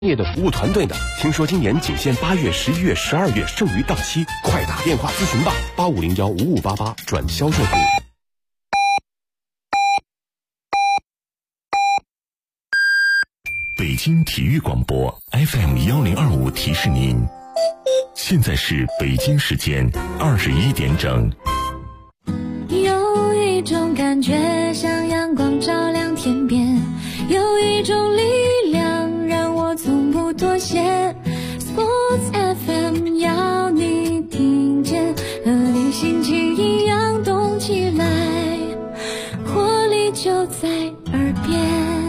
业的服务团队呢？听说今年仅限8月、11月、12月，剩余档期，快打电话咨询吧，85015588转销售部。 北京体育广播 FM1025提示您，现在是北京时间21点整。 有一种感觉像阳光照亮天边，有一种力量让我从不妥协。 Sports FM 要你听见，和你心情一样动起来，活力就在耳边。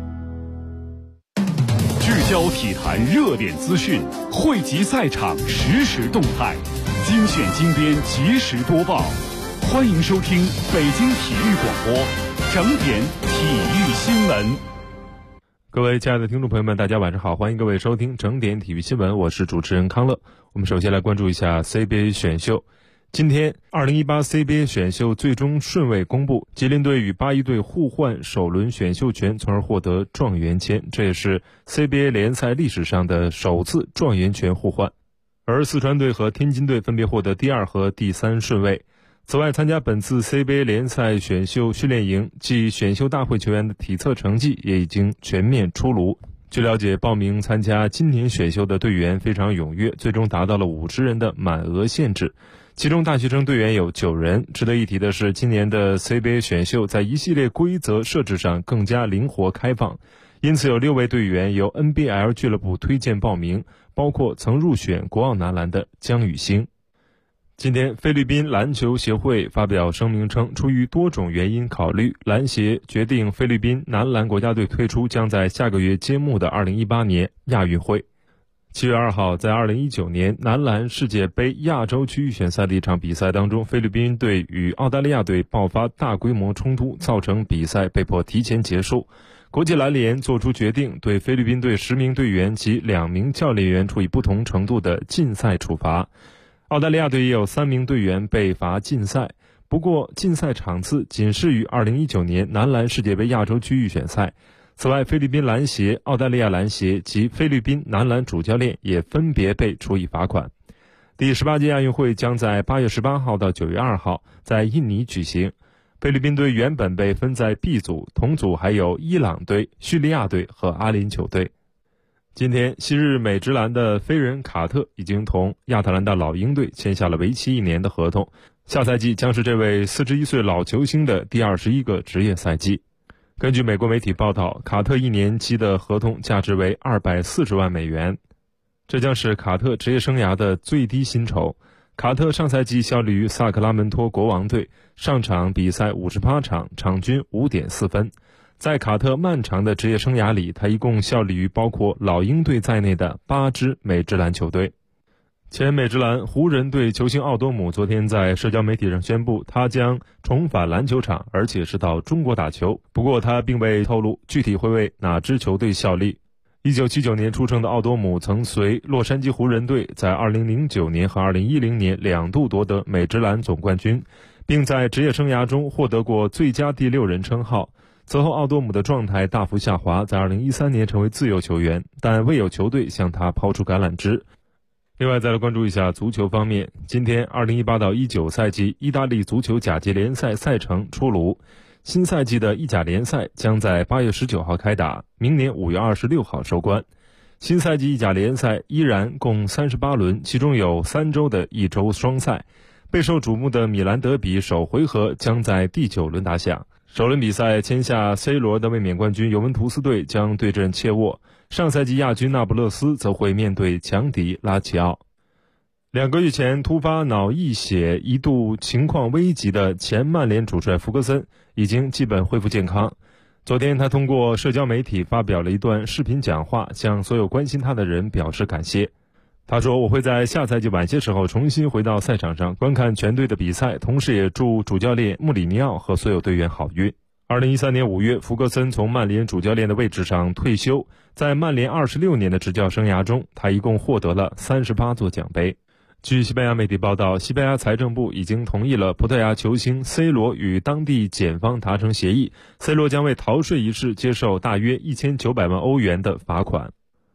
聚焦体坛热点资讯，汇集赛场实时动态，精选精编及时播报。欢迎收听北京体育广播整点体育新闻。 各位亲爱的听众朋友们，大家晚上好，欢迎各位收听整点体育新闻，我是主持人康乐。我们首先来关注一下 CBA 选秀。今天2018 CBA 选秀最终顺位公布，吉林队与81队互换首轮选秀权，从而获得状元签，这也是 CBA 联赛历史上的首次状元权互换。而四川队和天津队分别获得第2和第3顺位。此外，参加本次 CBA 联赛选秀训练营暨选秀大会球员的体测成绩也已经全面出炉。据了解，报名参加今年选秀的队员非常踊跃，最终达到了50人的满额限制，其中大学生队员有9人。值得一提的是，今年的 CBA 选秀在一系列规则设置上更加灵活开放，因此有6位队员由 NBL 俱乐部推荐报名，包括曾入选国奥男篮的姜宇星。今天，菲律宾篮球协会发表声明称，出于多种原因考虑，篮协决定菲律宾男篮国家队退出将在下个月揭幕的2018年亚运会。7月2号，在2019年男篮世界杯亚洲区预选赛的一场比赛当中，菲律宾队与澳大利亚队爆发大规模冲突，造成比赛被迫提前结束。国际篮联作出决定，对菲律宾队10名队员及2名教练员处以不同程度的禁赛处罚。澳大利亚队也有3名队员被罚禁赛，不过禁赛场次仅适于2019年男篮世界杯亚洲区预选赛。此外，菲律宾篮协、澳大利亚篮协及菲律宾男篮主教练也分别被处以罚款。第18届亚运会将在8月18号到9月2号在印尼举行。菲律宾队原本被分在 B 组，同组还有伊朗队、叙利亚队和阿联酋队。今天，昔日美职篮的飞人卡特已经同亚特兰大老鹰队签下了为期1年的合同，下赛季将是这位41岁老球星的第21个职业赛季。根据美国媒体报道，卡特1年期的合同价值为240万美元，这将是卡特职业生涯的最低薪酬。卡特上赛季效力于萨克拉门托国王队，上场比赛58场，场均 5.4 分。在卡特漫长的职业生涯里，他一共效力于包括老鹰队在内的8支美职篮球队。前美职篮湖人队球星奥多姆昨天在社交媒体上宣布，他将重返篮球场，而且是到中国打球。不过他并未透露具体会为哪支球队效力。1979年出生的奥多姆曾随洛杉矶湖人队在2009年和2010年2度夺得美职篮总冠军，并在职业生涯中获得过最佳第6人称号。此后，奥多姆的状态大幅下滑，在2013年成为自由球员，但未有球队向他抛出橄榄枝。另外，再来关注一下足球方面。今天2018到19赛季意大利足球甲级联赛赛程出炉，新赛季的意甲联赛将在8月19号开打，明年5月26号收官。新赛季意甲联赛依然共38轮，其中有3周的一周双赛。备受瞩目的米兰德比首回合将在第9轮打响。首轮比赛签下 C 罗的卫冕冠军尤文图斯队将对阵切沃，上赛季亚军那不勒斯则会面对强敌拉齐奥。2个月前突发脑溢血，一度情况危急的前曼联主帅福格森已经基本恢复健康。昨天他通过社交媒体发表了一段视频讲话，向所有关心他的人表示感谢。他说，我会在下赛季晚些时候重新回到赛场上观看全队的比赛，同时也祝主教练穆里尼奥和所有队员好运。2013年5月，福格森从曼联主教练的位置上退休，在曼联26年的执教生涯中，他一共获得了38座奖杯。据西班牙媒体报道，西班牙财政部已经同意了葡萄牙球星 C 罗与当地检方达成协议， C 罗将为逃税一事接受大约1900万欧元的罚款。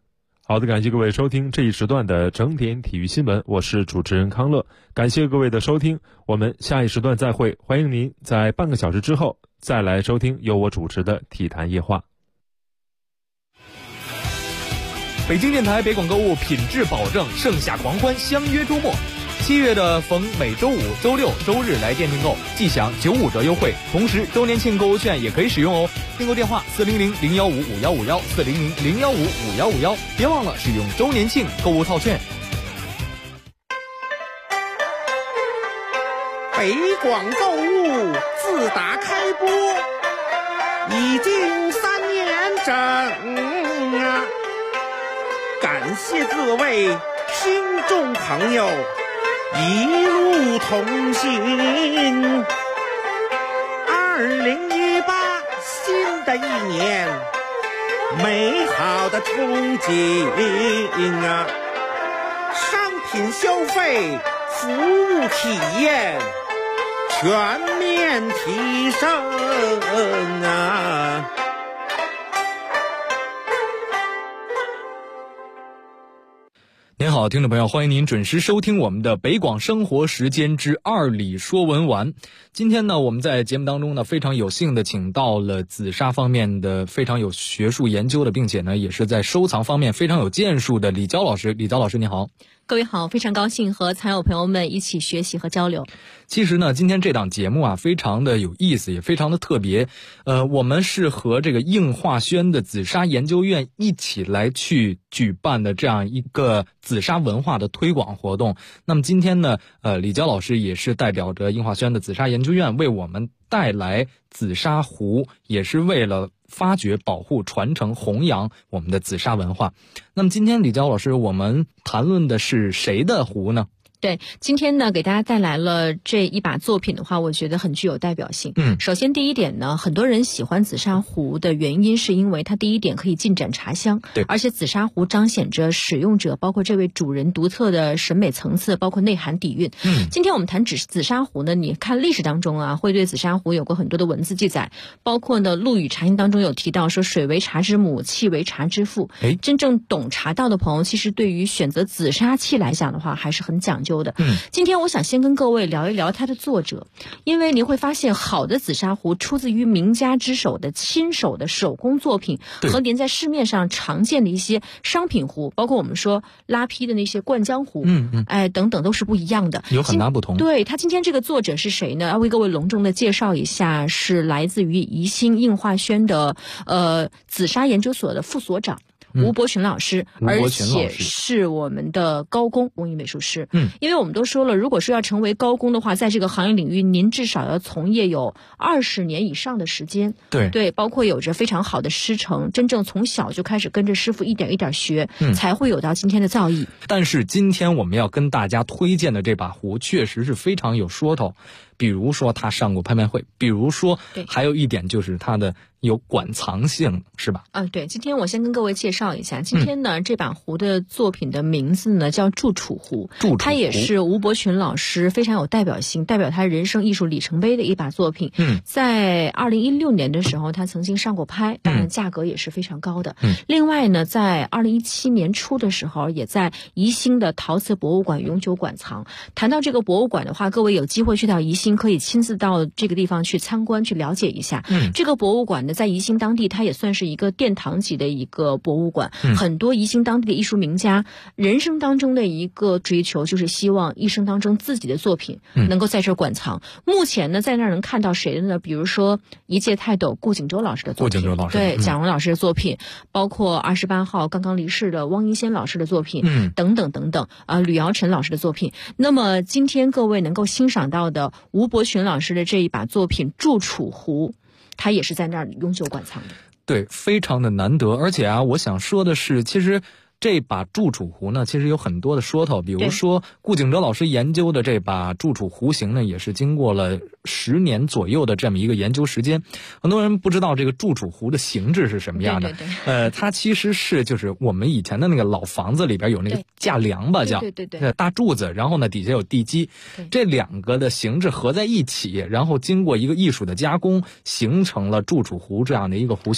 好的，感谢各位收听这一时段的整点体育新闻，我是主持人康乐，感谢各位的收听，我们下一时段再会，欢迎您在半个小时之后再来收听由我主持的体坛夜话。 北京电台北广购物品质保证，盛夏狂欢，相约周末。7月的逢每周五、周六、周日来店订购，即享95折优惠，同时周年庆购物券也可以使用哦。订购电话400-015-5151 400-015-5151，别忘了使用周年庆购物套券。 北广购物自打开播已经3年整啊，感谢各位听众朋友一路同行。2018新的一年，美好的憧憬啊，商品消费、服务体验全面提升啊！ 您好，听众朋友，欢迎您准时收听我们的北广生活时间之2里说文玩。今天呢，我们在节目当中呢，非常有幸的请到了紫砂方面的非常有学术研究的，并且呢，也是在收藏方面非常有建树的李娇老师。李娇老师，你好。 各位好，非常高兴和藏友朋友们一起学习和交流。 其实呢，今天这档节目啊，非常的有意思，也非常的特别。我们是和这个应化轩的紫砂研究院一起来去举办的这样一个紫砂文化的推广活动。那么今天呢，李娇老师也是代表着应化轩的紫砂研究院为我们带来紫砂壶，也是为了发掘、保护、传承、弘扬我们的紫砂文化。那么今天李娇老师，我们谈论的是谁的壶呢？ 对，今天呢给大家带来了这一把作品的话，我觉得很具有代表性。首先第一点呢，很多人喜欢紫砂壶的原因是因为它第一点可以尽展茶香， 对， 而且紫砂壶彰显着使用者包括这位主人独特的审美层次，包括内涵底蕴。今天我们谈紫砂壶呢，你看历史当中啊，会对紫砂壶有过很多的文字记载，包括呢《陆羽茶经》当中有提到说水为茶之母，器为茶之父。真正懂茶道的朋友，其实对于选择紫砂器来讲的话，还是很讲究的。今天我想先跟各位聊一聊它的作者，因为您会发现好的紫砂壶出自于名家之手的亲手的手工作品，和您在市面上常见的一些商品壶，包括我们说拉坯的那些灌浆壶，等等都是不一样的， 有很大不同。 对，他今天这个作者是谁呢？要为各位隆重的介绍一下，是来自于宜兴应化轩的紫砂研究所的副所长吴伯群老师，而且是我们的高工工艺美术师。因为我们都说了，如果说要成为高工的话，在这个行业领域，您至少要从业有20年以上的时间。对，包括有着非常好的师承，真正从小就开始跟着师傅一点一点学，才会有到今天的造诣。 但是今天我们要跟大家推荐的这把壶，确实是非常有说头。比如说他上过拍卖会，比如说还有一点就是他的有馆藏性，是吧？ 对，今天我先跟各位介绍一下，今天呢这把壶的作品的名字呢叫祝楚壶，它也是吴伯群老师非常有代表性，代表他人生艺术里程碑的一把作品。在2016年的时候他曾经上过拍，当然价格也是非常高的。另外呢，在2017年初的时候，也在宜兴的陶瓷博物馆永久馆藏。谈到这个博物馆的话，各位有机会去到宜兴，可以亲自到这个地方去参观，去了解一下。这个博物馆呢，在宜兴当地，它也算是一个殿堂级的一个博物馆。很多宜兴当地的艺术名家，人生当中的一个追求，就是希望一生当中自己的作品能够在这儿馆藏。目前呢，在那儿能看到谁的呢？比如说一介泰斗顾景舟老师的作品，对，蒋荣老师的作品，包括28号刚刚离世的汪一仙老师的作品，等等等等，吕尧臣老师的作品。那么今天各位能够欣赏到的吴伯群老师的这一把作品祝楚壶，他也是在那儿永久馆藏的。 对，非常的难得。而且我想说的是，其实这把祝楚壶呢，其实有很多的说头。比如说顾景舟老师研究的这把祝楚壶型呢，也是经过了10年左右的这么一个研究时间。很多人不知道这个祝楚壶的形制是什么样的。它其实是就是我们以前的那个老房子里边有那个架梁吧，叫大柱子，然后呢底下有地基，这两个的形制合在一起，然后经过一个艺术的加工，形成了祝楚壶这样的一个壶型。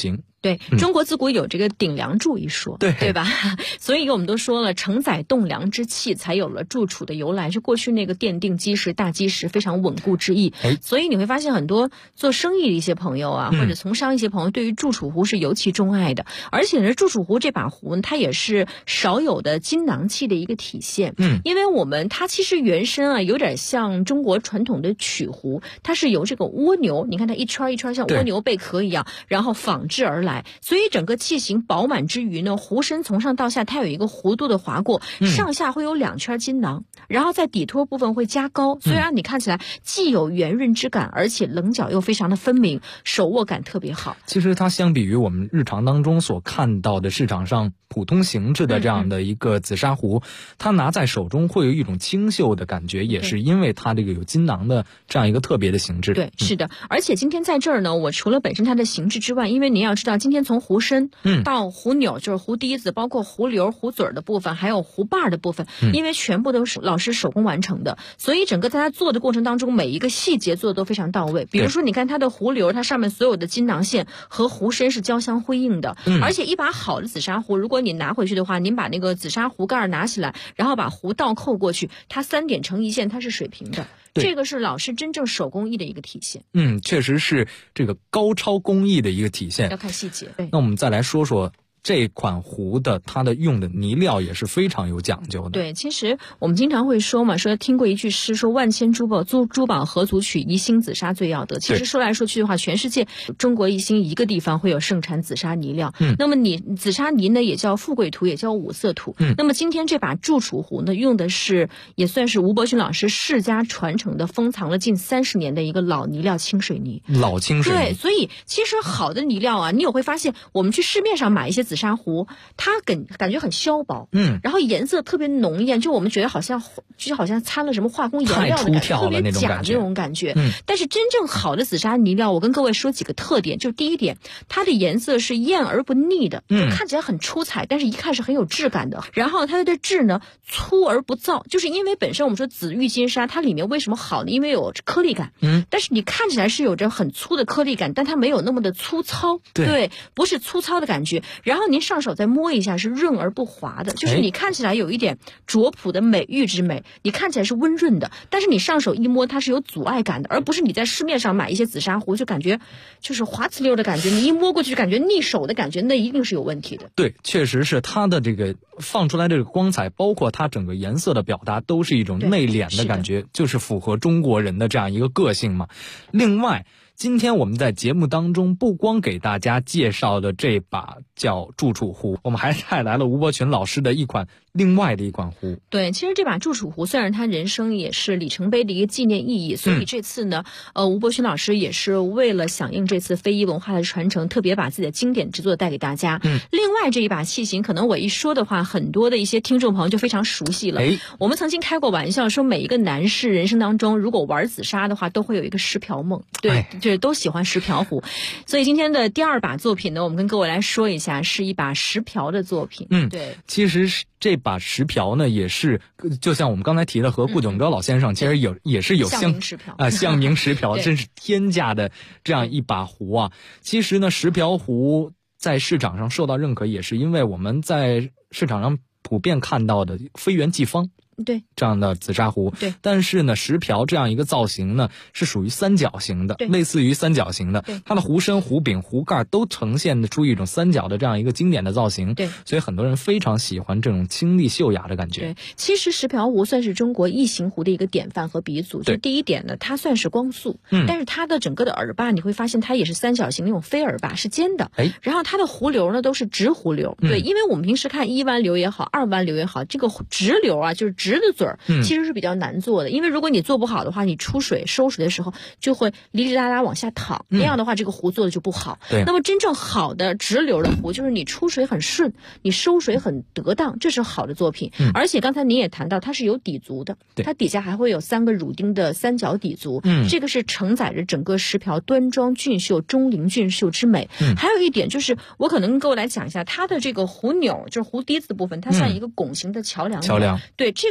对，中国自古有这个顶梁柱一说，对吧？所以我们都说了，承载栋梁之气，才有了筑楚的由来，是过去那个奠定基石、大基石非常稳固之意。所以你会发现很多做生意的一些朋友啊，或者从商一些朋友，对于筑楚湖是尤其钟爱的。而且呢，筑楚湖这把壶，它也是少有的金囊器的一个体现。因为它其实原身啊，有点像中国传统的曲壶，它是由这个蜗牛，你看它一圈一圈像蜗牛贝壳一样，然后仿制而来。所以整个器型饱满之余呢，壶身从上到下它有一个弧度的划过，上下会有2圈金囊，然后在底托部分会加高，所以让你看起来既有圆润之感，而且棱角又非常的分明，手握感特别好。 其实它相比于我们日常当中所看到的市场上普通形制的这样的一个紫砂壶，它拿在手中会有一种清秀的感觉，也是因为它这个有金囊的这样一个特别的形制。 对，是的。而且今天在这儿呢，我除了本身它的形制之外，因为您要知道，今天从壶身到壶钮，就是壶底子，包括壶流、壶嘴的部分，还有壶把的部分，因为全部都是老师手工完成的，所以整个在它做的过程当中，每一个细节做的都非常到位。比如说你看它的壶流，它上面所有的金囊线和壶身是交相辉映的，而且一把好的紫砂壶，如果你拿回去的话，您把那个紫砂壶盖拿起来，然后把壶倒扣过去，它3点成一线，它是水平的。这个是老师真正手工艺的一个体现。 确实是这个高超工艺的一个体现。 要看细节。对， 那我们再来说说这款壶的它的用的泥料也是非常有讲究的。 对，其实我们经常会说嘛，说听过一句诗，说万千珠宝何足取，一星紫砂最要得。其实说来说去的话，全世界中国一星一个地方会有盛产紫砂泥料。那么紫砂泥呢，也叫富贵土，也叫五色土。那么今天这把筑楚壶呢，用的是也算是吴伯勋老师世家传承的，封藏了近30年的一个老泥料清水泥。 老清水泥。 对，所以其实好的泥料啊，你也会发现，我们去市面上买一些紫砂壶，它感觉很削薄，然后颜色特别浓艳，就我们觉得好像掺了什么化工颜料的感觉，特别假这种感觉。但是真正好的紫砂泥料，我跟各位说几个特点，就第一点，它的颜色是艳而不腻的，看起来很出彩，但是一看是很有质感的。然后它的质呢，粗而不燥，就是因为本身我们说紫玉金砂，它里面为什么好呢？因为有颗粒感，但是你看起来是有着很粗的颗粒感，但它没有那么的粗糙，对，不是粗糙的感觉。然后您上手再摸一下，是润而不滑的，就是你看起来有一点拙朴的美玉之美，你看起来是温润的，但是你上手一摸它是有阻碍感的，而不是你在市面上买一些紫砂壶就感觉就是滑呲溜的感觉，你一摸过去感觉腻手的感觉，那一定是有问题的。 对，确实是它的这个放出来这个光彩，包括它整个颜色的表达，都是一种内敛的感觉，就是符合中国人的这样一个个性嘛。另外，今天我们在节目当中不光给大家介绍的这把叫筑楚壶，我们还带来了吴伯群老师的另外的一款壶。 对，其实这把筑楚壶虽然它人生也是里程碑的一个纪念意义，所以这次呢，吴伯群老师也是为了响应这次非遗文化的传承，特别把自己的经典之作带给大家。另外这一把器型，可能我一说的话，很多的一些听众朋友就非常熟悉了。我们曾经开过玩笑说，每一个男士人生当中，如果玩紫砂的话，都会有一个石瓢梦。对，就是都喜欢石瓢壶。所以今天的第2把作品呢，我们跟各位来说一下，是一把石瓢的作品。对， 其实这把石瓢呢，也是就像我们刚才提的，和顾炯哲老先生其实也是有象名石瓢象名石瓢真是天价的这样一把壶啊。其实呢，石瓢壶在市场上受到认可，也是因为我们在市场上普遍看到的飞圆济方对这样的紫砂壶， 对， 但是呢，石瓢这样一个造型呢，是属于三角形的，类似于三角形的，它的壶身、壶柄、壶盖都呈现出一种三角的这样一个经典的造型， 对， 所以很多人非常喜欢这种清丽秀雅的感觉。 对，其实石瓢壶算是中国异形壶的一个典范和鼻祖。就第一点呢，它算是光速，但是它的整个的耳把你会发现它也是三角形那种飞耳把，是尖的，然后它的壶流呢都是直壶流，对，因为我们平时看1弯流也好，2弯流也好，这个直流啊，就是直的嘴儿，其实是比较难做的，因为如果你做不好的话，你出水收水的时候就会哩哩啦啦往下淌，那样的话这个壶做的就不好。那么真正好的直流的壶，就是你出水很顺，你收水很得当，这是好的作品。而且刚才您也谈到它是有底足的，它底下还会有3个乳钉的三角底足，这个是承载着整个石瓢端庄俊秀、钟灵俊秀之美。还有一点就是我可能跟各位来讲一下它的这个壶钮，就是壶底子的部分，它像一个拱形的桥梁。对，这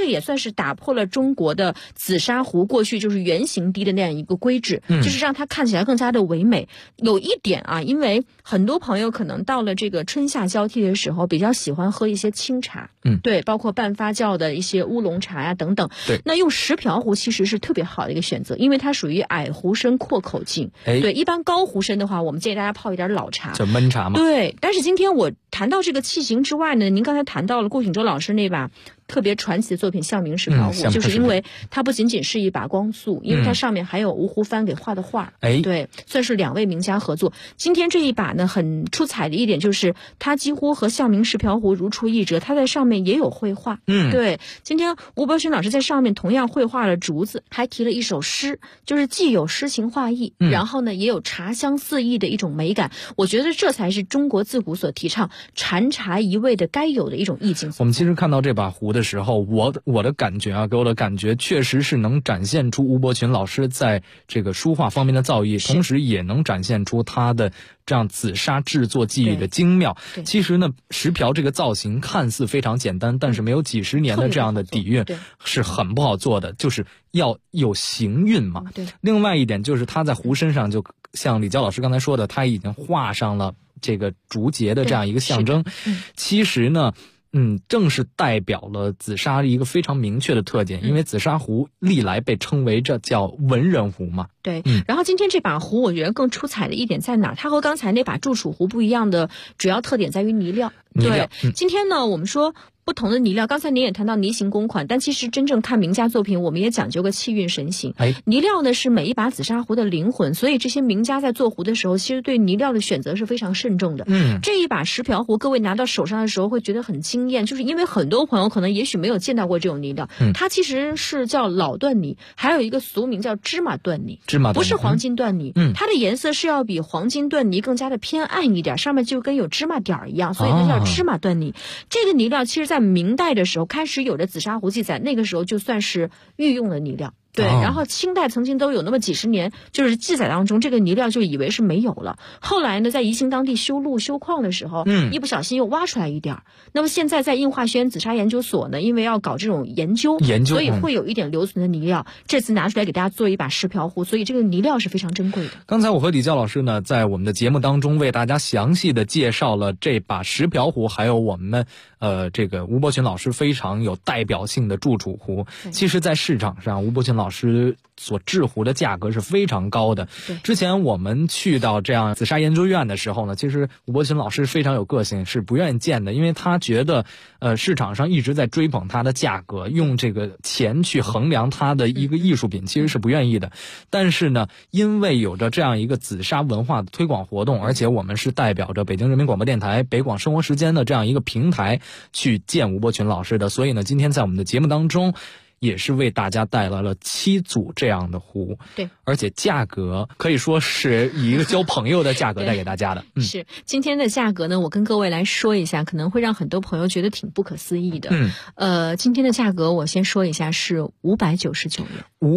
个也算是打破了中国的紫砂壶过去就是圆形滴的那样一个规制，就是让它看起来更加的唯美。有一点啊，因为很多朋友可能到了这个春夏交替的时候，比较喜欢喝一些清茶，对，包括半发酵的一些乌龙茶呀等等。 对， 那用石瓢壶其实是特别好的一个选择，因为它属于矮壶身阔口径。对，一般高壶身的话，我们建议大家泡一点老茶， 就焖茶嘛。 对，但是今天我谈到这个器型之外呢，您刚才谈到了顾景舟老师那把特别传奇的作品《象铭石瓢壶》，就是因为它不仅仅是一把光速，因为它上面还有吴湖帆给画的画，对，算是2位名家合作。今天这一把呢，很出彩的一点就是它几乎和象铭石瓢壶如出一辙，它在上面也有绘画，对，今天吴伯勋老师在上面同样绘画了竹子，还提了一首诗，就是既有诗情画意，然后呢也有茶香四溢的一种美感。我觉得这才是中国自古所提倡禅茶一味的该有的一种意境。 我们其实看到这把壶的时候，我的感觉啊，给我的感觉确实是能展现出吴伯群老师在这个书画方面的造诣，同时也能展现出他的这样紫砂制作技艺的精妙。其实呢，石瓢这个造型看似非常简单，但是没有几十年的这样的底蕴是很不好做的，就是要有行韵嘛。另外一点就是他在壶身上，就像李娇老师刚才说的，他已经画上了这个竹节的这样一个象征。其实呢，正是代表了紫砂一个非常明确的特点，因为紫砂壶历来被称为这叫文人壶嘛。 对，然后今天这把壶我觉得更出彩的一点在哪？它和刚才那把祝楚壶不一样的主要特点在于泥料。对，今天呢我们说不同的泥料，刚才您也谈到泥形公款，但其实真正看名家作品，我们也讲究个气韵神形。泥料呢是每一把紫砂壶的灵魂，所以这些名家在做壶的时候，其实对泥料的选择是非常慎重的。这一把石瓢壶，各位拿到手上的时候会觉得很惊艳，就是因为很多朋友可能也许没有见到过这种泥料，它其实是叫老缎泥，还有一个俗名叫芝麻缎泥，不是黄金缎泥。它的颜色是要比黄金缎泥更加的偏暗一点，上面就跟有芝麻点儿一样，所以它叫芝麻缎泥。这个泥料其实在明代的时候开始有的紫砂壶记载，那个时候就算是御用的泥料。对，然后清代曾经都有那么几十年，就是记载当中这个泥料就以为是没有了。后来呢，在宜兴当地修路修矿的时候，一不小心又挖出来一点。那么现在在应化学院紫砂研究所呢，因为要搞这种研究，所以会有一点留存的泥料。这次拿出来给大家做一把石瓢壶，所以这个泥料是非常珍贵的。 刚才我和李娇老师呢，在我们的节目当中为大家详细的介绍了这把石瓢壶，还有我们这个吴伯群老师非常有代表性的祝楚壶。其实在市场上，吴伯群老师所制壶的价格是非常高的。之前我们去到这样紫砂研究院的时候呢，其实吴伯群老师非常有个性，是不愿意见的，因为他觉得市场上一直在追捧它的价格，用这个钱去衡量它的一个艺术品，其实是不愿意的。但是呢，因为有着这样一个紫砂文化的推广活动，而且我们是代表着北京人民广播电台北广生活时间的这样一个平台去见吴伯群老师的，所以呢，今天在我们的节目当中也是为大家带来了7组这样的壶。 对， 而且价格可以说是以一个交朋友的价格带给大家的。 是今天的价格呢，我跟各位来说一下，可能会让很多朋友觉得挺不可思议的。今天的价格我先说一下是599元。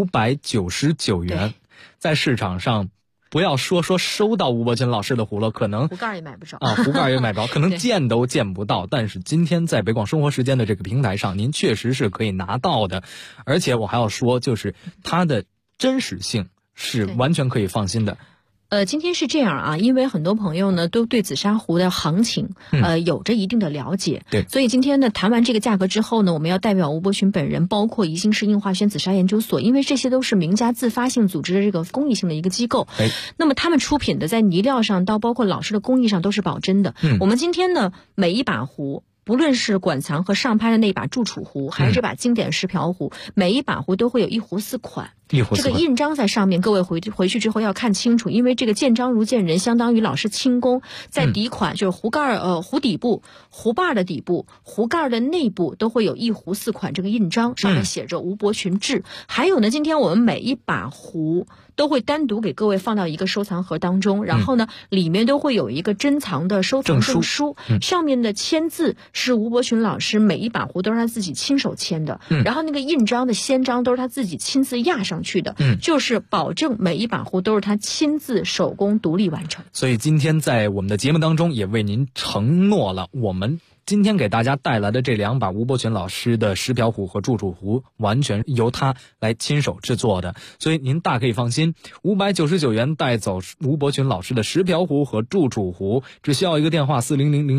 599元，在市场上不要说收到吴伯群老师的壶了，可能壶盖也买不着壶盖也买不着，可能见都见不到。但是今天在北广生活时间的这个平台上，您确实是可以拿到的。而且我还要说，就是它的真实性是完全可以放心的。 今天是这样啊，因为很多朋友呢都对紫砂壶的行情有着一定的了解， 对， 所以今天呢谈完这个价格之后呢，我们要代表吴伯群本人，包括宜兴市应化轩紫砂研究所，因为这些都是名家自发性组织的这个公益性的一个机构，那么他们出品的在泥料上到包括老师的工艺上都是保真的。我们今天呢每一把壶，不论是馆藏和上拍的那把祝楚壶，还是这把经典石瓢壶，每一把壶都会有1壶4款。这个印章在上面，各位回去之后要看清楚，因为这个见章如见人，相当于老师亲工。在底款就是壶盖壶底部、壶把的底部、壶盖的内部都会有1壶4款这个印章，上面写着吴伯群制。还有呢，今天我们每一把壶都会单独给各位放到一个收藏盒当中，然后呢里面都会有一个珍藏的收藏证书，上面的签字是吴伯群老师每一把壶都是他自己亲手签的，然后那个印章的先章都是他自己亲自压上去的，就是保证每一把壶都是他亲自手工独立完成。 所以今天在我们的节目当中也为您承诺了，我们今天给大家带来的这2把吴伯群老师的石瓢壶和祝楚壶，完全由他来亲手制作的，所以您大可以放心，599元带走吴伯群老师的石瓢壶和祝楚壶，只需要一个电话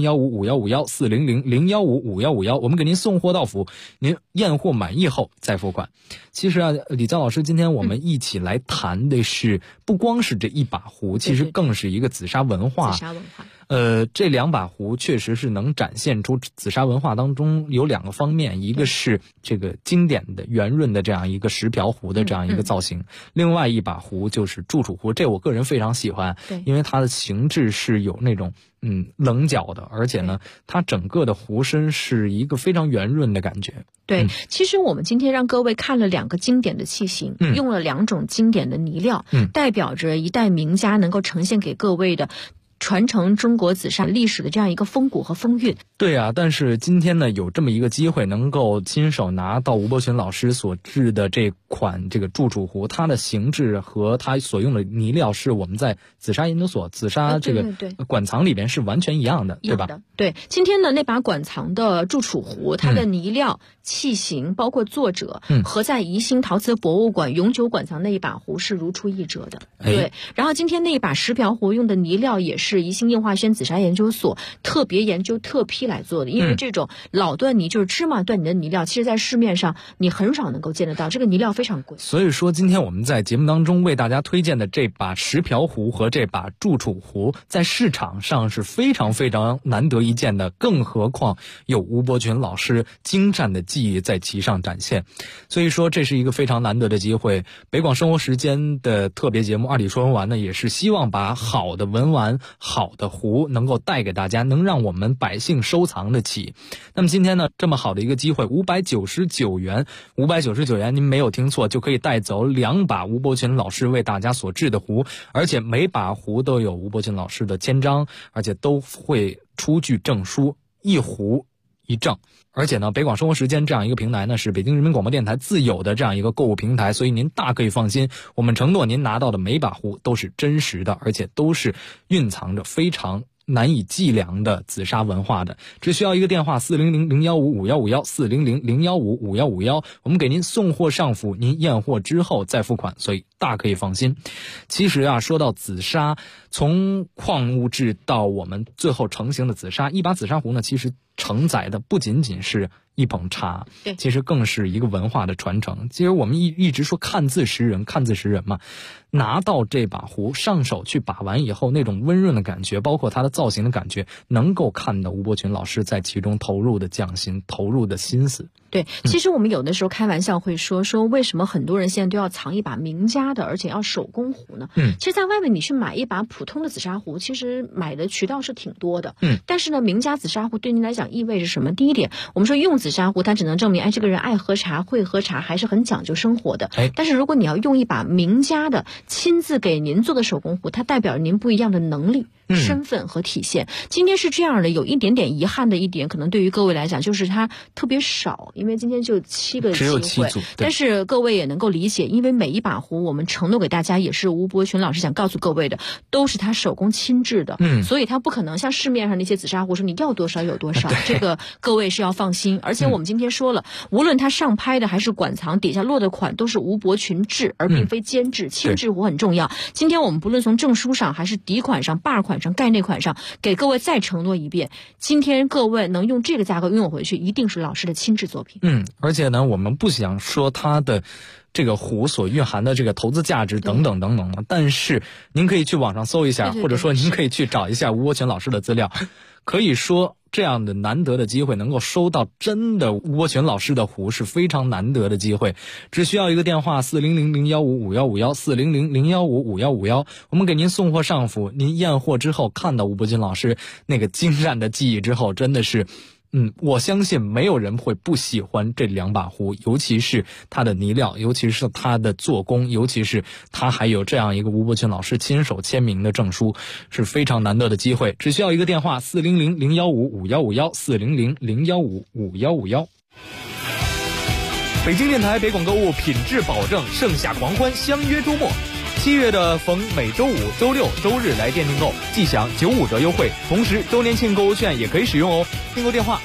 400-015-5151，400-015-5151，我们给您送货到府，您验货满意后再付款。其实啊，李娇老师，今天我们一起来谈的是，不光是这一把壶，其实更是一个紫砂文化。 紫砂文化。 这2把壶确实是能展现出紫砂文化当中有2个方面，一个是这个经典的圆润的这样一个石瓢壶的这样一个造型，另外一把壶就是祝楚壶，这我个人非常喜欢，因为它的形制是有那种棱角的，而且呢，它整个的壶身是一个非常圆润的感觉。 对，其实我们今天让各位看了2个经典的器型，用了2种经典的泥料，代表着一代名家能够呈现给各位的传承中国紫砂历史的这样一个风骨和风韵。 对啊，但是今天呢，有这么一个机会，能够亲手拿到吴伯群老师所制的这款这个祝楚壶，它的形制和它所用的泥料是我们在紫砂研究所紫砂这个馆藏里边是完全一样的，对吧？ 对，今天呢那把馆藏的祝楚壶，它的泥料、器型包括作者和在宜兴陶瓷博物馆永久馆藏那一把壶是如出一辙的。对，然后今天那一把石瓢壶用的泥料也是宜兴应化轩紫砂研究所特别研究特批来做的，因为这种老段泥就是芝麻段泥的泥料，其实在市面上你很少能够见得到，这个泥料非常贵。 所以说今天我们在节目当中为大家推荐的这把石瓢壶和这把祝楚壶，在市场上是非常非常难得一见的，更何况有吴伯群老师精湛的技艺在其上展现，所以说这是一个非常难得的机会。北广生活时间的特别节目二里说文玩呢，也是希望把好的文玩、好的壶能够带给大家，能让我们百姓收藏得起。那么今天呢，这么好的一个机会，599元，599元，您没有听错，就可以带走2把吴伯群老师为大家所制的壶，而且每把壶都有吴伯群老师的签章，而且都会出具证书，一壶一证。而且呢，北广生活时间这样一个平台呢，是北京人民广播电台自有的这样一个购物平台，所以您大可以放心，我们承诺您拿到的每把壶都是真实的，而且都是蕴藏着非常难以计量的紫砂文化的。只需要一个电话400-015-5151，400-015-5151，我们给您送货上府，您验货之后再付款，所以大可以放心。其实啊，说到紫砂，从矿物质到我们最后成型的紫砂，一把紫砂壶呢，其实承载的不仅仅是一捧茶，其实更是一个文化的传承。其实我们一直说看字识人，看字识人嘛，拿到这把壶上手去把玩以后，那种温润的感觉，包括它的造型的感觉，能够看到吴伯群老师在其中投入的匠心，投入的心思。 对，其实我们有的时候开玩笑会说为什么很多人现在都要藏一把名家的，而且要手工壶呢？其实在外面你去买一把普通的紫砂壶，其实买的渠道是挺多的。但是呢，名家紫砂壶对您来讲意味着什么？第一点，我们说用紫砂壶，它只能证明这个人爱喝茶、会喝茶，还是很讲究生活的。但是如果你要用一把名家的亲自给您做的手工壶，它代表您不一样的能力、身份和体现。今天是这样的，有一点点遗憾的一点，可能对于各位来讲就是它特别少，因为今天就7个机会， 只有7组。 但是各位也能够理解，因为每一把壶我们承诺给大家，也是吴伯群老师想告诉各位的，都是他手工亲制的，所以他不可能像市面上那些紫砂壶说你要多少有多少，这个各位是要放心。而且我们今天说了，无论他上拍的还是馆藏底下落的款，都是吴伯群制，而并非监制，亲制壶很重要。今天我们不论从证书上还是底款上、把款上、概内款上，给各位再承诺一遍，今天各位能用这个价格拥有回去，一定是老师的亲制作品。 而且呢，我们不想说它的这个壶所蕴含的这个投资价值等等等等的，但是您可以去网上搜一下，或者说您可以去找一下吴伯群老师的资料。可以说这样的难得的机会，能够收到真的吴伯群老师的壶是非常难得的机会。只需要一个电话400-015-5151，400-015-5151，我们给您送货上府，您验货之后看到吴伯群老师那个精湛的技艺之后，真的是我相信没有人会不喜欢这2把壶，尤其是它的泥料，尤其是它的做工，尤其是它还有这样一个吴伯群老师亲手签名的证书，是非常难得的机会。只需要一个电话400-015-5151，400-015-5151。北京电台北广购物品质保证，盛夏狂欢相约周末。 7月的逢每周五、周六、周日来店订购，即享95折优惠，同时周年庆购物券也可以使用哦。订购电话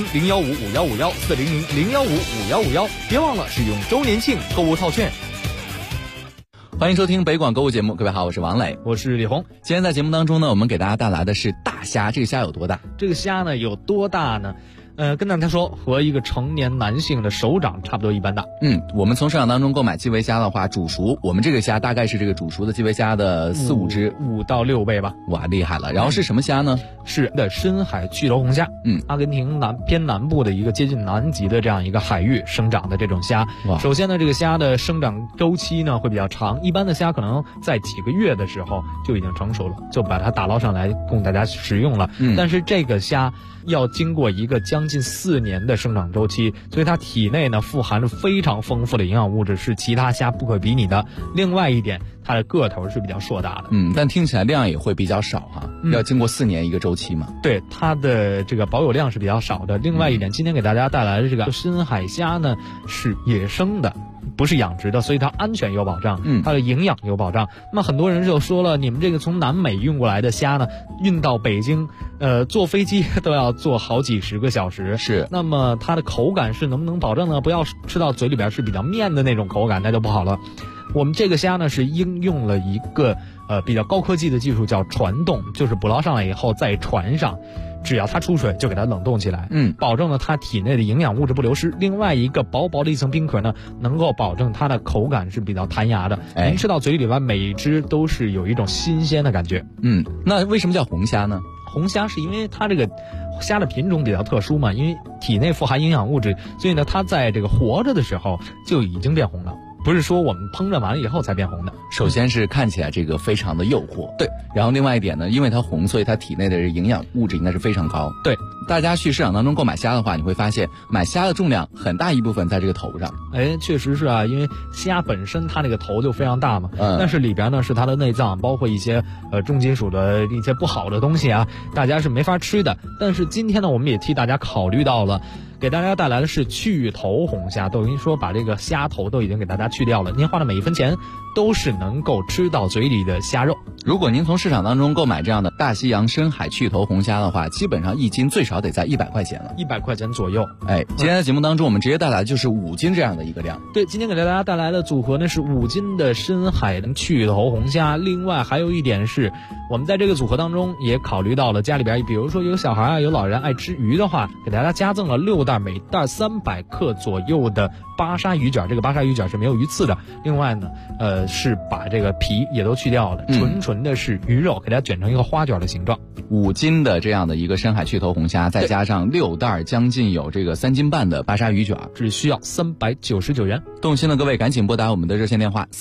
400-015-5151，400-015-5151，别忘了使用周年庆购物套券。 欢迎收听北广购物节目，各位好，我是王磊， 我是李红。 今天在节目当中呢，我们给大家带来的是大虾。这个虾有多大？ 这个虾呢有多大呢？跟大家说，和一个成年男性的手掌差不多一般大。 我们从市场当中购买基围虾的话，煮熟，我们这个虾大概是这个煮熟的基围虾的4-5只 ，5到6倍吧。 哇，厉害了！然后是什么虾呢？ 是的深海巨头红虾。阿根廷偏南部的一个接近南极的这样一个海域生长的这种虾。首先呢，这个虾的生长周期呢会比较长，一般的虾可能在几个月的时候就已经成熟了，就把它打捞上来供大家食用了。但是这个虾要经过一个将近4年的生长周期，所以它体内呢富含着非常丰富的营养物质，是其他虾不可比拟的。另外一点，它的个头是比较硕大的。 但听起来量也会比较少哈，要经过4年一个周期嘛。 对，它的这个保有量是比较少的。另外一点，今天给大家带来的这个深海虾呢是野生的，不是养殖的，所以它安全有保障，它的营养有保障。那么很多人就说了，你们这个从南美运过来的虾呢，运到北京，坐飞机都要坐好几十个小时。 是， 那么它的口感是能不能保证呢？不要吃到嘴里边是比较面的那种口感，那就不好了。我们这个虾呢是应用了一个比较高科技的技术，叫传冻，就是捕捞上来以后在船上，只要它出水就给它冷冻起来，保证了它体内的营养物质不流失。另外一个薄薄的一层冰壳呢，能够保证它的口感是比较弹牙的。您吃到嘴里边每一只都是有一种新鲜的感觉。 那为什么叫红虾呢？ 红虾是因为它这个虾的品种比较特殊嘛，因为体内富含营养物质，所以呢它在这个活着的时候就已经变红了。不是说我们烹饪完了以后才变红的。 首先是看起来这个非常的诱惑， 对。 然后另外一点呢，因为它红，所以它体内的营养物质应该是非常高， 对。 大家去市场当中购买虾的话，你会发现买虾的重量很大一部分在这个头上。 确实是啊，因为虾本身它那个头就非常大嘛，但是里边呢是它的内脏，包括一些重金属的一些不好的东西啊，大家是没法吃的。但是今天呢，我们也替大家考虑到了。给大家带来的是去头红虾，等于说把这个虾头都已经给大家去掉了，您花的每一分钱都是能够吃到嘴里的虾肉。 如果您从市场当中购买这样的大西洋深海去头红虾的话，基本上1斤最少得在100块钱了 ，100块钱左右。 今天的节目当中我们直接带来就是5斤这样的一个量。 对，今天给大家带来的组合呢是5斤的深海的去头红虾。另外还有一点是，我们在这个组合当中也考虑到了家里边比如说有小孩啊，有老人爱吃鱼的话，给大家加赠了6袋，每袋300克左右的巴沙鱼卷。这个巴沙鱼卷是没有鱼刺的。另外呢是把这个皮也都去掉了，纯的是鱼肉，给大家卷成一个花卷的形状。 5斤的这样的一个深海去头红虾，再加上6袋将近有这个3斤半的巴沙鱼卷， 只需要399元。 动心的各位赶紧拨打我们的热线电话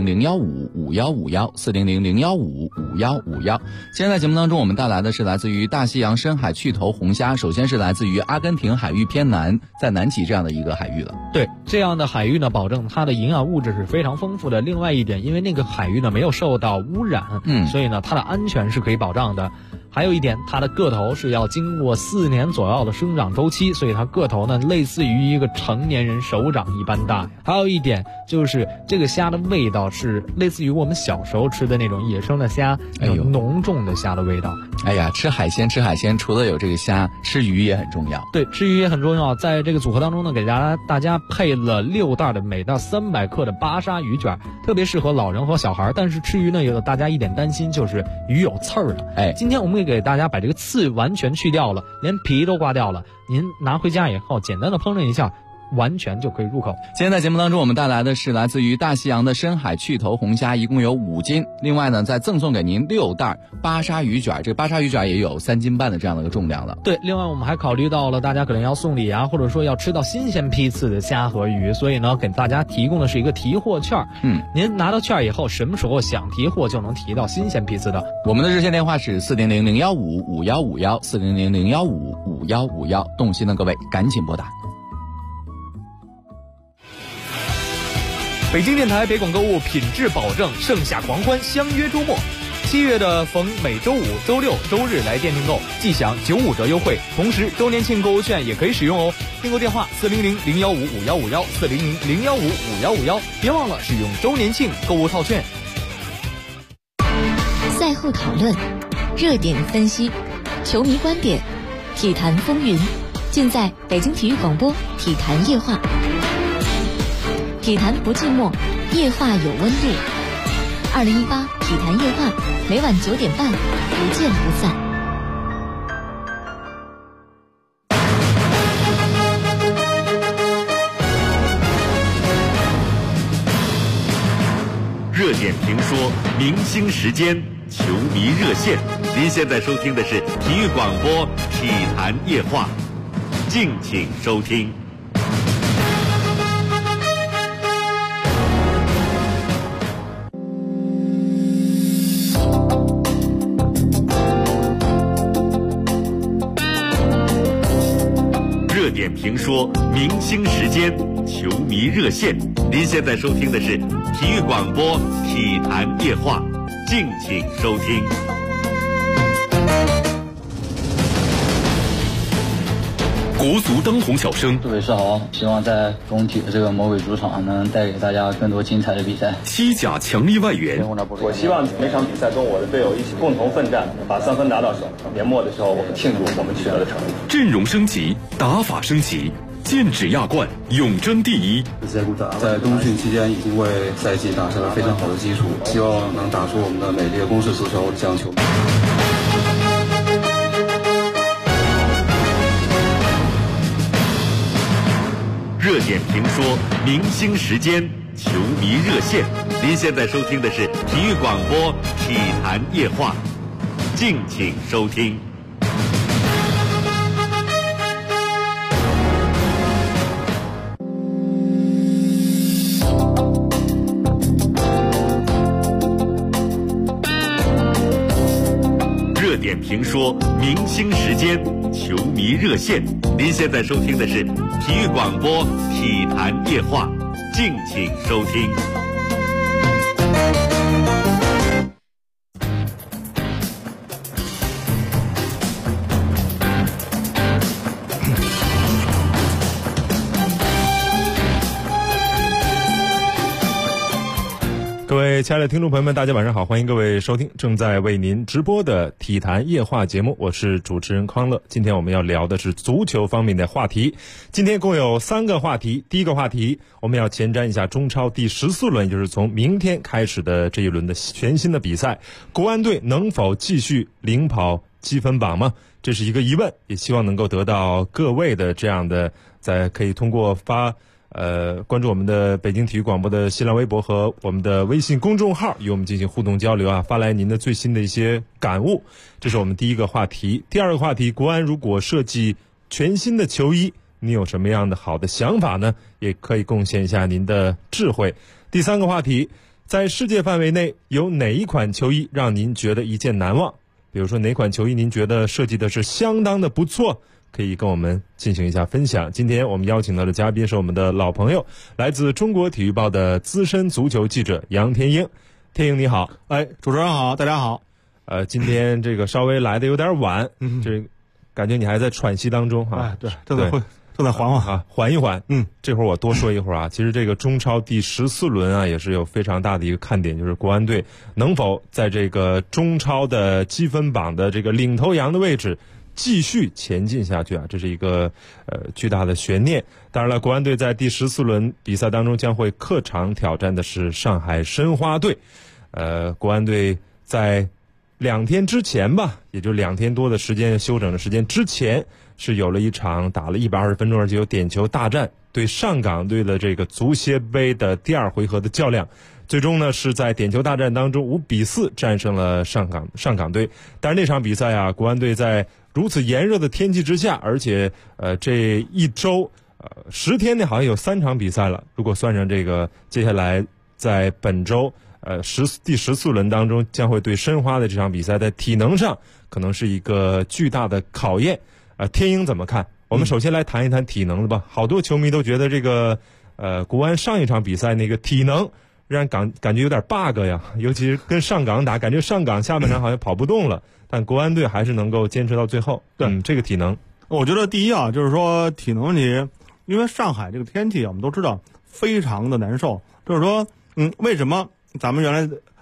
400-015-5151，400-015-5151。今天在节目当中我们带来的是来自于大西洋深海去头红虾，首先是来自于阿根廷海域偏南，在南极这样的一个海域了。 对，这样的海域呢，保证它的营养物质是非常丰富的。另外一点，因为那个海域呢没有受到污染，所以呢它的安全是可以保障的。还有一点，它的个头是要经过4年左右的生长周期，所以它个头呢类似于一个成年人手掌一般大。还有一点就是这个虾的味道是类似于我们小时候吃的那种野生的虾，有浓重的虾的味道。 吃海鲜除了有这个虾，吃鱼也很重要。 对，吃鱼也很重要。在这个组合当中呢，给大家配了6袋的每袋300克的巴沙鱼卷，特别适合老人和小孩。但是吃鱼呢，有大家一点担心，就是鱼有刺儿了。今天我们给大家把这个刺完全去掉了，连皮都刮掉了。您拿回家以后简单的烹饪一下，完全就可以入口。 今天在节目当中我们带来的是来自于大西洋的深海去头红虾，一共有5斤。另外呢再赠送给您6袋巴沙鱼卷，这个巴沙鱼卷也有3斤半的这样的一个重量了。 对，另外我们还考虑到了大家可能要送礼啊，或者说要吃到新鲜批次的虾和鱼，所以呢给大家提供的是一个提货券。您拿到券以后，什么时候想提货就能提到新鲜批次的。 我们的热线电话是400-015-5151，400-015-5151。动心的各位赶紧拨打。 北京电台北广购物品质保证，盛夏狂欢相约周末。7月的逢每周五、周六、周日来店订购，即享95折优惠，同时周年庆购物券也可以使用哦。订购电话400-015-5151，400-015-5151，别忘了使用周年庆购物套券。 赛后讨论、热点分析、球迷观点、体坛风云，尽在北京体育广播体坛夜话。体坛不寂寞，夜话有温度。2018体坛夜话，每晚9点半，不见不散。 热点评说，明星时间，球迷热线。您现在收听的是体育广播体坛夜话，敬请收听。热点评说，明星时间，球迷热线。您现在收听的是体育广播体坛夜话，敬请收听。 国足当红小生， 杜伟世豪希望在中体的这个魔鬼主场能带给大家更多精彩的比赛。 西甲强力外援， 我希望每场比赛跟我的队友一起共同奋战，把3分拿到手。年末的时候，我们庆祝我们取得的成绩。 阵容升级，打法升级，剑指亚冠，永争第一。 在冬训期间已经为赛季打下了非常好的基础，希望能打出我们的美丽的攻势足球，将球。 热点评说，明星时间，球迷热线。您现在收听的是体育广播体坛夜话，敬请收听。热点评说，明星时间，球迷热线。您现在收听的是体育广播体坛夜话，敬请收听。 各位亲爱的听众朋友们，大家晚上好，欢迎各位收听正在为您直播的体坛夜话节目，我是主持人康乐。今天我们要聊的是足球方面的话题，今天共有3个话题。第一个话题，我们要前瞻一下中超第14轮，也就是从明天开始的这一轮的全新的比赛，国安队能否继续领跑积分榜吗？这是一个疑问，也希望能够得到各位的这样的，可以通过关注我们的北京体育广播的新浪微博和我们的微信公众号，与我们进行互动交流啊，发来您的最新的一些感悟。这是我们第一个话题。第二个话题，国安如果设计全新的球衣，你有什么样的好的想法呢？也可以贡献一下您的智慧。第三个话题，在世界范围内有哪一款球衣让您觉得一见难忘？比如说哪款球衣您觉得设计的是相当的不错，可以跟我们进行一下分享。今天我们邀请到的嘉宾是我们的老朋友，来自中国体育报的资深足球记者杨天鹰。天鹰你好。 主持人好，大家好。 今天这个稍微来的有点晚，这感觉你还在喘息当中哈。 对，正在缓缓啊，缓一缓。这会儿我多说一会儿啊。其实这个中超第14轮啊，也是有非常大的一个看点，就是国安队能否在这个中超的积分榜的这个领头羊的位置继续前进下去啊，这是一个巨大的悬念。当然了，国安队在第14轮比赛当中将会客场挑战的是上海申花队。国安队在2天之前吧，也就2天多的时间休整的时间之前，是有了一场打了120分钟而且有点球大战，对上港队的这个足协杯的第2回合的较量。最终呢，是在点球大战当中5-4战胜了上港队。但是那场比赛啊，国安队在如此炎热的天气之下，而且这一周10天内好像有3场比赛了，如果算上这个接下来在本周第14轮当中将会对申花的这场比赛，在体能上可能是一个巨大的考验。天鹰怎么看？我们首先来谈一谈体能的吧。好多球迷都觉得这个国安上一场比赛那个体能让人感觉有点 bug 呀，尤其是跟上港打，感觉上港下半场好像跑不动了，但国安队还是能够坚持到最后。对，这个体能， 我觉得第一啊，就是说体能问题，因为上海这个天气我们都知道非常的难受，就是说为什么咱们原来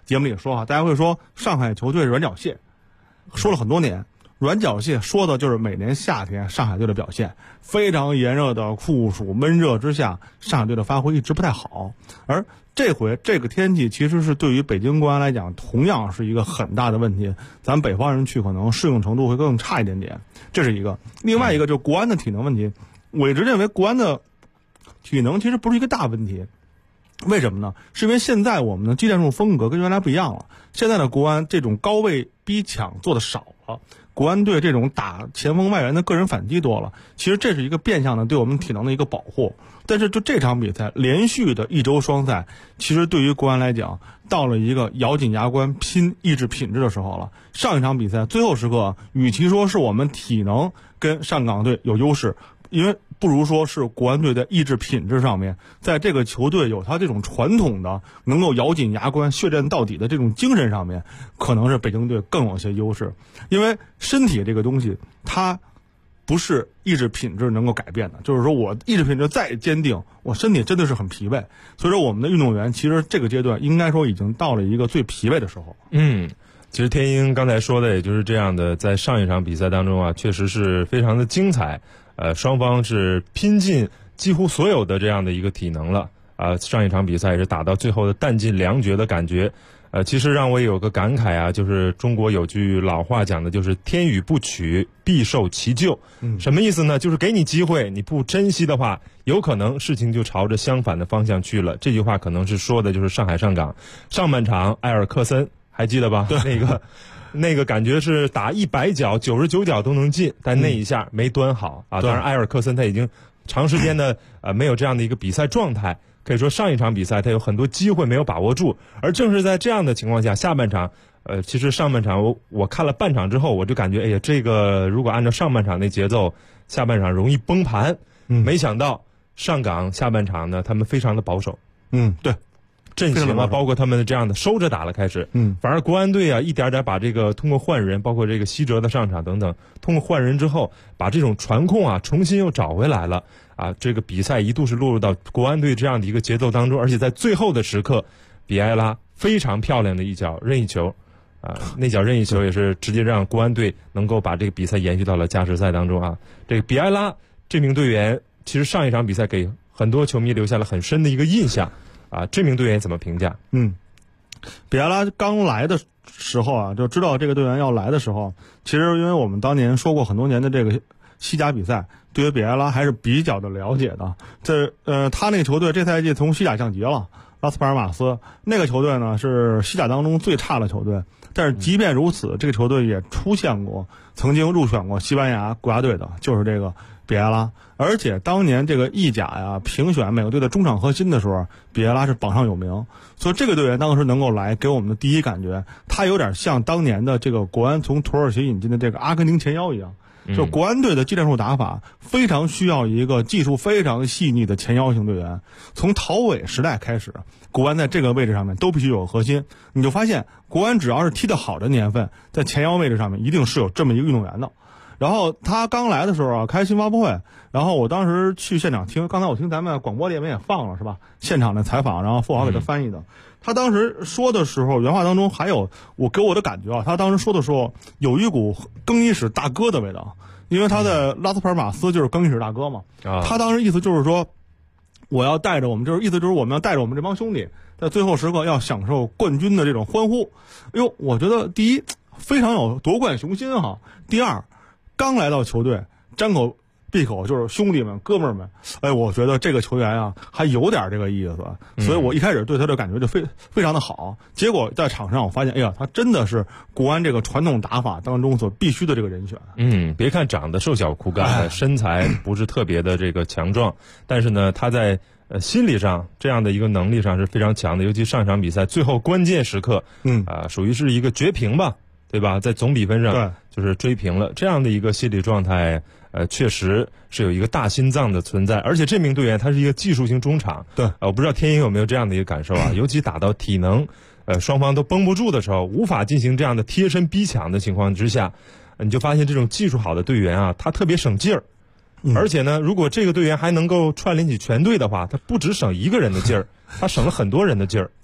节目里说大家会说上海球队软脚蟹，说了很多年。软脚蟹说的就是每年夏天上海队的表现，非常炎热的酷暑闷热之下，上海队的发挥一直不太好。而这回这个天气其实是对于北京国安来讲同样是一个很大的问题，咱们北方人去可能适应程度会更差一点点，这是一个。另外一个就是国安的体能问题，我一直认为国安的体能其实不是一个大问题。为什么呢？是因为现在我们的技战术风格跟原来不一样了，现在的国安这种高位逼抢做的少了，国安队这种打前锋外援的个人反击多了，其实这是一个变相的对我们体能的一个保护。但是就这场比赛连续的一周双赛，其实对于国安来讲到了一个咬紧牙关拼意志品质的时候了。上一场比赛最后时刻，与其说是我们体能跟上港队有优势，因为不如说是国安队的意志品质上面，在这个球队有他这种传统的能够咬紧牙关血战到底的这种精神上面，可能是北京队更有些优势。因为身体这个东西它不是意志品质能够改变的，就是说我意志品质再坚定，我身体真的是很疲惫。所以说我们的运动员其实这个阶段应该说已经到了一个最疲惫的时候。 其实天鹰刚才说的也就是这样的，在上一场比赛当中啊，确实是非常的精彩。双方是拼尽几乎所有的这样的一个体能了啊！上一场比赛也是打到最后的弹尽粮绝的感觉。其实让我有个感慨啊，就是中国有句老话讲的，就是天与不取，必受其咎。什么意思呢？就是给你机会，你不珍惜的话，有可能事情就朝着相反的方向去了。这句话可能是说的就是上海上港上半场埃尔克森，还记得吧？对，那个感觉是打100脚99脚都能进，但那一下没端好啊。当然埃尔克森他已经长时间的没有这样的一个比赛状态，可以说上一场比赛他有很多机会没有把握住，而正是在这样的情况下，下半场其实上半场我看了半场之后，我就感觉哎呀，这个如果按照上半场那节奏，下半场容易崩盘。没想到上港下半场呢，他们非常的保守。 对。 阵型啊，包括他们的这样的收着打了开始，反而国安队啊一点点把这个通过换人，包括这个西哲的上场等等，通过换人之后，把这种传控啊重新又找回来了啊。这个比赛一度是落入到国安队这样的一个节奏当中，而且在最后的时刻，比埃拉非常漂亮的一脚任意球，那脚任意球也是直接让国安队能够把这个比赛延续到了加时赛当中啊。这个比埃拉这名队员，其实上一场比赛给很多球迷留下了很深的一个印象。这名队员怎么评价？ 比埃拉刚来的时候啊，就知道这个队员要来的时候，其实因为我们当年说过很多年的这个西甲比赛，对于比埃拉还是比较的了解的。他那个球队这赛季从西甲降级了，拉斯帕尔马斯那个球队呢是西甲当中最差的球队，但是即便如此，这个球队也出现过曾经入选过西班牙国家队的，就是这个比埃拉。而且当年这个意甲呀评选每个队的中场核心的时候，比埃拉是榜上有名。所以这个队员当时能够来，给我们的第一感觉，他有点像当年的这个国安从土耳其引进的这个阿根廷前腰一样。就国安队的技战术打法非常需要一个技术非常细腻的前腰型队员。从陶伟时代开始，国安在这个位置上面都必须有核心。你就发现国安只要是踢得好的年份，在前腰位置上面一定是有这么一个运动员的。然后他刚来的时候啊，开新发布会，然后我当时去现场听，刚才我听咱们广播里面也放了是吧？现场的采访，然后富豪给他翻译的。他当时说的时候，原话当中还有给我的感觉啊，他当时说的时候有一股更衣室大哥的味道，因为他在拉斯帕尔马斯就是更衣室大哥嘛。他当时意思就是说，我要带着我们，就是意思就是我们要带着我们这帮兄弟，在最后时刻要享受冠军的这种欢呼。我觉得第一非常有夺冠雄心哈，第二刚来到球队，张口闭口就是兄弟们哥们儿们，我觉得这个球员啊还有点这个意思，所以我一开始对他的感觉就非常的好。结果在场上我发现，他真的是国安这个传统打法当中所必须的这个人选。 别看长得瘦小枯干，身材不是特别的这个强壮，但是呢，他在心理上这样的一个能力上是非常强的。尤其上场比赛最后关键时刻，属于是一个绝平吧。对吧？在总比分上就是追平了，这样的一个心理状态，确实是有一个大心脏的存在。而且这名队员他是一个技术型中场，我不知道天鹰有没有这样的一个感受啊？尤其打到体能，双方都绷不住的时候，无法进行这样的贴身逼抢的情况之下，你就发现这种技术好的队员啊，他特别省劲儿。而且呢，如果这个队员还能够串联起全队的话，他不只省一个人的劲儿，他省了很多人的劲儿。 对。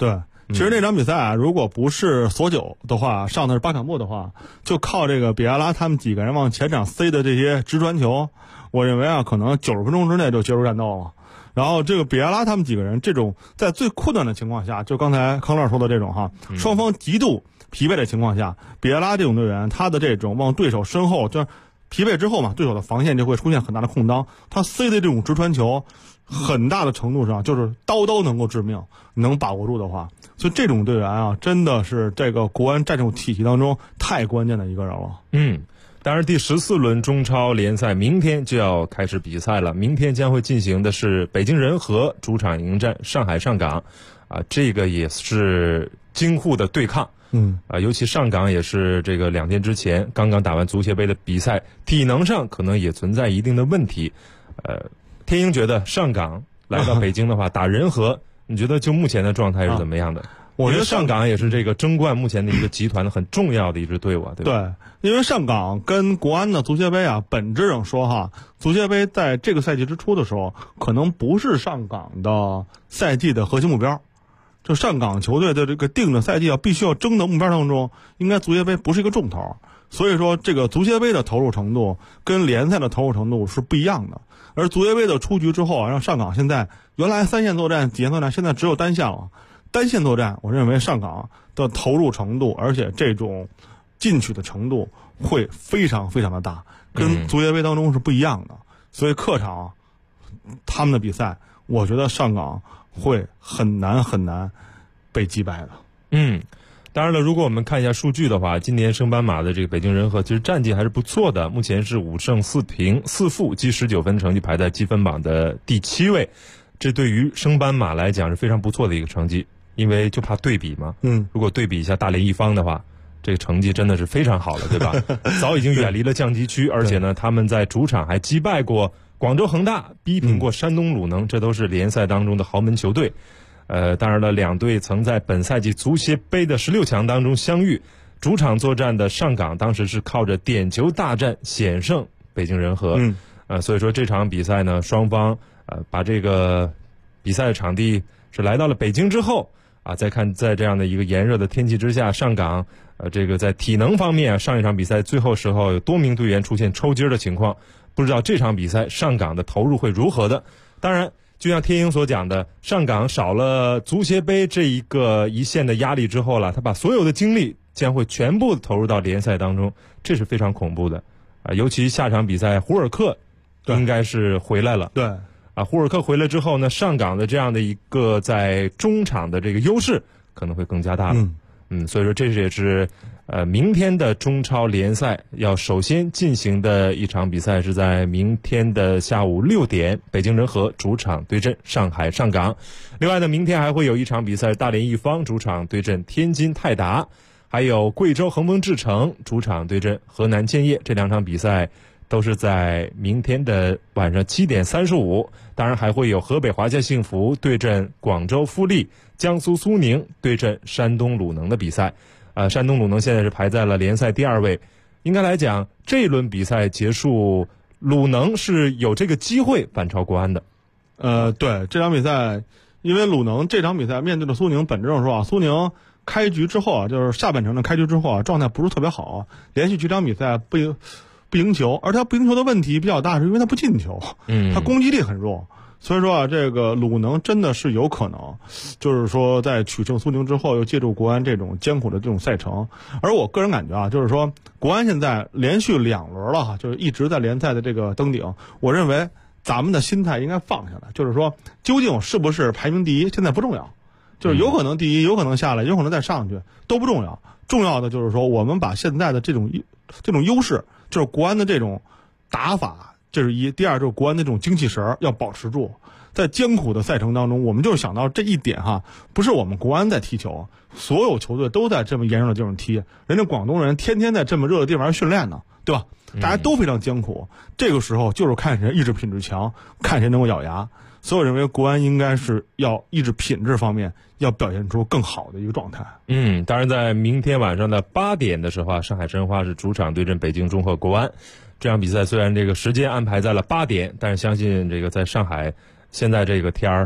其实那场比赛啊，如果不是索九的话，上的是巴坎布的话，就靠这个比埃拉他们几个人往前场塞的这些直传球，我认为啊，可能90分钟之内就结束战斗了。然后这个比埃拉他们几个人，这种在最困难的情况下，就刚才康乐说的这种哈，双方极度疲惫的情况下，比埃拉这种队员，他的这种往对手身后，就是疲惫之后嘛，对手的防线就会出现很大的空当，他塞的这种直传球，很大的程度上就是刀能够致命，能把握住的话，所以这种队员啊，真的是这个国安战术体系当中太关键的一个人了。 当然，第14轮中超联赛明天就要开始比赛了。明天将会进行的是北京人和主场迎战上海上港，这个也是京沪的对抗。尤其上港也是这个2天之前刚刚打完足协杯的比赛，体能上可能也存在一定的问题。天鹰觉得上港来到北京的话，打人和，你觉得就目前的状态是怎么样的？我觉得上港也是这个争冠目前的一个集团的很重要的一支队伍，对吧？ 对，因为上港跟国安的足协杯啊，本质上说哈，足协杯在这个赛季之初的时候，可能不是上港的赛季的核心目标。就上港球队的这个定的赛季必须要争的目标当中，应该足协杯不是一个重头。所以说，这个足协杯的投入程度跟联赛的投入程度是不一样的。而足协杯的出局之后啊，让上港现在原来3线作战、几线作战，现在只有单线了。单线作战，我认为上港的投入程度，而且这种进取的程度会非常非常的大，跟足协杯当中是不一样的。所以客场他们的比赛，我觉得上港会很难被击败的。 当然了，如果我们看一下数据的话，今年升班马的这个北京人和其实战绩还是不错的，目前是5胜4平4负，积19分，成绩排在积分榜的第7位。这对于升班马来讲是非常不错的一个成绩，因为就怕对比嘛。如果对比一下大连一方的话，这个成绩真的是非常好了，对吧？早已经远离了降级区，而且呢，他们在主场还击败过广州恒大，逼平过山东鲁能，这都是联赛当中的豪门球队。当然了，两队曾在本赛季足协杯的16强当中相遇，主场作战的上港当时是靠着点球大战险胜北京人和。所以说这场比赛呢，双方把这个比赛的场地是来到了北京之后再看在这样的一个炎热的天气之下，上港这个在体能方面上一场比赛最后时候有多名队员出现抽筋的情况，不知道这场比赛上港的投入会如何的。当然就像天鹰所讲的，上港少了足协杯这一线的压力之后了，他把所有的精力将会全部投入到联赛当中，这是非常恐怖的尤其下场比赛胡尔克应该是回来了。 对胡尔克回来之后呢，上港的这样的一个在中场的这个优势可能会更加大了。所以说这也是明天的中超联赛要首先进行的一场比赛，是在明天的下午6点，北京人和主场对阵上海上港。另外呢，明天还会有一场比赛，大连一方主场对阵天津泰达，还有贵州恒丰智诚主场对阵河南建业，这2场比赛都是在明天的晚上7点35。当然还会有河北华夏幸福对阵广州富力，江苏苏宁对阵山东鲁能的比赛。山东鲁能现在是排在了联赛第2位。应该来讲，这一轮比赛结束，鲁能是有这个机会反超国安的。 对，这场比赛，因为鲁能这场比赛面对的苏宁，本质上说苏宁开局之后就是下半程的开局之后状态不是特别好，连续几场比赛不赢球，而他不赢球的问题比较大，是因为他不进球，他攻击力很弱。所以说这个鲁能真的是有可能，就是说在取胜苏宁之后，又借助国安这种艰苦的这种赛程。而我个人感觉就是说国安现在连续2轮了就是一直在联赛的这个登顶。我认为咱们的心态应该放下来，就是说究竟是不是排名第一，现在不重要，就是有可能第一，有可能下来，有可能再上去，都不重要。重要的就是说我们把现在的这种优势，就是国安的这种打法。这是一，第二就是国安的这种精气神要保持住，在艰苦的赛程当中，我们就是想到这一点不是我们国安在踢球，所有球队都在这么炎热的地方踢，人家广东人天天在这么热的地方训练呢，对吧？大家都非常艰苦，这个时候就是看谁意志品质强，看谁能够咬牙。所以我认为国安应该是要意志品质方面要表现出更好的一个状态。 当然在明天晚上的8点的时候上海申花是主场对阵北京中赫国安。这场比赛虽然这个时间安排在了8点，但是相信这个在上海现在这个天儿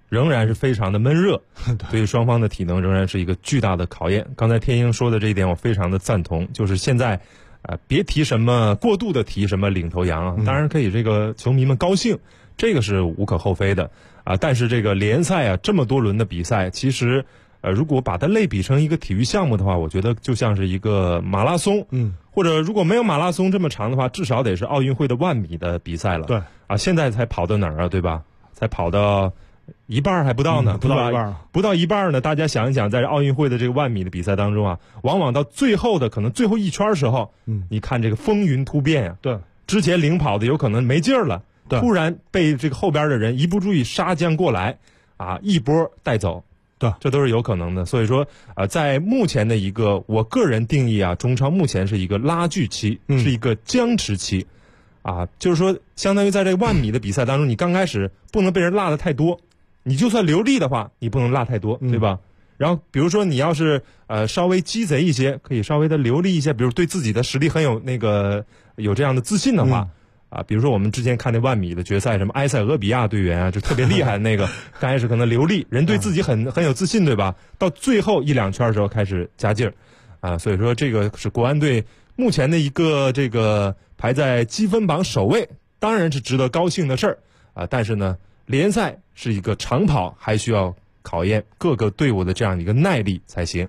仍然是非常的闷热，对于双方的体能仍然是一个巨大的考验。刚才天鹰说的这一点我非常的赞同，就是现在别提什么过度的提什么领头羊啊，当然可以这个球迷们高兴，这个是无可厚非的啊。但是这个联赛啊这么多轮的比赛，其实如果把它类比成一个体育项目的话，我觉得就像是一个马拉松，或者如果没有马拉松这么长的话，至少得是奥运会的10000米的比赛了。 对啊，现在才跑到哪儿啊，对吧？才跑到一半还不到呢， 不到一半， 不到一半呢。大家想一想，在奥运会的这个10000米的比赛当中啊，往往到最后的可能最后一圈时候，你看这个风云突变呀。 对， 之前领跑的有可能没劲儿了， 对， 突然被这个后边的人一不注意杀将过来，啊，一波带走。 对， 这都是有可能的。所以说，在目前的一个我个人定义啊，中超目前是一个拉锯期，是一个僵持期。啊，就是说，相当于在这个10000米的比赛当中，你刚开始不能被人落的太多，你就算流利的话，你不能落太多，对吧？然后，比如说你要是稍微鸡贼一些，可以稍微的流利一些，比如对自己的实力很有有这样的自信的话，啊，比如说我们之前看那10000米的决赛，什么埃塞俄比亚队员啊，就特别厉害的那个，刚开始可能流利，人对自己很有自信，对吧？到最后1-2圈的时候开始加劲儿，啊，所以说这个是国安队目前的一个这个排在积分榜首位，当然是值得高兴的事儿啊。但是呢，联赛是一个长跑，还需要考验各个队伍的这样一个耐力才行。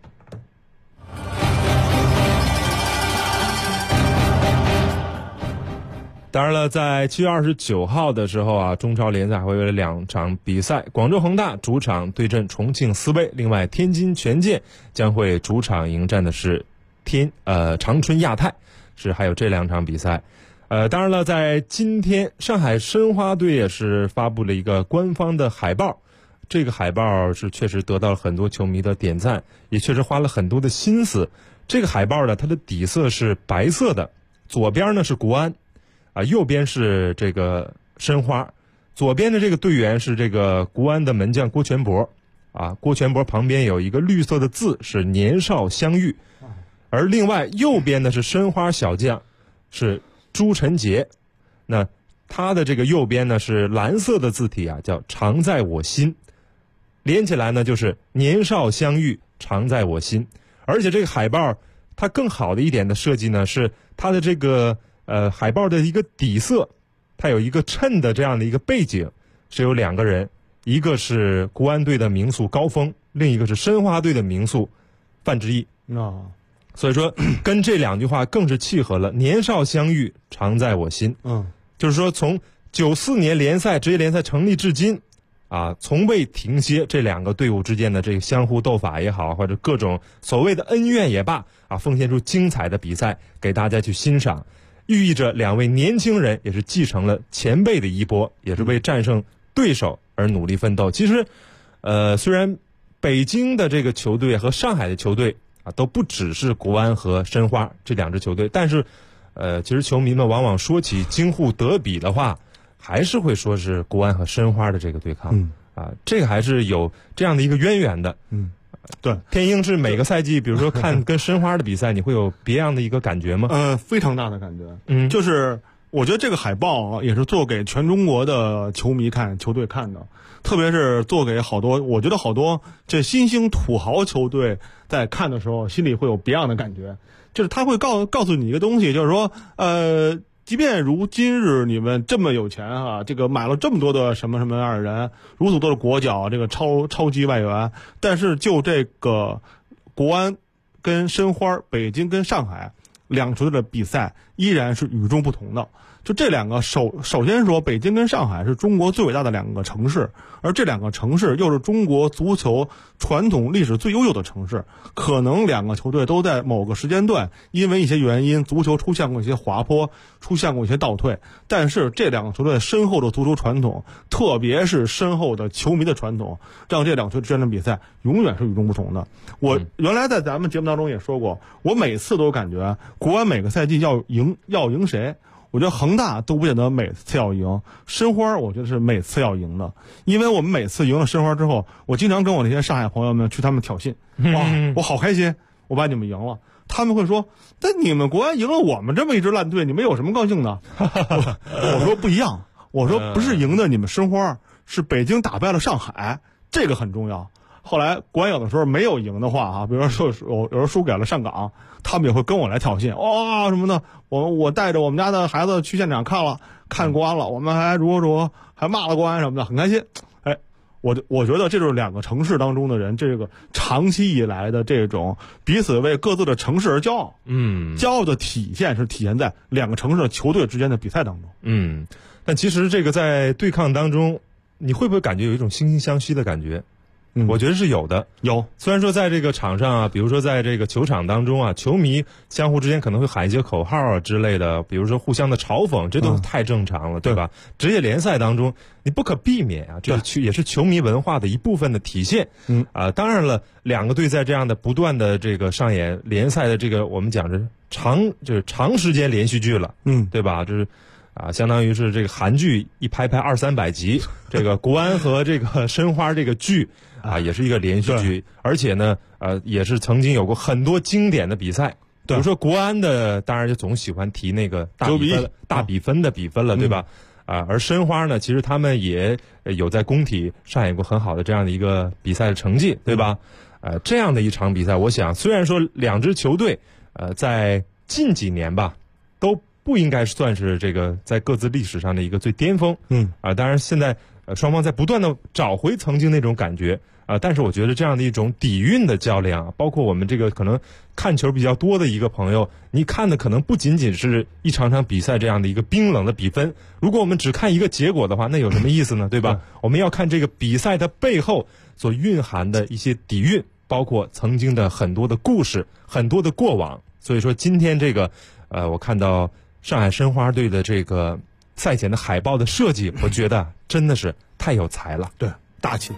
当然了，在7月29号的时候啊，中超联赛还会有2场比赛，广州恒大主场对阵重庆斯威，另外天津权健将会主场迎战的是长春亚泰，是还有这2场比赛。当然了，在今天上海申花队也是发布了一个官方的海报，这个海报是确实得到了很多球迷的点赞，也确实花了很多的心思。这个海报呢，它的底色是白色的，左边呢是国安，啊，右边是这个申花，左边的这个队员是这个国安的门将郭全博，啊，郭全博旁边有一个绿色的字是年少相遇，而另外右边呢是申花小将，是朱晨杰，那他的这个右边呢是蓝色的字体啊，叫常在我心，连起来呢就是年少相遇，常在我心。而且这个海报它更好的一点的设计呢，是它的这个海报的一个底色，它有一个衬的这样的一个背景，是有2个人，一个是国安队的名宿高峰，另一个是申花队的名宿范志毅。所以说跟这2句话更是契合了，年少相遇，常在我心。就是说从94年职业联赛成立至今啊，从未停歇这2个队伍之间的这个相互斗法也好，或者各种所谓的恩怨也罢啊，奉献出精彩的比赛给大家去欣赏，寓意着2位年轻人也是继承了前辈的衣钵，也是为战胜对手而努力奋斗。其实虽然北京的这个球队和上海的球队啊都不只是国安和申花这2支球队，但是其实球迷们往往说起京沪德比的话，还是会说是国安和申花的这个对抗，啊，这个还是有这样的一个渊源的。 对， 天鹰是每个赛季，比如说看跟申花的比赛，你会有别样的一个感觉吗？ 非常大的感觉。就是我觉得这个海报啊，也是做给全中国的球迷看、球队看的，特别是做给我觉得好多这新兴土豪球队在看的时候，心里会有别样的感觉。就是他会告诉你一个东西，就是说，即便如今日你们这么有钱啊，这个买了这么多的什么什么样的人，如此多的国脚，这个超级外援，但是就这个国安跟申花、北京跟上海2球队的比赛依然是与众不同的。就这2个首先说，北京跟上海是中国最伟大的2个城市，而这2个城市又是中国足球传统历史最悠久的城市。可能2个球队都在某个时间段因为一些原因，足球出现过一些滑坡，出现过一些倒退，但是这2个球队深厚的足球传统，特别是深厚的球迷的传统，让这2球队之间的比赛永远是与众不同的。我原来在咱们节目当中也说过，我每次都感觉国安每个赛季要赢谁，我觉得恒大都不见得每次要赢，申花我觉得是每次要赢的，因为我们每次赢了申花之后，我经常跟我那些上海朋友们去他们挑衅，哇，我好开心，我把你们赢了。他们会说，但你们国安赢了我们这么一支烂队，你们有什么高兴的？我说不一样，我说不是赢的你们申花， 是北京打败了上海，这个很重要。后来国安有的时候没有赢的话啊，比如说有时候输给了上港，他们也会跟我来挑衅，什么的，我带着我们家的孩子去现场看国安了，我们还如何还骂了国安什么的，很开心。我觉得这就是两个城市当中的人，这个长期以来的这种彼此为各自的城市而骄傲，骄傲的体现是体现在两个城市的球队之间的比赛当中。 但其实这个在对抗当中，你会不会感觉有一种惺惺相惜的感觉？我觉得是有的。虽然说在这个场上啊，比如说在这个球场当中啊，球迷相互之间可能会喊一些口号啊之类的，比如说互相的嘲讽，这都太正常了，对吧？职业联赛当中你不可避免啊，这也是球迷文化的一部分的体现。当然了，两个队在这样的不断的这个上演联赛的这个我们讲着长时间连续剧了，对吧？就是相当于是这个韩剧一拍200-300集，这个国安和这个申花这个剧也是一个连续剧，而且呢也是曾经有过很多经典的比赛，比如说国安的当然就总喜欢提那个大比分的比分了，对吧？而申花呢，其实他们也有在工体上演过很好的这样的一个比赛的成绩，对吧？这样的一场比赛，我想虽然说两支球队在近几年吧都不应该算是这个在各自历史上的一个最巅峰，当然现在双方在不断的找回曾经那种感觉但是我觉得这样的一种底蕴的较量，包括我们这个可能看球比较多的一个朋友，你看的可能不仅仅是一场场比赛这样的一个冰冷的比分，如果我们只看一个结果的话，那有什么意思呢？对吧？我们要看这个比赛的背后所蕴含的一些底蕴，包括曾经的很多的故事，很多的过往。所以说今天这个我看到上海申花队的这个赛前的海报的设计，我觉得真的是太有才了， 对，大气。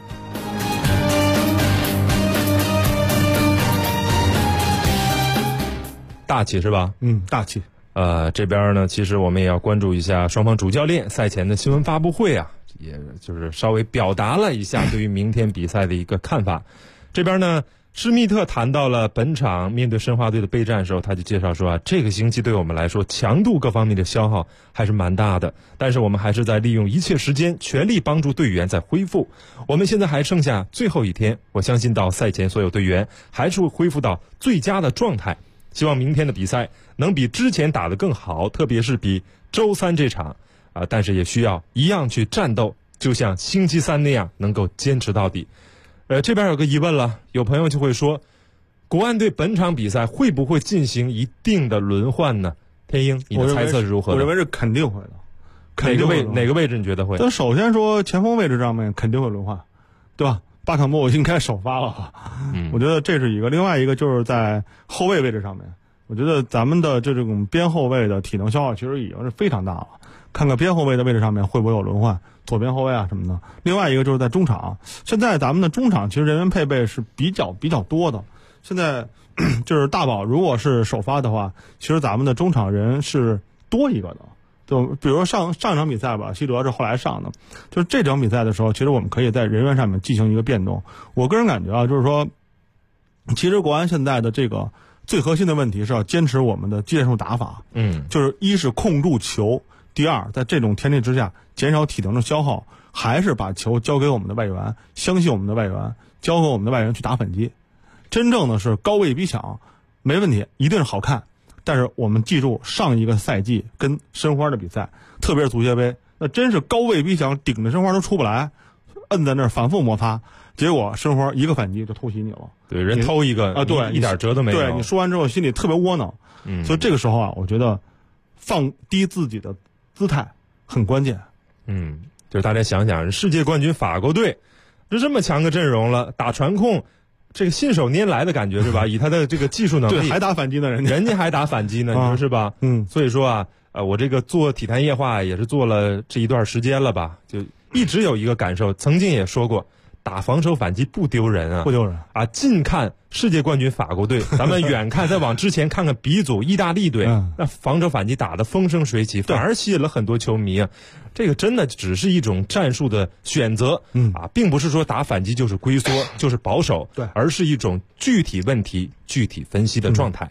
大气是吧？ 大气。 这边呢，其实我们也要关注一下双方主教练赛前的新闻发布会啊，也就是稍微表达了一下对于明天比赛的一个看法。这边呢，施密特谈到了本场面对申花队的备战的时候，他就介绍说这个星期对我们来说强度各方面的消耗还是蛮大的，但是我们还是在利用一切时间全力帮助队员在恢复。我们现在还剩下最后一天，我相信到赛前所有队员还是会恢复到最佳的状态，希望明天的比赛能比之前打得更好，特别是比周三这场但是也需要一样去战斗，就像星期三那样能够坚持到底。这边有个疑问了，有朋友就会说，国安队本场比赛会不会进行一定的轮换呢？天鹰，你的猜测是如何的？ 我认为是肯定会的。 哪个位置你觉得会？ 但首先说前锋位置上面肯定会轮换，对吧？巴卡莫应该首发了，我觉得这是一个。另外一个就是在后卫位置上面，我觉得咱们的这种边后卫的体能消耗其实已经是非常大了。看看边后卫的位置上面会不会有轮换，左边后卫什么的。另外一个就是在中场，现在咱们的中场其实人员配备是比较多的。现在就是大宝如果是首发的话，其实咱们的中场人是多一个的。就比如说上场比赛吧，西德是后来上的，就是这场比赛的时候，其实我们可以在人员上面进行一个变动。我个人感觉就是说，其实国安现在的这个最核心的问题是要坚持我们的技战术打法，就是一是控住球，第二在这种天气之下减少体能的消耗，还是把球交给我们的外援，相信我们的外援，交给我们的外援去打反击。真正的是高位逼抢，没问题，一定是好看。但是我们记住上一个赛季跟申花的比赛，特别是足协杯，那真是高位逼抢，顶着申花都出不来，摁在那儿反复摩擦，结果申花一个反击就偷袭你了。 对，人偷一个对，一点辙都没有。 对，你说完之后心里特别窝囊。所以这个时候我觉得放低自己的姿态很关键。 就是大家想想，世界冠军法国队这么强个阵容了，打传控。这个信手拈来的感觉是吧？以他的这个技术能力， 对，还打反击呢， 人家还打反击呢，你说是吧？所以说我这个做体坛夜话也是做了这一段时间了吧，就一直有一个感受，曾经也说过，打防守反击不丢人不丢人近看世界冠军法国队，咱们远看再往之前看看鼻祖意大利队，那防守反击打得风生水起，反而吸引了很多球迷这个真的只是一种战术的选择，并不是说打反击就是龟缩，就是保守， 对， 而是一种具体问题具体分析的状态。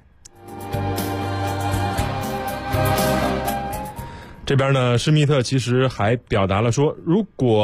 这边呢，施密特其实还表达了说，如果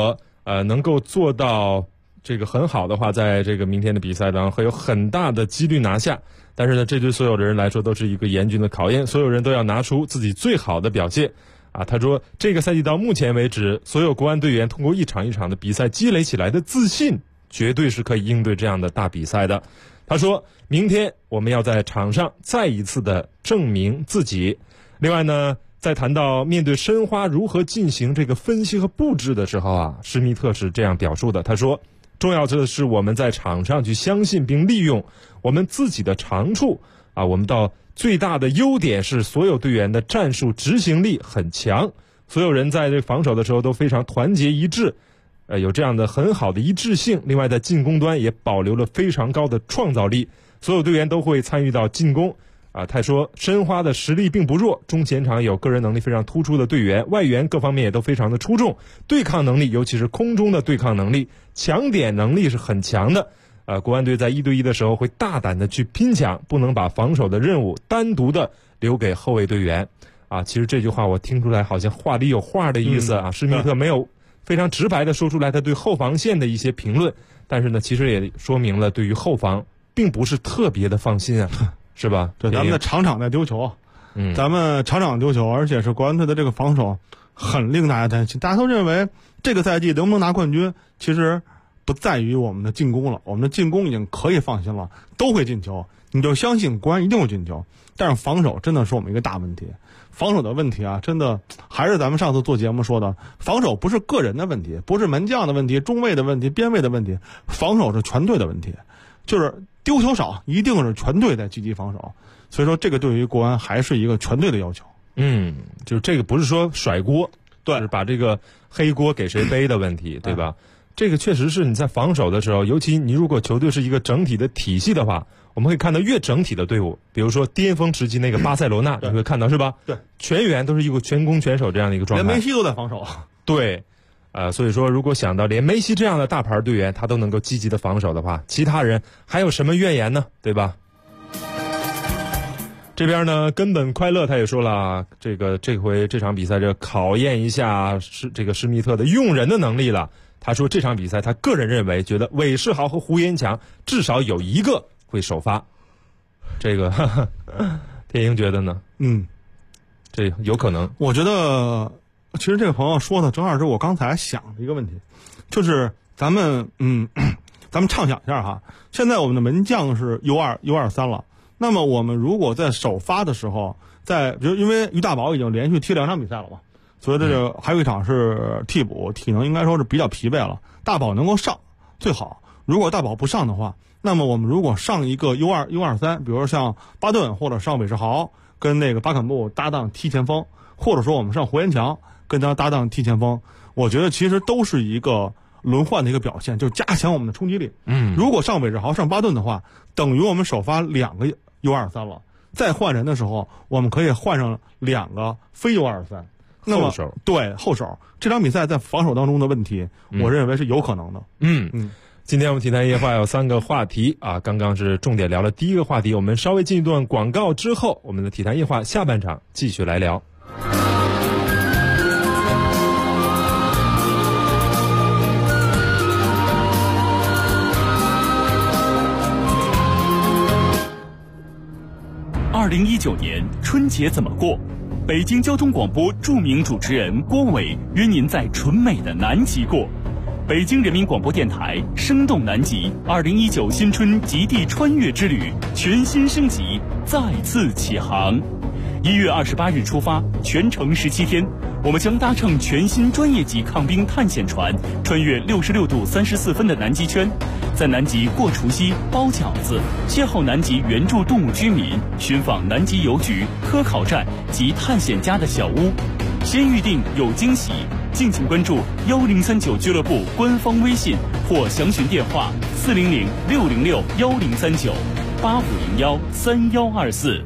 能够做到这个很好的话，在这个明天的比赛当中会有很大的几率拿下。但是呢，这对所有的人来说都是一个严峻的考验，所有人都要拿出自己最好的表现。他说这个赛季到目前为止，所有国安队员通过一场一场的比赛积累起来的自信，绝对是可以应对这样的大比赛的。他说明天我们要在场上再一次的证明自己。另外呢，在谈到面对申花如何进行这个分析和布置的时候施密特是这样表述的，他说重要的是我们在场上去相信并利用我们自己的长处我们到最大的优点是所有队员的战术执行力很强，所有人在这防守的时候都非常团结一致，有这样的很好的一致性。另外在进攻端也保留了非常高的创造力，所有队员都会参与到进攻他说申花的实力并不弱，中前场有个人能力非常突出的队员，外援各方面也都非常的出众，对抗能力尤其是空中的对抗能力，抢点能力是很强的。国安队在1对1的时候会大胆的去拼抢，不能把防守的任务单独的留给后卫队员其实这句话我听出来好像话里有话的意思施密特没有非常直白的说出来他对后防线的一些评论，但是呢其实也说明了对于后防并不是特别的放心是吧？ 对，咱们的场场在丢球咱们场场丢球，而且是国安队的这个防守很令大家担心。大家都认为这个赛季能不能拿冠军其实不在于我们的进攻了，我们的进攻已经可以放心了，都会进球，你就相信国安一定会进球。但是防守真的是我们一个大问题，防守的问题真的还是咱们上次做节目说的，防守不是个人的问题，不是门将的问题，中卫的问题，边卫的问题，防守是全队的问题，就是丢球少一定是全队在积极防守。所以说这个对于国安还是一个全队的要求。 就是这个不是说甩锅，对，是把这个黑锅给谁背的问题，对吧？这个确实是你在防守的时候，尤其你如果球队是一个整体的体系的话，我们会看到越整体的队伍，比如说巅峰时期那个巴塞罗那，你会看到是吧？ 对， 全员都是一个全攻全守这样的一个状态， 连梅西都在防守。 对，所以说如果想到连梅西这样的大牌队员他都能够积极的防守的话，其他人还有什么怨言呢？对吧？这边呢，根本快乐他也说了，这回这场比赛考验一下施密特的用人的能力了。他说这场比赛他个人认为觉得韦世豪和胡延强至少有一个会首发。这个天鹰觉得呢？这有可能。 我觉得其实这个朋友说的正好是我刚才想的一个问题，就是咱们畅想一下现在我们的门将是 U23 了，那么我们如果在首发的时候，比如因为于大宝已经连续踢2场比赛了嘛，所以这个还有一场是替补，体能应该说是比较疲惫了，大宝能够上最好。如果大宝不上的话，那么我们如果上一个 U23， 比如说像巴顿或者上韦世豪跟那个巴坎布搭档踢前锋，或者说我们上胡延强跟他搭档踢前锋，我觉得其实都是一个轮换的一个表现，就是加强我们的冲击力。如果上韦世豪上巴顿的话，等于我们首发2个 U23 了，再换人的时候我们可以换上2个非 U23。那么对后手这场比赛在防守当中的问题，我认为是有可能的。 今天我们体坛夜话有3个话题刚刚是重点聊了第一个话题，我们稍微进一段广告之后，我们的体坛夜话下半场继续来聊。 2019年春节怎么过？北京交通广播著名主持人郭伟约您在纯美的南极过。北京人民广播电台生动南极2019新春极地穿越之旅全新升级，再次起航。1月28日出发，全程17天，我们将搭乘全新专业级抗冰探险船，穿越66度34分的南极圈，在南极过除夕、包饺子，邂逅南极原住动物居民，寻访南极邮局、科考站及探险家的小屋。先预定有惊喜，敬请关注1039俱乐部官方微信或详询电话400-606-1039-8501-3124。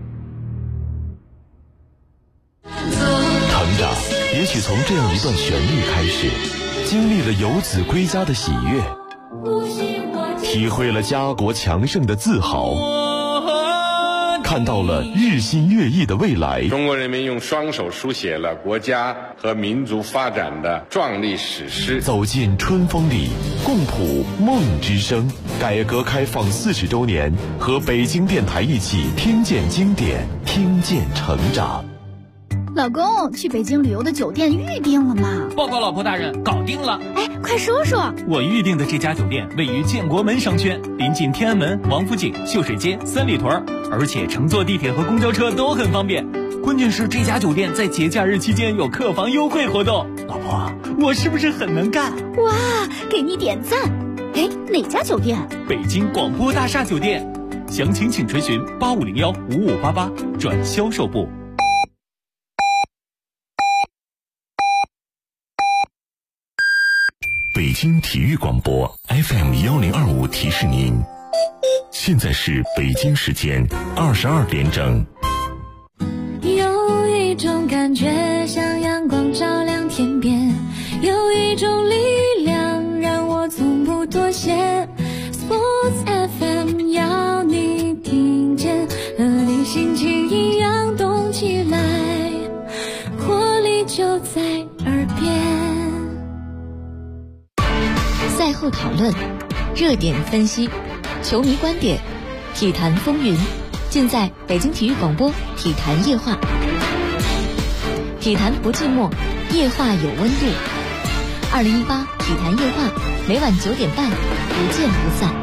成长也许从这样一段旋律开始，经历了游子归家的喜悦，体会了家国强盛的自豪， 看到了日新月异的未来。 中国人民用双手书写了国家和民族发展的壮丽史诗。 走进春风里，共谱梦之声。改革开放40周年，和北京电台一起听见经典，听见成长。 老公，去北京旅游的酒店预定了吗？ 报告老婆大人，搞定了。 哎，快说说。 我预定的这家酒店位于建国门商圈，临近天安门、王府井、秀水街、三里屯，而且乘坐地铁和公交车都很方便。关键是这家酒店在节假日期间有客房优惠活动。老婆，我是不是很能干？ 哇，给你点赞。哎，哪家酒店？ 北京广播大厦酒店。详情请垂询85015588转销售部。 北京体育广播 FM1025提示您，现在是北京时间22点整。 有一种感觉像阳光照亮天边，有一种力量让我从不妥协。Sports FM 要你听见，和你心情一样动起来，活力就在耳边。 赛后讨论，热点分析，球迷观点，体坛风云，尽在北京体育广播体坛夜话。体坛不寂寞，夜话有温度。2018体坛夜话，每晚9点半，不见不散。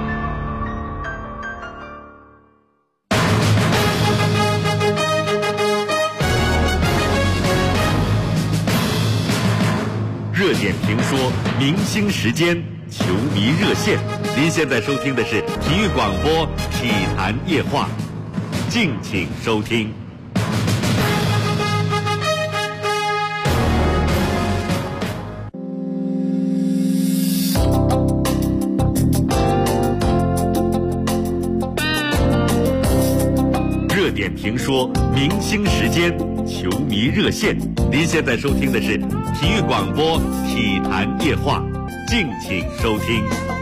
热点评说，明星时间，球迷热线。您现在收听的是体育广播体坛夜话，敬请收听。热点评说，明星时间，球迷热线。您现在收听的是体育广播体坛夜话，敬请收听。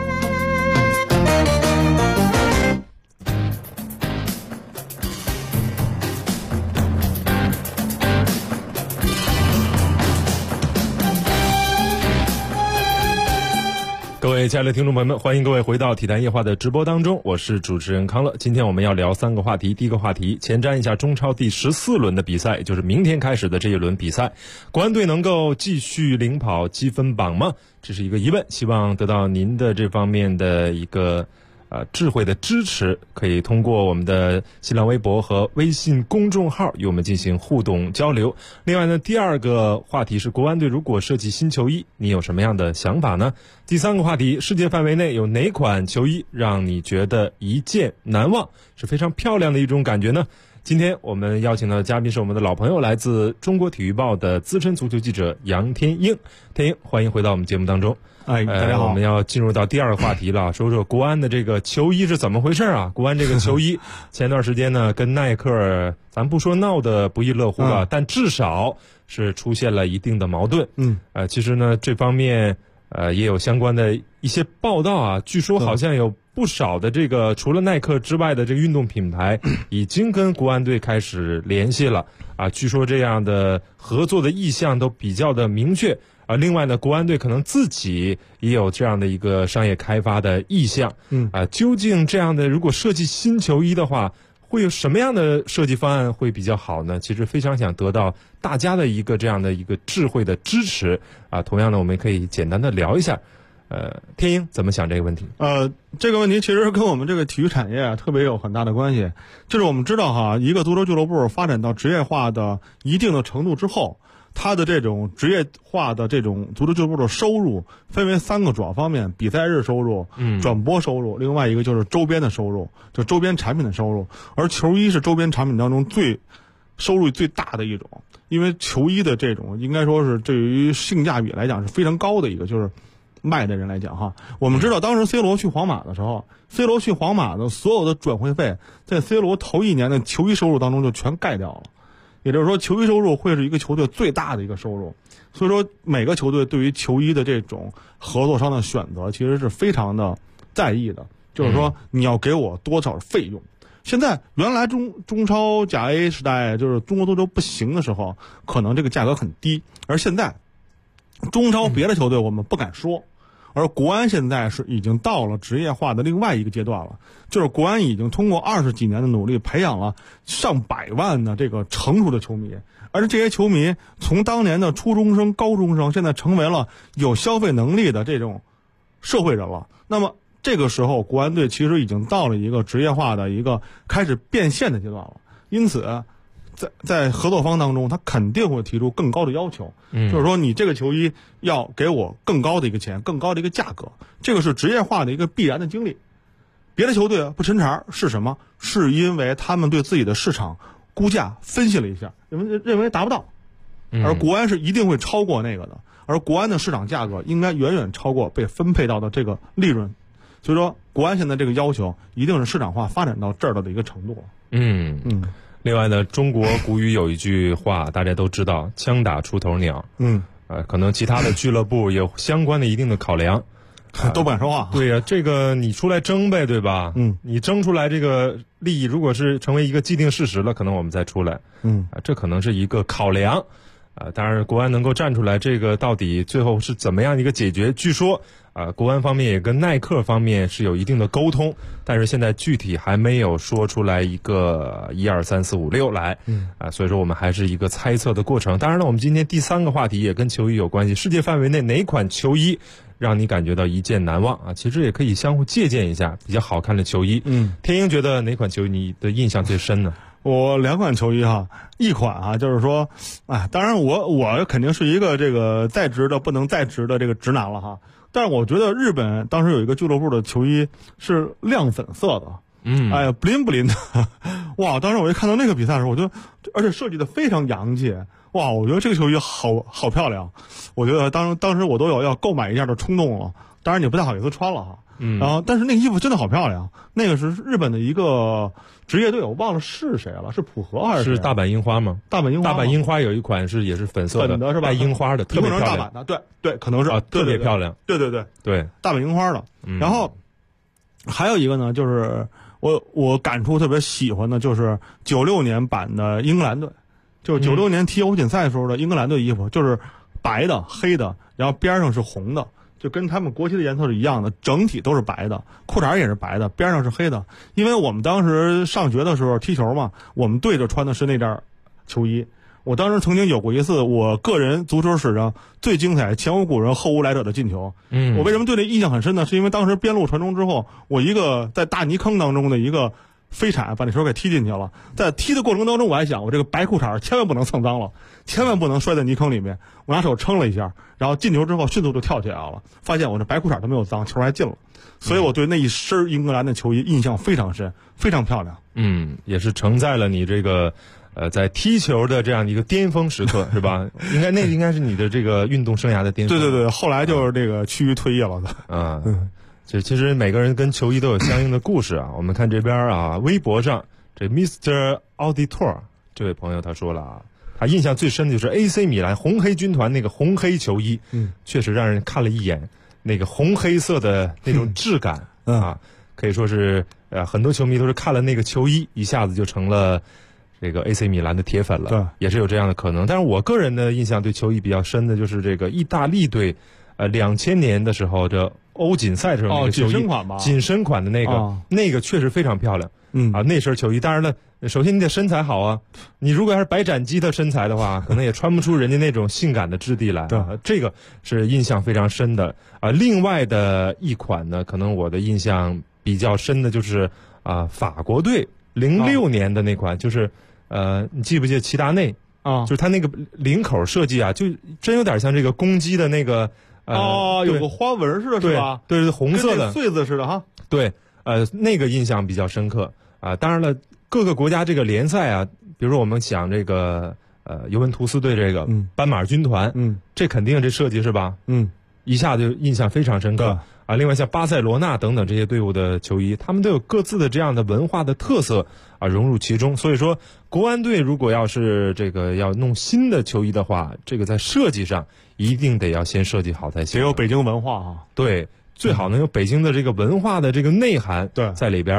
各位亲爱的听众朋友们，欢迎各位回到体坛夜话的直播当中，我是主持人康乐。今天我们要聊3个话题。第一个话题，前瞻一下中超第14轮的比赛，也就是明天开始的这一轮比赛，国安队能够继续领跑积分榜吗？这是一个疑问，希望得到您的这方面的一个智慧的支持，可以通过我们的新浪微博和微信公众号与我们进行互动交流。另外呢，第二个话题是国安队如果设计新球衣，你有什么样的想法呢？第三个话题，世界范围内有哪款球衣让你觉得一见难忘，是非常漂亮的一种感觉呢？今天我们邀请的嘉宾是我们的老朋友，来自中国体育报的资深足球记者杨天鹰。天鹰，欢迎回到我们节目当中。 大家好。 我们要进入到第二个话题了，说说国安的这个球衣是怎么回事啊？国安这个球衣前段时间呢，跟耐克咱不说闹得不亦乐乎吧，但至少是出现了一定的矛盾。其实呢，这方面也有相关的一些报道啊，据说好像有不少的这个除了耐克之外的这个运动品牌已经跟国安队开始联系了啊，据说这样的合作的意向都比较的明确。另外呢，国安队可能自己也有这样的一个商业开发的意向。究竟这样的如果设计新球衣的话，会有什么样的设计方案会比较好呢？其实非常想得到大家的一个这样的一个智慧的支持啊。同样呢，我们可以简单的聊一下。天鹰怎么想这个问题？ 这个问题其实跟我们这个体育产业特别有很大的关系。就是我们知道哈，一个足球俱乐部发展到职业化的一定的程度之后，它的这种职业化的这种足球俱乐部的收入分为3个主要方面：比赛日收入、转播收入，另外一个就是周边的收入，就周边产品的收入。而球衣是周边产品当中收入最大的一种，因为球衣的这种应该说是对于性价比来讲是非常高的一个，就是卖的人来讲哈。我们知道当时 C 罗去皇马的时候，C 罗去皇马的所有的转会费在 C 罗头1年的球衣收入当中就全盖掉了。也就是说，球衣收入会是一个球队最大的一个收入，所以说每个球队对于球衣的这种合作商的选择其实是非常的在意的，就是说你要给我多少费用， 现在原来中超甲 A 时代就是中国足球不行的时候，可能这个价格很低，而现在中超别的球队我们不敢说。而国安现在是已经到了职业化的另外一个阶段了，就是国安已经通过20几年的努力，培养了上百万的这个成熟的球迷，而这些球迷从当年的初中生、高中生，现在成为了有消费能力的这种社会人了。那么这个时候，国安队其实已经到了一个职业化的一个开始变现的阶段了，因此在合作方当中，他肯定会提出更高的要求，就是说你这个球衣要给我更高的一个钱，更高的一个价格，这个是职业化的一个必然的经历。别的球队不抻茬是什么？是因为他们对自己的市场估价分析了一下，认为达不到，而国安是一定会超过那个的，而国安的市场价格应该远远超过被分配到的这个利润，所以说国安现在这个要求一定是市场化发展到这儿的一个程度。 另外呢，中国古语有一句话大家都知道，枪打出头鸟。可能其他的俱乐部有相关的一定的考量， 都不敢说话。 对呀，这个你出来争呗，对吧？你争出来这个利益，如果是成为一个既定事实了，可能我们再出来。这可能是一个考量。当然国安能够站出来，这个到底最后是怎么样一个解决？据说国安方面也跟耐克方面是有一定的沟通，但是现在具体还没有说出来一个1、2、3、4、5、6来。所以说我们还是一个猜测的过程。当然了，我们今天第3个话题也跟球衣有关系，世界范围内哪款球衣让你感觉到一见难忘啊？其实也可以相互借鉴一下比较好看的球衣。天鹰觉得哪款球衣你的印象最深呢？ 我2款球衣哈，一款就是说，当然我肯定是一个这个再直的不能再直的这个直男了哈。但是我觉得日本当时有一个俱乐部的球衣是亮粉色的，不灵不灵的，哇！当时我一看到那个比赛的时候，我觉得而且设计的非常洋气，哇！我觉得这个球衣好漂亮，我觉得当时我都有要购买一下的冲动了，当然也不太好意思穿了哈。然后但是那个衣服真的好漂亮，那个是日本的一个职业队，我忘了是谁了，是浦和还是大阪樱花吗？大阪樱花有一款也是粉色的， 是吧？ 带樱花的，特别漂亮。 大阪的，对，可能是特别漂亮。 对，大阪樱花的。然后还有一个呢，就是我感触特别喜欢的，就是96年版的英格兰队，就是96年踢欧锦赛时候的英格兰队衣服，就是白的、黑的，然后边上是红的。就跟他们国旗的颜色是一样的，整体都是白的，裤衩也是白的，边上是黑的。因为我们当时上学的时候踢球嘛，我们对着穿的是那件球衣。我当时曾经有过一次我个人足球史上最精彩前无古人后无来者的进球。我为什么对这印象很深呢？是因为当时边路传中之后，我一个在大泥坑当中的一个飞铲把那球给踢进去了。在踢的过程当中，我还想我这个白裤衩千万不能蹭脏了，千万不能摔在泥坑里面。我拿手撑了一下，然后进球之后迅速就跳起来了，发现我这白裤衩都没有脏，球还进了。所以我对那一身英格兰的球衣印象非常深，非常漂亮。 也是承载了你这个在踢球的这样一个巅峰时刻，是吧？应该是你的这个运动生涯的巅峰。 对，后来就是这个趋于退役了的。其实每个人跟球衣都有相应的故事啊。我们看这边啊，微博上这 Mr. Auditor 这位朋友他说了啊，他印象最深的就是 AC 米兰红黑军团那个红黑球衣，确实让人看了一眼那个红黑色的那种质感啊，可以说是很多球迷都是看了那个球衣一下子就成了这个 AC 米兰的铁粉了， 对， 也是有这样的可能。但是我个人的印象对球衣比较深的就是这个意大利队，2000年的时候这欧锦赛的时候那个球衣，紧身款的那个，那个确实非常漂亮。那身球衣，当然了，首先你得身材好啊，你如果要是白斩鸡的身材的话，可能也穿不出人家那种性感的质地来。这个是印象非常深的啊。另外的一款呢，可能我的印象比较深的就是法国队06年的那款，就是你记不记得齐达内啊？就是他那个领口设计啊，就真有点像这个公鸡的那个。 有个花纹似的，是吧？ 对，红色的穗子似的哈。 对，那个印象比较深刻啊。当然了，各个国家这个联赛啊，比如说我们想这个尤文图斯队这个斑马军团，这肯定这设计是吧？一下就印象非常深刻啊。另外像巴塞罗那等等这些队伍的球衣，他们都有各自的这样的文化的特色啊，融入其中。所以说，国安队如果要是这个要弄新的球衣的话，这个在设计上一定得要先设计好才行。 也有北京文化啊， 对，最好能有北京的这个文化的这个内涵在里边。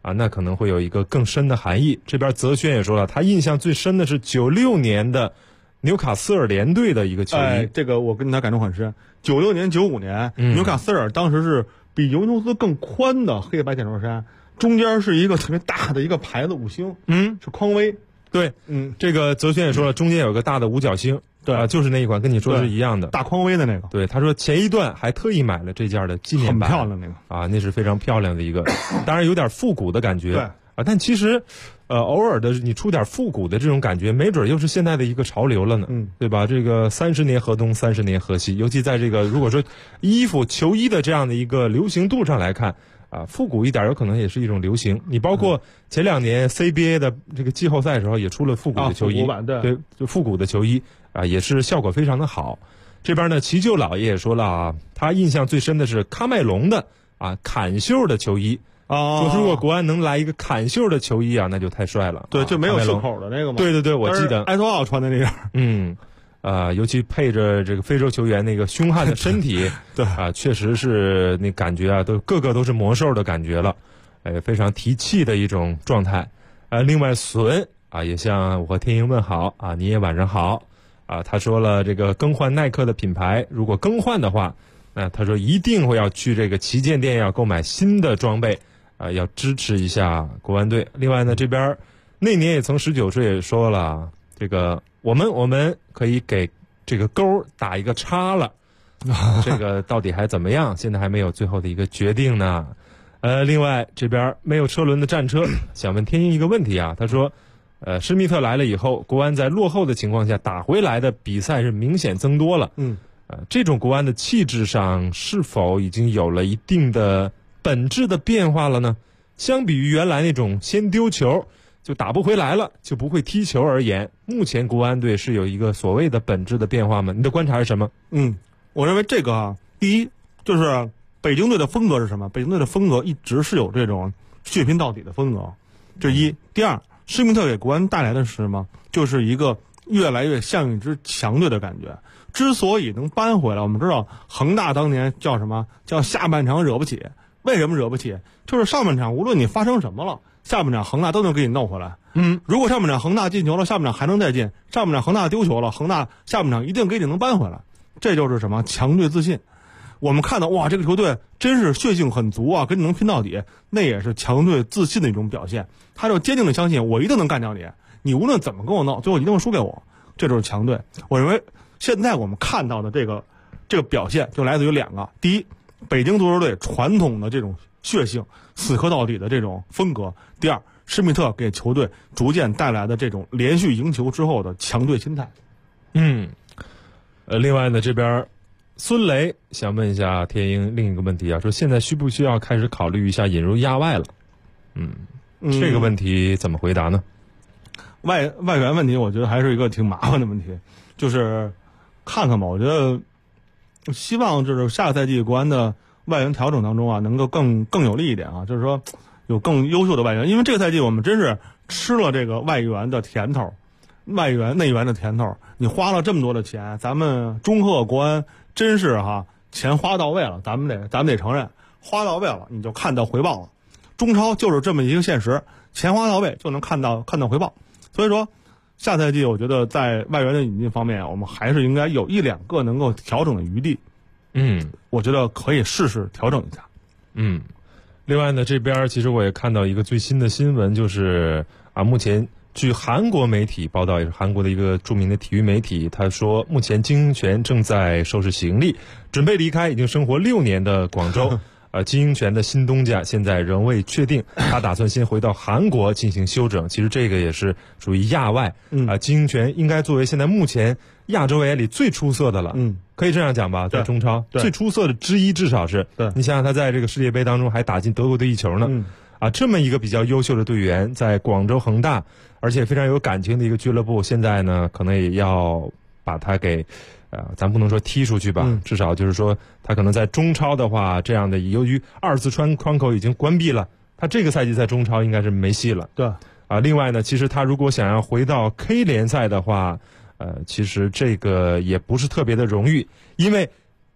啊，那可能会有一个更深的含义。这边泽轩也说了，他印象最深的是96年的纽卡斯尔联队的一个球衣。 这个我跟他感触很深。96年、95年，纽卡斯尔当时是比尤文图斯更宽的黑白简轴衫，中间是一个特别大的一个牌子5星，是匡威。 对，这个泽轩也说了，中间有个大的五角星。对啊，就是那一款，跟你说的是一样的， 大匡威的那个。 对，他说前一段还特意买了这件的纪念版， 很漂亮那个啊，那是非常漂亮的一个，当然有点复古的感觉。 对啊，但其实，偶尔的你出点复古的这种感觉，没准又是现在的一个潮流了呢，对吧？这个30年河东，30年河西，尤其在这个如果说球衣的这样的一个流行度上来看。啊，复古一点有可能也是一种流行。你包括前2年 CBA 的这个季后赛的时候，也出了复古的球衣，对，就复古的球衣啊，也是效果非常的好。这边呢，齐舅老爷也说了啊，他印象最深的是喀麦隆的啊坎袖的球衣啊，说如果国安能来一个坎袖的球衣啊，那就太帅了。 对，就没有袖口的那个吗？ 对，我记得埃托奥穿的那样。 尤其配着这个非洲球员那个凶悍的身体， 对啊，确实是那感觉啊，个个都是魔兽的感觉了，非常提气的一种状态。另外孙啊也向我和天鹰问好啊，你也晚上好啊。他说了，这个更换耐克的品牌，如果更换的话，那他说一定会要去这个旗舰店要购买新的装备啊，要支持一下国安队。另外呢，这边那年也曾19岁也说了，这个。我们可以给这个勾打一个叉了，这个到底还怎么样？现在还没有最后的一个决定呢。另外这边没有车轮的战车，想问天鹰一个问题啊。他说，施密特来了以后，国安在落后的情况下打回来的比赛是明显增多了。这种国安的气质上是否已经有了一定的本质的变化了呢？相比于原来那种先丢球。就打不回来了，就不会踢球而言，目前国安队是有一个所谓的本质的变化吗？你的观察是什么？ 我认为这个啊，第一就是北京队的风格是什么？北京队的风格一直是有这种血拼到底的风格，这一。第二，施密特给国安带来的是什么？就是一个越来越像一支强队的感觉。之所以能扳回来，我们知道恒大当年叫什么？叫下半场惹不起。为什么惹不起？就是上半场无论你发生什么了。下半场恒大都能给你弄回来。如果上半场恒大进球了，下半场还能再进；上半场恒大丢球了，恒大下半场一定给你能扳回来。这就是什么？强队自信。我们看到哇，这个球队真是血性很足啊，跟你能拼到底，那也是强队自信的一种表现。他就坚定的相信我一定能干掉你，你无论怎么跟我闹，最后一定会输给我。这就是强队。我认为现在我们看到的这个表现就来自于2个：第一，北京足球队传统的这种血性死磕到底的这种风格；第二，施密特给球队逐渐带来的这种连续赢球之后的强队心态。 另外呢，这边孙雷想问一下天鹰另一个问题啊，说现在需不需要开始考虑一下引入亚外了？这个问题怎么回答呢？ 外援问题，我觉得还是一个挺麻烦的问题，就是看看吧。我觉得希望就是下个赛季国安的外援调整当中啊，能够更有利一点啊，就是说有更优秀的外援，因为这个赛季我们真是吃了这个外援的甜头，内援的甜头。你花了这么多的钱，咱们中赫国安真是钱花到位了，咱们得承认，花到位了，你就看到回报了。中超就是这么一个现实，钱花到位就能看到回报。所以说，下赛季我觉得在外援的引进方面，我们还是应该有1-2个能够调整的余地。我觉得可以试试调整一下。 另外呢，这边其实我也看到一个最新的新闻，就是目前据韩国媒体报道，也是韩国的一个著名的体育媒体，他说目前金英权正在收拾行李，准备离开已经生活6年的广州。金英权的新东家现在仍未确定，他打算先回到韩国进行休整。其实这个也是属于亚外，金英权应该作为现在目前亚洲外援里最出色的了，可以这样讲吧，在中超最出色的之一，至少是。你想想他在这个世界杯当中还打进德国队1球呢，这么一个比较优秀的队员，在广州恒大，而且非常有感情的一个俱乐部，现在呢可能也要把他给。咱不能说踢出去吧，至少就是说他可能在中超的话，这样的由于2次窗口已经关闭了，他这个赛季在中超应该是没戏了。 对另外呢，其实他如果想要回到 K 联赛的话，其实这个也不是特别的容易，因为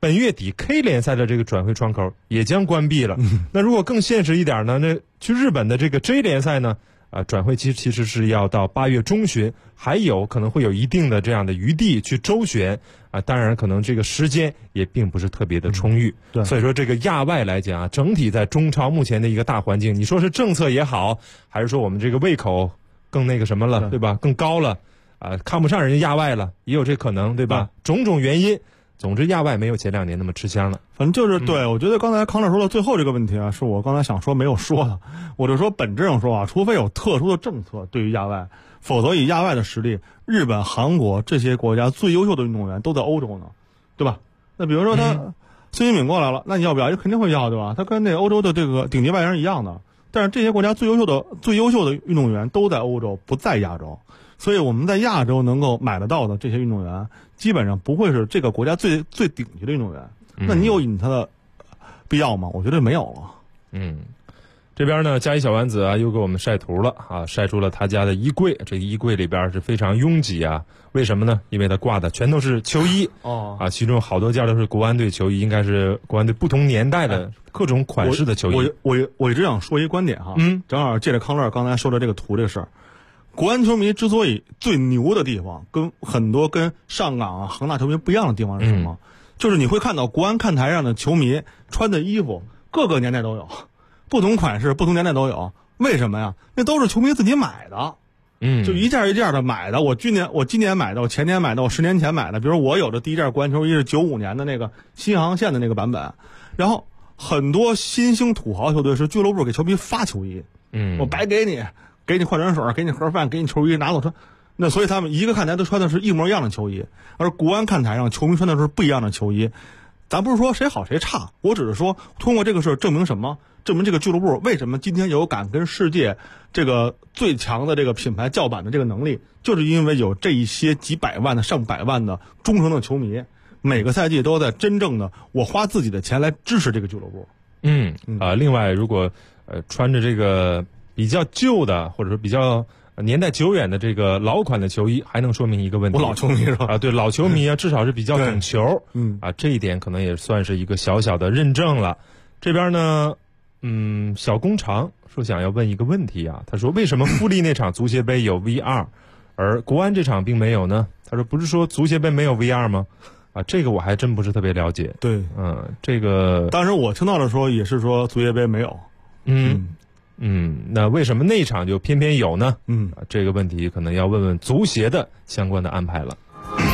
本月底 K 联赛的这个转会窗口也将关闭了。那如果更现实一点呢，那去日本的这个 J 联赛呢，转会期其实是要到8月中旬，还有可能会有一定的这样的余地去周旋当然可能这个时间也并不是特别的充裕。 对， 所以说这个亚外来讲整体在中超目前的一个大环境，你说是政策也好，还是说我们这个胃口更那个什么了，对吧？更高了看不上人家亚外了，也有这可能，对吧？种种原因，总之亚外没有前2年那么吃香了。 反正就是对，我觉得刚才康乐说的最后这个问题是我刚才想说没有说的。我就说本质上说除非有特殊的政策对于亚外，否则以亚外的实力，日本、韩国这些国家最优秀的运动员都在欧洲呢，对吧？那比如说他孙兴敏过来了，那你要不要？肯定会要，对吧？他跟那欧洲的这个顶级外援一样的。但是这些国家最优秀的运动员都在欧洲，不在亚洲。所以我们在亚洲能够买得到的这些运动员，基本上不会是这个国家最顶级的运动员。那你有引他的必要吗？我觉得没有了。 这边呢，佳怡小丸子又给我们晒图了晒出了他家的衣柜。这个衣柜里边是非常拥挤为什么呢？因为他挂的全都是球衣其中好多件都是国安队球衣，应该是国安队不同年代的各种款式的球衣。 我一直想说一个观点正好借着康乐刚才说的这个图这个事儿。国安球迷之所以最牛的地方，跟很多跟上港恒大球迷不一样的地方是什么？就是你会看到国安看台上的球迷穿的衣服，各个年代都有，不同款式、不同年代都有。为什么呀？那都是球迷自己买的，就一件一件的买的。我今年买的，我前年买的，我10年前买的。比如我有的第一件国安球衣是95年的那个新航线的那个版本，然后很多新兴土豪球队是俱乐部给球迷发球衣，我白给你。给你矿泉水，给你盒饭，给你球衣，拿走穿。那所以他们一个看台都穿的是一模一样的球衣，而国安看台上球迷穿的是不一样的球衣。咱不是说谁好谁差，我只是说通过这个事证明什么？证明这个俱乐部为什么今天有敢跟世界这个最强的这个品牌叫板的这个能力，就是因为有这一些几百万的、上百万的忠诚的球迷，每个赛季都在真正的我花自己的钱来支持这个俱乐部。 另外如果穿着这个比较旧的，或者说比较年代久远的这个老款的球衣，还能说明一个问题。 我老球迷是吧？ 对，老球迷至少是比较懂球。这一点可能也算是一个小小的认证了。这边呢，小工厂说想要问一个问题他说为什么富力那场足协杯有 VR， 而国安这场并没有呢？他说不是说足协杯没有 VR 吗？这个我还真不是特别了解。 对， 这个当时我听到的时候也是说足协杯没有。 那为什么那场就偏偏有呢？这个问题可能要问问足协的相关的安排了。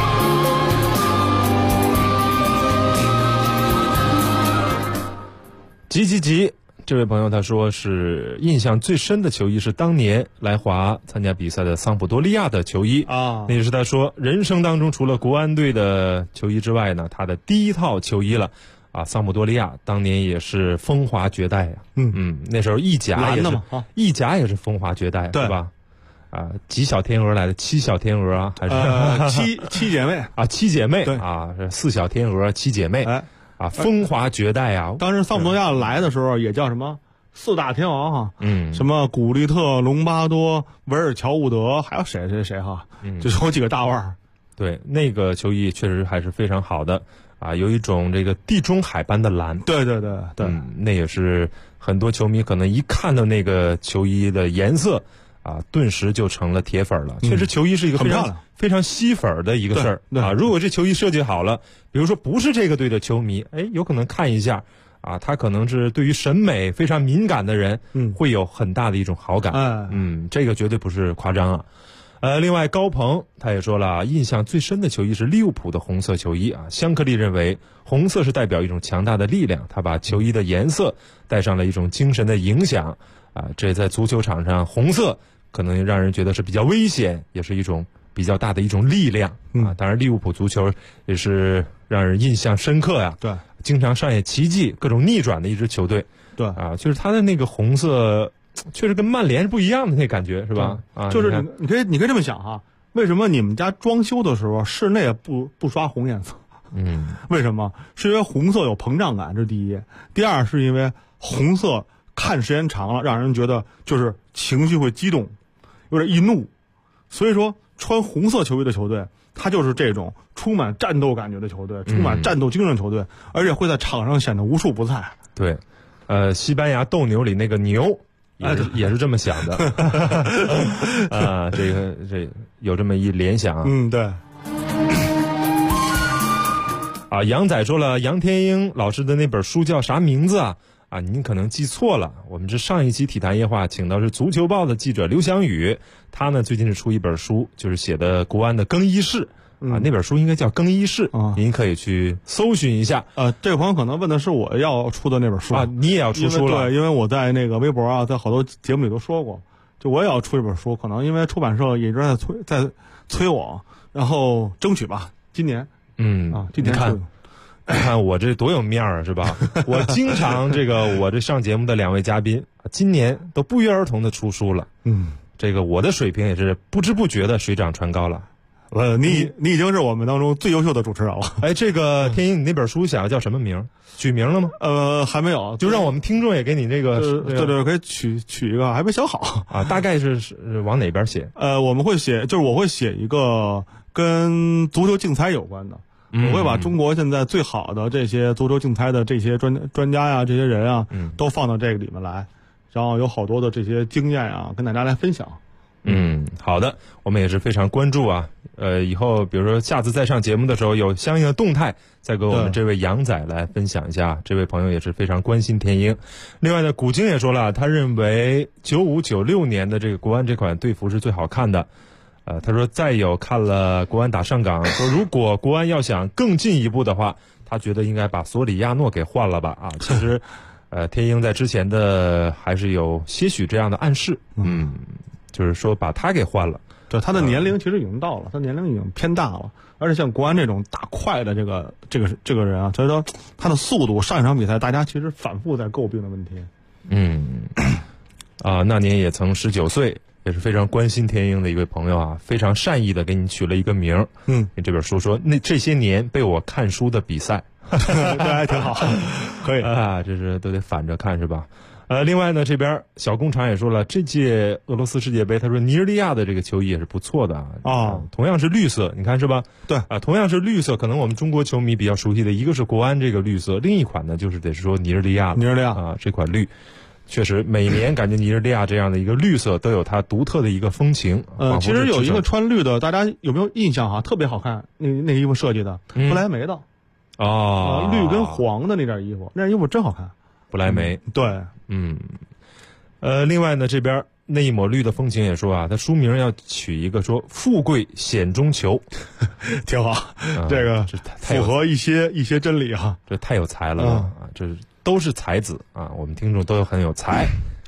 急，这位朋友他说是印象最深的球衣是当年来华参加比赛的桑普多利亚的球衣那也是他说人生当中除了国安队的球衣之外呢，他的第一套球衣了。桑普多利亚当年也是风华绝代那时候意甲也是风华绝代，对吧？几小天鹅来的7小天鹅还是七姐妹 7姐妹是4小天鹅7姐妹风华绝代当时桑普多利亚来的时候也叫什么4大天王什么古利特、隆巴多、维尔乔伍德，还有谁就是有几个大腕。 对，那个球衣确实还是非常好的。有一种这个地中海般的蓝， 对， 那也是很多球迷可能一看到那个球衣的颜色顿时就成了铁粉了。确实，球衣是一个非常吸粉的一个事儿如果这球衣设计好了，比如说不是这个队的球迷，有可能看一下他可能是对于审美非常敏感的人，会有很大的一种好感。这个绝对不是夸张另外高鹏他也说了，印象最深的球衣是利物浦的红色球衣香克利认为红色是代表一种强大的力量，他把球衣的颜色带上了一种精神的影响这在足球场上红色可能让人觉得是比较危险，也是一种比较大的一种力量当然利物浦足球也是让人印象深刻对， 经常上演奇迹各种逆转的一支球队。 对就是他的那个红色确实跟曼联是不一样的那感觉，是吧？ 就是你可以这么想为什么你们家装修的时候室内不刷红颜色？为什么？是因为红色有膨胀感，这是第一。第二是因为红色看时间长了，让人觉得就是情绪会激动，有点易怒。所以说穿红色球衣的球队他就是这种充满战斗感觉的球队，充满战斗精神球队，而且会在场上显得无处不在。 对，西班牙斗牛里那个牛也是这么想的啊，这有这么一联想。 对。 啊，杨仔说了，杨天英老师的那本书叫啥名字啊？啊，您可能记错了，我们是上一期体坛夜话请到是足球报的记者刘翔宇，他呢最近是出一本书，就是写的国安的更衣室。啊，那本书应该叫《更衣室》，您可以去搜寻一下。 这个朋友可能问的是我要出的那本书啊，你也要出书了？ 对，因为我在那个微博啊，在好多节目里都说过，就我也要出一本书，可能因为出版社一直在催我，然后争取吧，今年。今年你看我这多有面儿啊，是吧？我经常我这上节目的2位嘉宾，今年都不约而同的出书了。这个我的水平也是不知不觉的水涨船高了。 你已经是我们当中最优秀的主持人了。 哎，这个天英，你那本书想要叫什么名？取名了吗？ 还没有， 就让我们听众也给你这个， 对，可以取一个，还没想好啊。大概是往哪边写？ 我们会写，就是我会写一个跟足球竞猜有关的。我会把中国现在最好的这些足球竞猜的这些专家呀，这些人啊，都放到这个里面来，然后有好多的这些经验啊，跟大家来分享。 好的，我们也是非常关注啊。以后比如说下次再上节目的时候，有相应的动态，再给我们这位杨仔来分享一下。这位朋友也是非常关心天英。另外呢，古京也说了，他认为95、96年的这个国安这款队服是最好看的。他说再有看了国安打上港，说如果国安要想更进一步的话，他觉得应该把索里亚诺给换了吧。啊，其实，天英在之前的还是有些许这样的暗示，就是说把他给换了。 对，他的年龄其实已经到了，他年龄已经偏大了，而且像国安这种打快的这个人啊，所以说他的速度，上一场比赛大家其实反复在诟病的问题。 那年也曾19岁。也是非常关心天英的一位朋友啊，非常善意的给你取了一个名。你这本书说这些年被我看书的比赛， 这还挺好，可以啊，这是都得反着看是吧？另外呢，这边小工厂也说了，这届俄罗斯世界杯，他说尼日利亚的这个球衣也是不错的啊，同样是绿色，你看是吧？ 对啊，同样是绿色，可能我们中国球迷比较熟悉的一个是国安这个绿色，另一款呢就是得说尼日利亚啊这款绿。确实，每年感觉尼日利亚这样的一个绿色都有它独特的一个风情。 其实有一个穿绿的，大家有没有印象特别好看，那衣服设计的不莱梅的绿跟黄的那件衣服，那件衣服真好看。 不莱梅， 对， 另外呢，这边那一抹绿的风情也说啊，他书名要取一个说富贵险中求， 挺好，这个符合一些真理啊， 这太有才了啊，这是。都是才子啊，我们听众都很有才。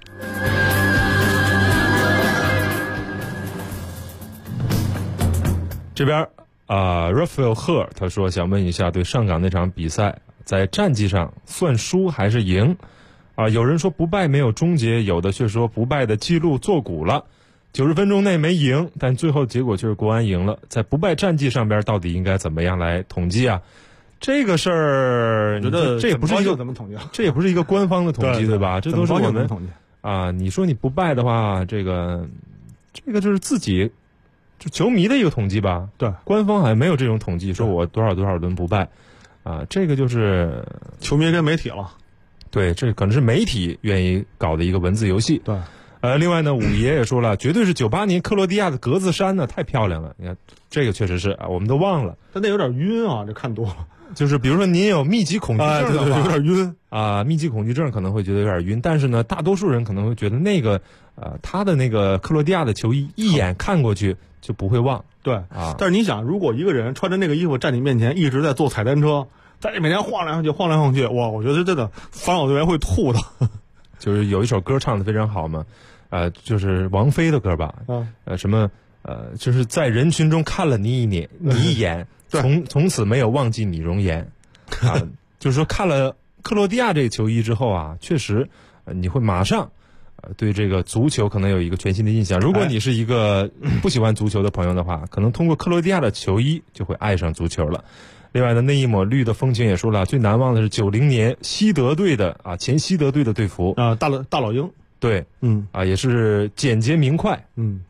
这边Rafael 赫尔他说想问一下，对上港那场比赛，在战绩上算输还是赢？有人说不败没有终结，有的却说不败的记录作古了。90分钟内没赢，但最后结果就是国安赢了。在不败战绩上边，到底应该怎么样来统计啊？这个事儿， 觉得这也不是一个怎么统计？ 这也不是一个官方的统计，对吧？这都是我们统计啊。你说你不败的话，这个就是自己就球迷的一个统计吧？ 对， 官方好像没有这种统计，说我多少轮不败啊。这个就是球迷跟媒体了。 对，这可能是媒体愿意搞的一个文字游戏。 对。 另外呢，五爷也说了，绝对是98年克罗地亚的格子衫呢，太漂亮了。你看，这个确实是啊，我们都忘了。 但那有点晕啊，这看多了。 就是比如说您有密集恐惧症的话， 对，有点晕啊，密集恐惧症可能会觉得有点晕，但是呢，大多数人可能会觉得那个他的那个克罗地亚的球衣一眼看过去就不会忘。 对啊， 但是你想，如果一个人穿着那个衣服站你面前，一直在坐踩单车，在你面前晃来晃去，哇，我觉得真的防守队员会吐的。 就是有一首歌唱的非常好嘛，就是王菲的歌吧，什么就是在人群中看了你一眼。从此没有忘记你容颜，啊，就是说看了克罗地亚这个球衣之后啊，确实，你会马上，对这个足球可能有一个全新的印象。如果你是一个不喜欢足球的朋友的话，可能通过克罗地亚的球衣就会爱上足球了。另外呢，那一抹绿的风情也说了，最难忘的是90年西德队的前西德队的队服大老鹰， 对，也是简洁明快，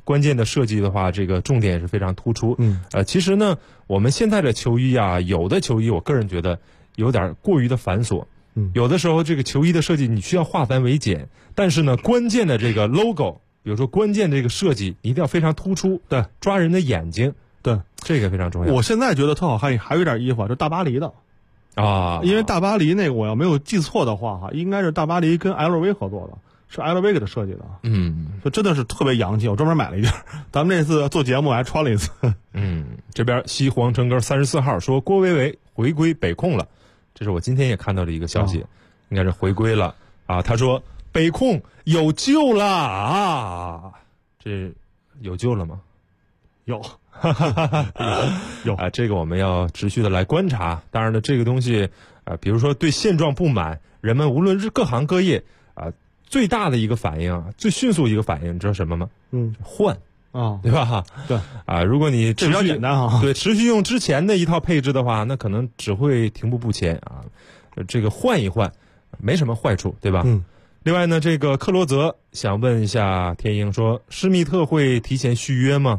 关键的设计的话，这个重点也是非常突出。其实呢，我们现在的球衣啊，有的球衣我个人觉得有点过于的繁琐。有的时候这个球衣的设计你需要化繁为简，但是呢，关键的这个 logo， 比如说关键这个设计一定要非常突出，对，抓人的眼睛，对，这个非常重要。 我现在觉得特好看，还有一点衣服啊，就大巴黎的啊， 因为大巴黎那个我要没有记错的话哈，应该是大巴黎跟 LV 合作的，是 LV 给他设计的，就真的是特别洋气，我专门买了一件，咱们这次做节目还穿了一次。 这边西皇城根34号说郭维维回归北控了。这是我今天也看到的一个消息，应该是回归了啊。他说北控有救了啊，这有救了吗？ 有， 有啊，这个我们要持续的来观察。当然了，这个东西比如说对现状不满，人们无论是各行各业最大的一个反应最迅速一个反应，你知道什么吗？换。对吧？ 对如果你这比较简单哈， 对，持续用之前的一套配置的话，那可能只会停步不前啊。这个换一换，没什么坏处，对吧？另外呢，这个克罗泽想问一下天鹰说，施密特会提前续约吗？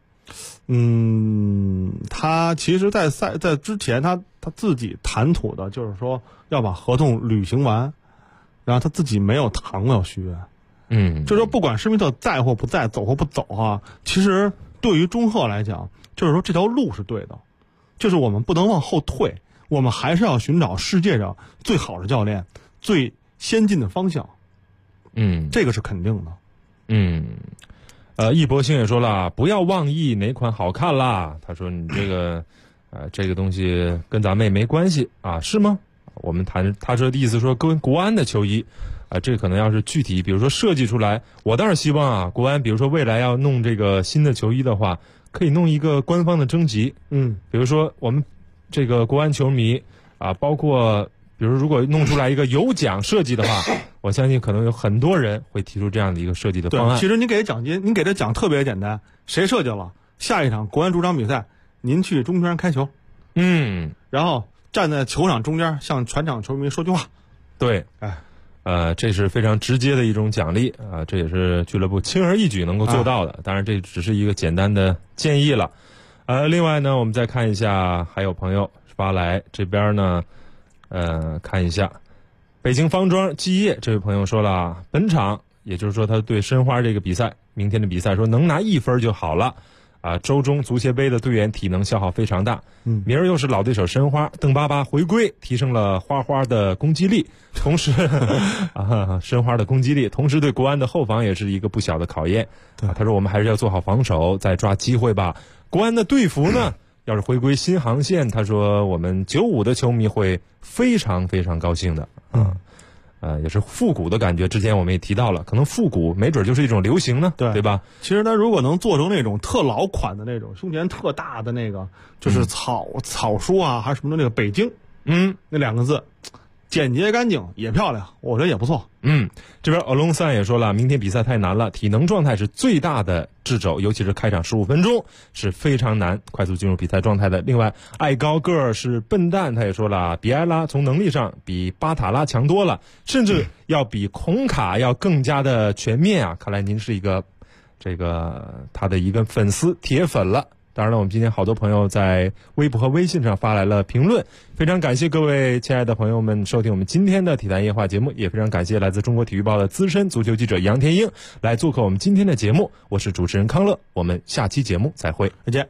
他其实在之前他自己谈吐的就是说要把合同履行完，然后他自己没有谈过要续约。就是说不管施密特在或不在，走或不走啊，其实对于中赫来讲，就是说这条路是对的，就是我们不能往后退，我们还是要寻找世界上最好的教练，最先进的方向。这个是肯定的。易博星也说了，不要妄议哪款好看啦。他说你这个这个东西跟咱们也没关系啊，是吗？我们谈他说的意思说跟国安的球衣。这可能要是具体，比如说设计出来，我倒是希望啊，国安比如说未来要弄这个新的球衣的话，可以弄一个官方的征集，比如说我们这个国安球迷包括比如如果弄出来一个有奖设计的话，我相信可能有很多人会提出这样的一个设计的方案。 其实您给他奖金，您给他奖特别简单，谁设计了，下一场国安主场比赛，您去中圈开球，然后站在球场中间向全场球迷说句话， 对，这是非常直接的一种奖励啊，这也是俱乐部轻而易举能够做到的。当然，这只是一个简单的建议了。另外呢，我们再看一下，还有朋友发来这边呢，看一下，北京方庄基业这位朋友说了，本场也就是说他对申花这个比赛，明天的比赛说能拿1分就好了。周中足协杯的队员体能消耗非常大，明儿又是老对手申花，邓巴巴回归，提升了花的攻击力，同时申花的攻击力，同时对国安的后防也是一个不小的考验。他说我们还是要做好防守，再抓机会吧。国安的队服呢，要是回归新航线，他说我们95的球迷会非常非常高兴的。也是复古的感觉，之前我们也提到了，可能复古没准就是一种流行呢，对吧？ 其实它如果能做成那种特老款的那种胸前特大的那个，就是草书啊，还是什么的那个北京，那2个字，简洁干净也漂亮，我觉得也不错。 这边欧龙三也说了，明天比赛太难了，体能状态是最大的掣肘，尤其是开场15分钟是非常难快速进入比赛状态的。另外，爱高个儿是笨蛋，他也说了，比埃拉从能力上比巴塔拉强多了，甚至要比孔卡要更加的全面啊！看来您是一个他的一个粉丝铁粉了。当然了，我们今天好多朋友在微博和微信上发来了评论，非常感谢各位亲爱的朋友们收听我们今天的体坛夜话节目，也非常感谢来自中国体育报的资深足球记者杨天鹰来做客我们今天的节目。我是主持人康乐，我们下期节目再会， 再见。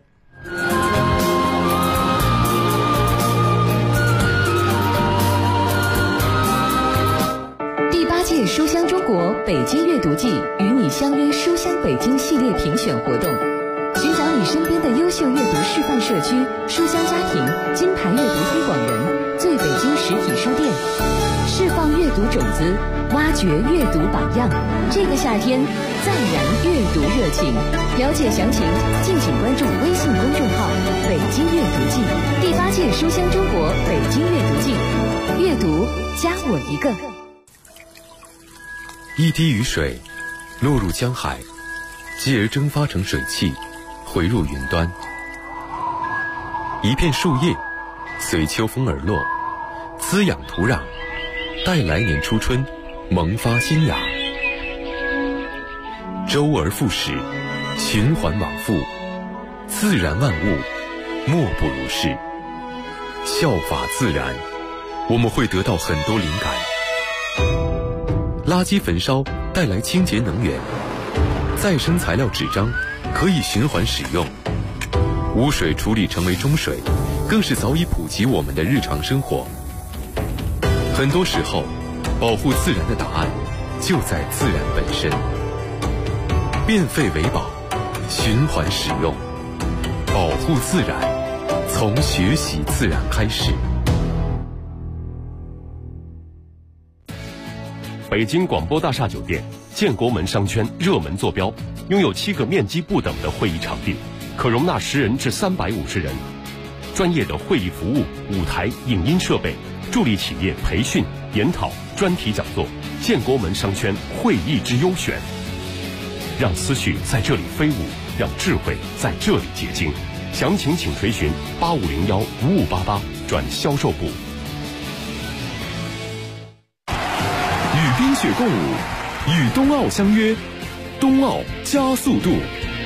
第8届书香中国北京阅读季与你相约书香北京系列评选活动，寻找你身边的优秀阅读示范社区、书香家庭、金牌阅读推广人、最北京实体书店，释放阅读种子，挖掘阅读榜样。这个夏天，再燃阅读热情。了解详情，敬请关注微信公众号“北京阅读季”。第8届书香中国北京阅读季，阅读加我一个。 一滴雨水落入江海，继而蒸发成水汽，回入云端。一片树叶随秋风而落，滋养土壤，待来年初春萌发新芽。周而复始， 循环往复，自然万物莫不如是。效法自然，我们会得到很多灵感。垃圾焚烧带来清洁能源，再生材料纸张可以循环使用，污水处理成为中水，更是早已普及我们的日常生活。很多时候，保护自然的答案就在自然本身。变废为宝，循环使用，保护自然，从学习自然开始。 北京广播大厦酒店建国门商圈热门坐标，拥有7个面积不等的会议场地，可容纳10人至350人。专业的会议服务、舞台、影音设备，助力企业培训、研讨、专题讲座。建国门商圈会议之优选，让思绪在这里飞舞，让智慧在这里结晶。详情请垂询8501-5588转销售部。 与冰雪共舞，与冬奥相约，冬奥加速度。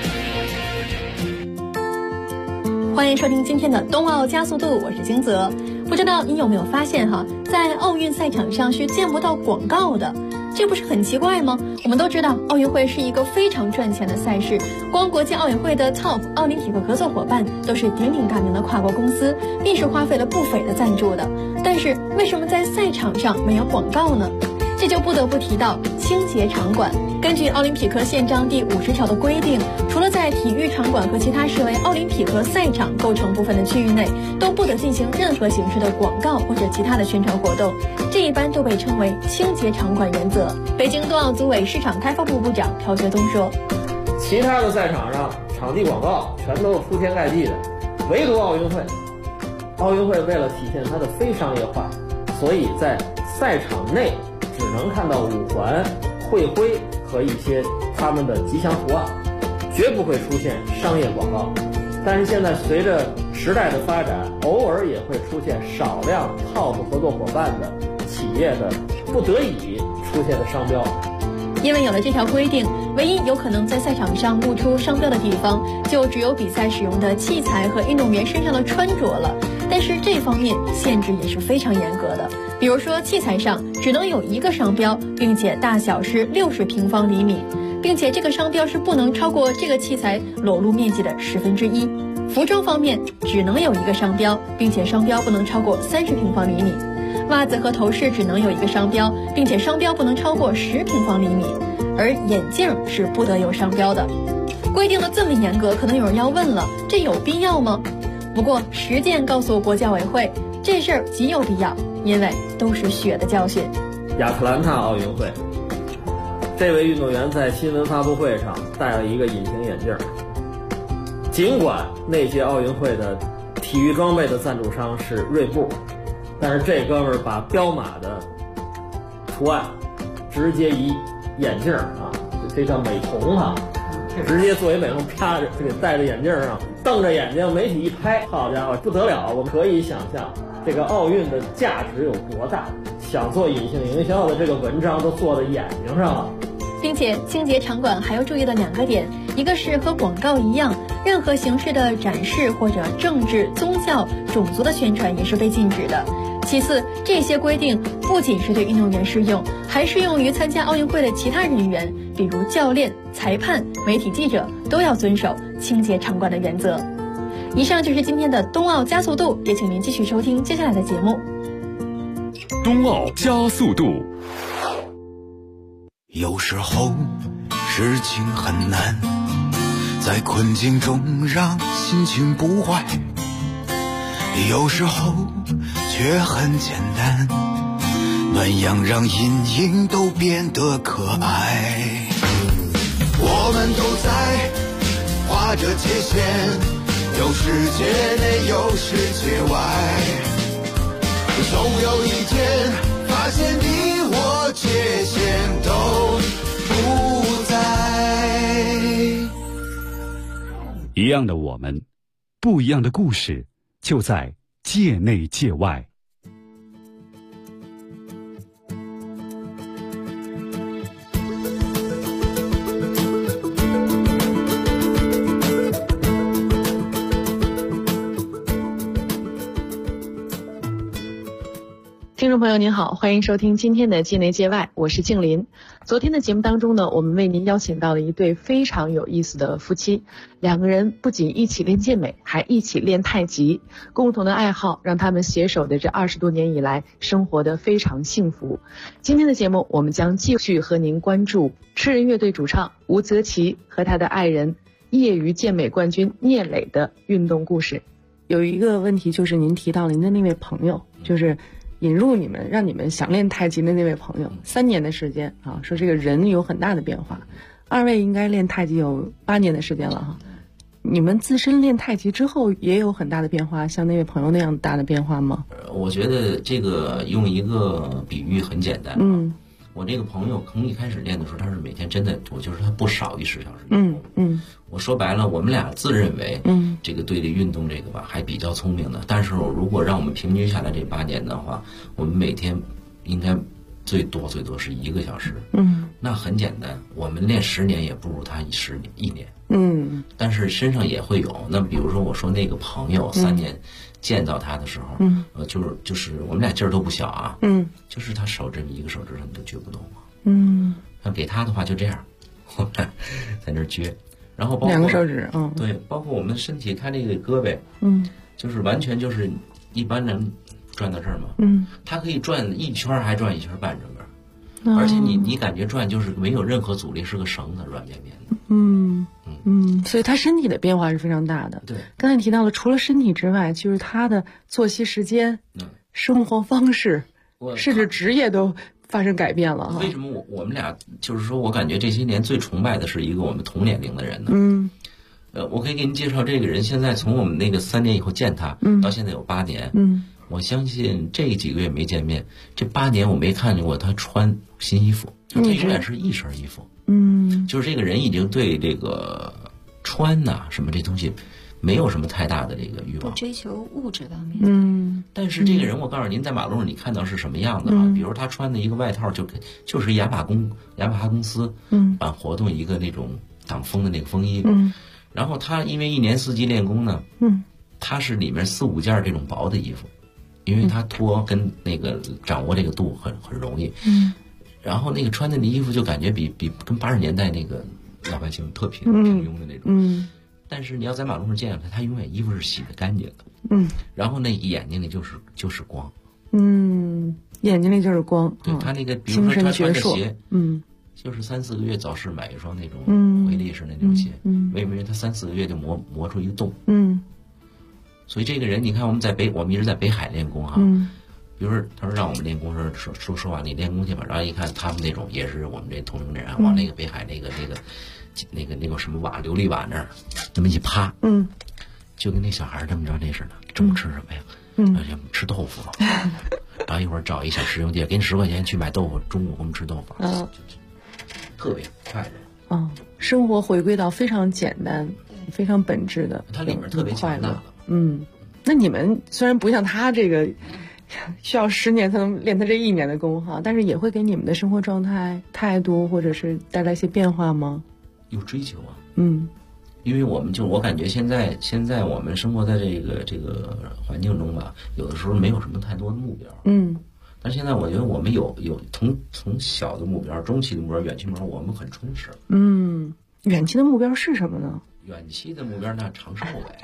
欢迎收听今天的冬奥加速度，我是金泽。不知道你有没有发现在奥运赛场上是见不到广告的，这不是很奇怪吗？我们都知道奥运会是一个非常赚钱的赛事，光国际奥委会的 TOP 奥林匹克合作伙伴都是鼎鼎大名的跨国公司，并是花费了不菲的赞助的。但是为什么在赛场上没有广告呢？这就不得不提到清洁场馆。根据奥林匹克宪章第50条的规定，除了在体育场馆和其他视为奥林匹克赛场构成部分的区域内，都不得进行任何形式的广告或者其他的宣传活动，这一般都被称为清洁场馆原则。北京冬奥组委市场开发部部长朴学东说， 其他的赛场上场地广告全都是铺天盖地的，唯独奥运会为了体现它的非商业化，所以在赛场内只能看到五环、会徽和一些他们的吉祥图案，绝不会出现商业广告。但是现在随着时代的发展，偶尔也会出现少量 TOP 合作伙伴的企业的不得已出现的商标。 因为有了这条规定，唯一有可能在赛场上露出商标的地方，就只有比赛使用的器材和运动员身上的穿着了。但是这方面限制也是非常严格的，比如说器材上只能有一个商标，并且大小是60平方厘米，并且这个商标是不能超过这个器材裸露面积的1/10。服装方面只能有一个商标，并且商标不能超过30平方厘米。袜子和头饰只能有一个商标，并且商标不能超过10平方厘米，而眼镜是不得有商标的。规定的这么严格，可能有人要问了，这有必要吗？不过实践告诉国际奥委会，这事儿极有必要，因为都是血的教训。 亚特兰大奥运会，这位运动员在新闻发布会上戴了一个隐形眼镜。尽管那届奥运会的体育装备的赞助商是锐步，但是这哥们儿把彪马的图案直接以眼镜这叫美瞳直接作为美瞳啪着给戴在眼镜上，瞪着眼睛，媒体一拍，好家伙，不得了！我们可以想象这个奥运的价值有多大，想做隐形营销的这个文章都做在眼睛上了。 并且清洁场馆还要注意的2个点，一个是和广告一样，任何形式的展示或者政治、宗教、种族的宣传也是被禁止的。其次，这些规定不仅是对运动员适用，还适用于参加奥运会的其他人员，比如教练、裁判、媒体记者，都要遵守清洁场馆的原则。以上就是今天的冬奥加速度，也请您继续收听接下来的节目。 冬奥加速度。 有时候事情很难，在困境中让心情不坏，有时候却很简单，暖阳让阴影都变得可爱。我们都在画着界限，有世界内有世界外，总有一天发现你我界限都不在。 一样的我们，不一样的故事，就在界内界外。 众朋友您好，欢迎收听今天的境内界外，我是静林。昨天的节目当中呢，我们为您邀请到了一对非常有意思的夫妻，两个人不仅一起练健美，还一起练太极，共同的爱好让他们携手的这20多年以来生活得非常幸福。今天的节目我们将继续和您关注吃人乐队主唱吴泽奇和他的爱人业余健美冠军聂磊的运动故事。有一个问题就是您提到您的那位朋友，就是引入你们让你们想练太极的那位朋友，3年的时间啊，说这个人有很大的变化。二位应该练太极有8年的时间了哈，你们自身练太极之后也有很大的变化，像那位朋友那样大的变化吗？ 我觉得这个用一个比喻很简单。我这个朋友从一开始练的时候，他是每天真的，我就是他不少于10小时。我说白了，我们俩自认为，这个对这运动这个吧还比较聪明的。但是如果让我们平均下来这8年的话，我们每天应该最多是1个小时。那很简单，我们练10年也不如他1年。但是身上也会有。那比如说我说那个朋友3年见到他的时候，就是我们俩劲儿都不小啊。就是他一个手指头你都撅不动嘛。那给他的话就这样，在那儿撅。然后包括2 个手指， 对，包括我们身体，他那个胳膊，就是完全就是一般人转到这儿嘛，他可以转1圈还转1圈半整个，而且你感觉转就是没有任何阻力，是个绳子，软绵绵的。 所以他身体的变化是非常大的。 对， 刚才提到了，除了身体之外，就是他的作息时间、生活方式，甚至职业都发生改变了哈。 为什么我们俩就是说我感觉这些年最崇拜的是一个我们同年龄的人呢？我可以给您介绍这个人，现在从我们那个3年以后见他，到现在有8年。我相信这几个月没见面，这8年我没看见过他穿新衣服，他永远是一身衣服。就是这个人已经对这个穿呐什么这东西没有什么太大的这个欲望， 不追求物质方面。 但是这个人，我告诉您，在马路上你看到是什么样子啊？比如他穿的一个外套，就是雅马哈公司办活动一个那种挡风的那个风衣。然后他因为1年4季练功呢，他是里面4、5件这种薄的衣服，因为他脱跟那个掌握这个度很容易。然后那个穿的衣服就感觉比跟80年代那个老百姓特平庸的那种。但是你要在马路上见他永远衣服是洗得干净的。然后那眼睛里就是光。 眼睛里就是光。 对，他那个比如说他穿的鞋，就是3、4个月早市买一双那种回力式那种鞋，为什么？他3、4个月就磨出一个洞。所以这个人，你看我们一直在北海练功哈。比如说他说让我们练功说实话，你练功去吧。然后一看他们那种也是我们这同龄人往那个北海那个什么瓦琉璃瓦那儿那么一趴，就跟那小孩这么着那似的。中午吃什么呀？吃豆腐。然后一会儿找一小食用店，给你10块钱去买豆腐，中午我们吃豆腐。特别快乐。 生活回归到非常简单、非常本质的， 它里面特别强大。 那你们虽然不像他这个需要10年才能练他这1年的功哈，但是也会给你们的生活状态、态度或者是带来一些变化吗？ 有追求啊。因为我感觉现在我们生活在这个环境中吧，有的时候没有什么太多的目标。但现在我觉得我们有从小的目标、中期的目标、远期目标，我们很充实。 远期的目标是什么呢？ 远期的目标那长寿呗，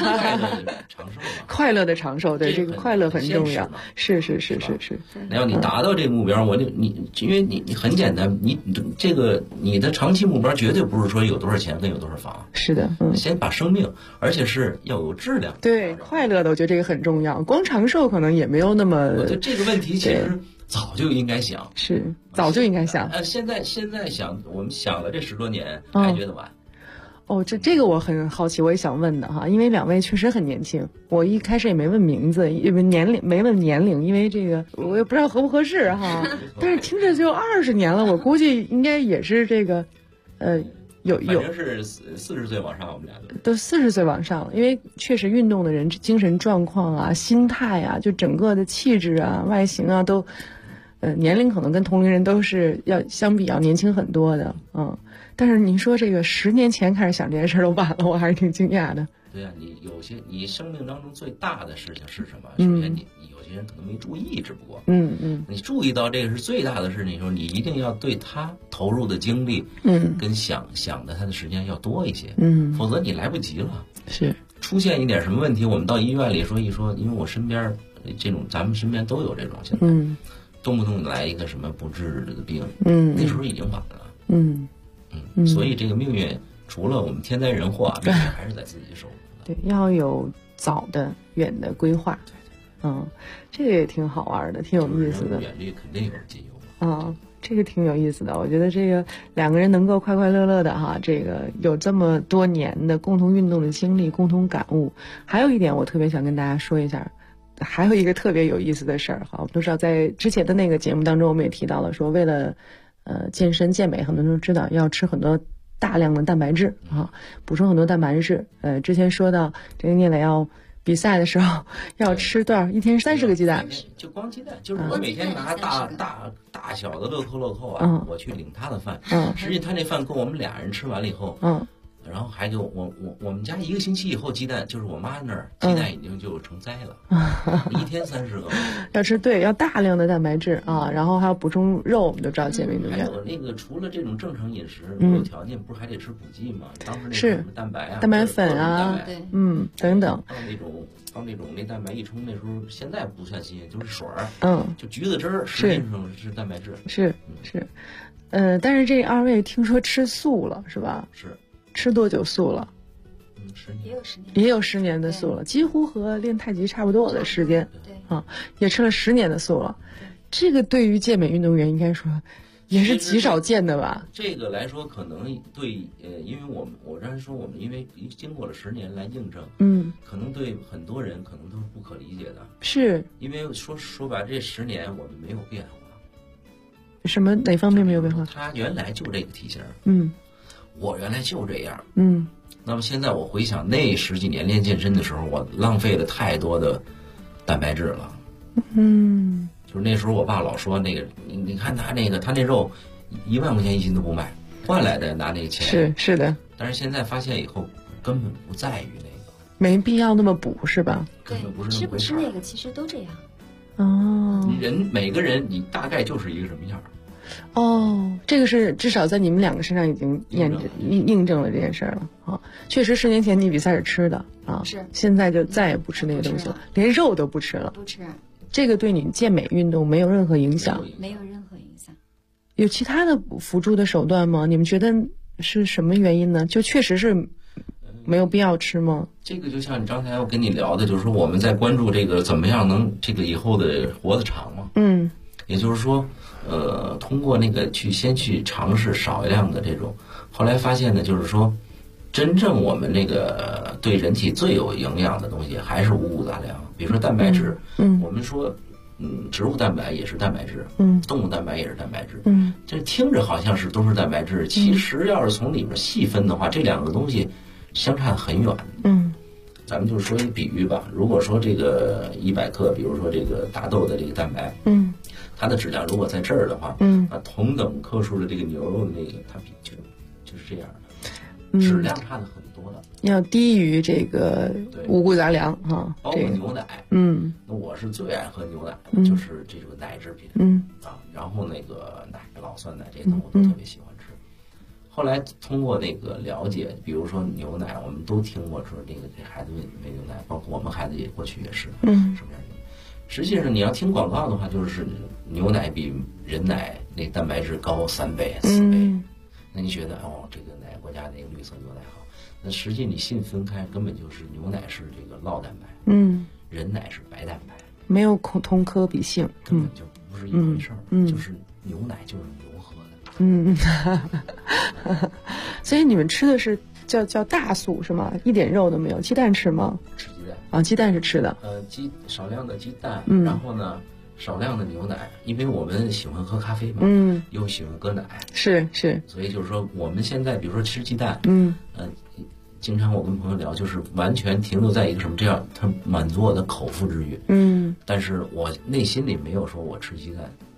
快乐的长寿，对，这个快乐很重要。是。 那要你达到这个目标，因为你很简单，你的长期目标绝对不是说有多少钱跟有多少房。 是的， 先把生命，而且是要有质量。 对，快乐的，我觉得这个很重要。光长寿可能也没有那么。 我觉得这个问题其实早就应该想， 早就应该想。 现在想，我们想了这10多年，还觉得晚。 这个我很好奇，我也想问的哈，因为2位确实很年轻，我一开始也没问名字，因为没问年龄，因为这个我也不知道合不合适哈。但是听着就20年了，我估计应该也是这个，反正是40岁往上，我们俩都40岁往上了，因为确实运动的人精神状况啊、心态啊，就整个的气质啊、外形啊都年龄可能跟同龄人都是相比要年轻很多的，但是您说这个10年前开始想这件事都晚了，我还是挺惊讶的。 对啊，你生命当中最大的事情是什么？首先你有些人可能没注意，只不过你注意到这个是最大的事情的时候，你一定要对他投入的精力跟想的他的时间要多一些，否则你来不及了。 是出现一点什么问题，我们到医院里说一说，因为我身边这种咱们身边都有这种，现在动不动来一个什么不治的病，那时候已经晚了。所以这个命运除了我们天灾人祸，命运还是在自己手里。 对，要有早的远的规划。这个也挺好玩的，挺有意思的。 远虑肯定有近忧。 这个挺有意思的。我觉得这个2个人能够快快乐乐的哈，这个有这么多年的共同运动的经历、共同感悟。还有一点我特别想跟大家说一下，还有一个特别有意思的事儿哈，我们都知道在之前的那个节目当中，我们也提到了说，为了健身健美，很多人都知道要吃很多大量的蛋白质补充很多蛋白质。之前说到这个聂磊要比赛的时候要吃多少？一天30个鸡蛋， 就光鸡蛋，就是我每天拿大小的乐扣我去领他的饭，实际他那饭够我们俩人吃完了以后，然后还给我们家1个星期以后鸡蛋，就是我妈那儿鸡蛋已经就成灾了，一天30个。 要吃要大量的蛋白质然后还要补充肉，我们都知道健美运动员。 还有那个除了这种正常饮食，有条件不是还得吃补剂吗？当时那什么蛋白啊、 蛋白粉等等。 放那种那蛋白一冲，那时候现在不算新鲜，就是水儿，就橘子汁儿，实际上是蛋白质。 是，但是这2位听说吃素了，是吧？ 是。 吃多久素了 ？10年， 也有10年的素了，几乎和练太极差不多的时间。也吃了10年的素了。这个对于健美运动员应该说也是极少见的吧？ 这个来说，可能对因为我刚才说我们因为经过了10年来印证，可能对很多人可能都是不可理解的。 是因为说白了，这10年我们没有变化。 哪方面没有变化？ 他原来就这个体型，我原来就这样，那么现在我回想那10几年练健身的时候，我浪费了太多的蛋白质了，就是那时候我爸老说那个，你看他那肉1万块钱1斤都不卖，换来的拿那个钱， 是的。但是现在发现以后，根本不在于那个， 没必要那么补，是吧？ 根本不是那么回事。 吃不吃那个其实都这样。 每个人你大概就是一个什么样。 这个是至少在你们2个身上已经印证了这件事了确实10年前你比赛是吃的是， 现在就再也不吃那个东西了，连肉都不吃了。 不吃。 这个对你健美运动没有任何影响？ 没有任何影响。 有其他的辅助的手段吗？你们觉得是什么原因呢？就确实是没有必要吃吗？ 这个就像你刚才我跟你聊的，就是说我们在关注这个怎么样能这个以后的活得长嘛。也就是说通过那个先去尝试少量的这种，后来发现呢，就是说真正我们那个对人体最有营养的东西还是五谷杂粮，比如说蛋白质，我们说植物蛋白也是蛋白质，动物蛋白也是蛋白质，这听着好像是都是蛋白质，其实要是从里面细分的话，这2个东西相差很远。咱们就说一比喻吧，如果说这个100克，比如说这个大豆的这个蛋白，它的质量如果在这儿的话，同等克数的这个牛肉的那个，它就是这样的，质量差的很多的， 要低于这个五谷杂粮包括牛奶。那我是最爱喝牛奶的，就是这种奶制品，然后那个奶酪酸奶这些东西我都特别喜欢吃。后来通过那个了解，比如说牛奶，我们都听过说这个给孩子喂牛奶，包括我们孩子也过去也是，什么样的？实际上你要听广告的话，就是牛奶比人奶那蛋白质高3倍4倍，那你觉得这个哪个国家那个绿色牛奶好？那实际你细分开，根本就是牛奶是这个酪蛋白，人奶是白蛋白， 没有同科比性， 根本就不是一回事儿，就是牛奶就是牛喝的。 所以你们吃的是叫大素是吗？一点肉都没有，鸡蛋吃吗？ 吃鸡蛋鸡蛋是吃的。 少量的鸡蛋，然后呢少量的牛奶，因为我们喜欢喝咖啡嘛，又喜欢喝奶， 是， 所以就是说我们现在比如说吃鸡蛋，经常我跟朋友聊，就是完全停留在一个什么这样，它满足我的口腹之欲，但是我内心里没有说我吃鸡蛋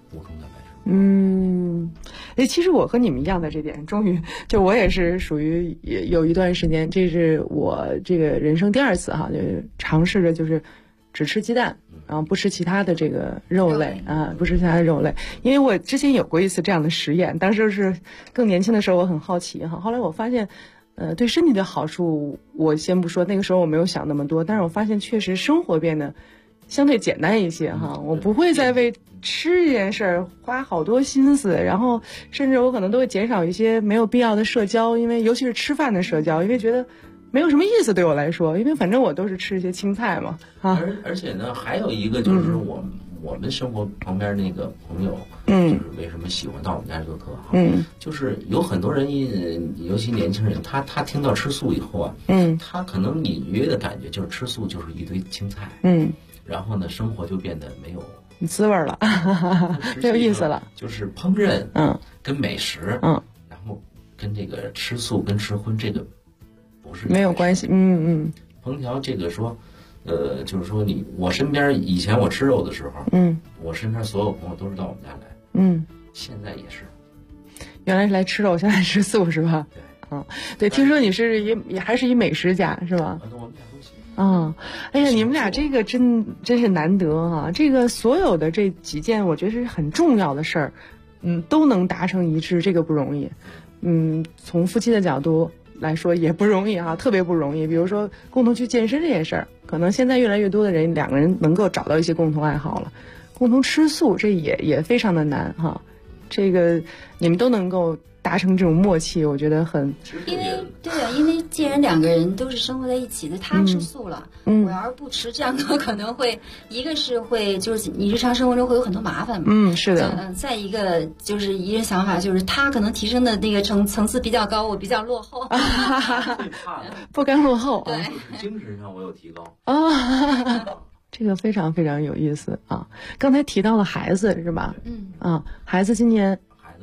补充蛋白质。 其实我和你们一样的这点，终于就我也是属于有一段时间，这是我这个人生第2次哈，就是尝试着就是只吃鸡蛋，然后不吃其他的这个肉类啊，不吃其他的肉类。因为我之前有过一次这样的实验，当时是更年轻的时候，我很好奇哈。后来我发现，对身体的好处我先不说，那个时候我没有想那么多，但是我发现确实生活变得相对简单一些哈，我不会再为吃这件事儿花好多心思，然后甚至我可能都会减少一些没有必要的社交，因为尤其是吃饭的社交，因为觉得没有什么意思对我来说，因为反正我都是吃一些青菜嘛啊。 而且呢，还有一个就是我们生活旁边那个朋友，就是为什么喜欢到我们家做客哈，就是有很多人，尤其年轻人，他听到吃素以后啊，他可能隐约的感觉就是吃素就是一堆青菜，然后呢，生活就变得没有滋味了，没有意思了。 就是烹饪，跟美食，然后跟这个吃素跟吃荤这个不是没有关系， 烹调这个说，就是说我身边以前我吃肉的时候，我身边所有朋友都是到我们家来，现在也是， 原来是来吃肉，现在吃素是吧？ 对， 对，听说你是也还是一美食家是吧？ 我们俩都行。 哎呀，你们俩这个真是难得啊！这个所有的这几件，我觉得是很重要的事儿，都能达成一致，这个不容易。从夫妻的角度来说也不容易啊，特别不容易。比如说共同去健身这件事儿，可能现在越来越多的人2个人能够找到一些共同爱好了。共同吃素，这也非常的难哈。这个你们都能够达成这种默契，我觉得很。 因为既然2个人都是生活在一起的，他吃素了，我要是不吃，这样的可能会一个是会就是你日常生活中会有很多麻烦嘛。 是的。 再一个就是一个想法，就是他可能提升的那个层次比较高，我比较落后。 不甘落后。 对。 精神上我有提高。 这个非常非常有意思啊！刚才提到了孩子是吧？孩子今年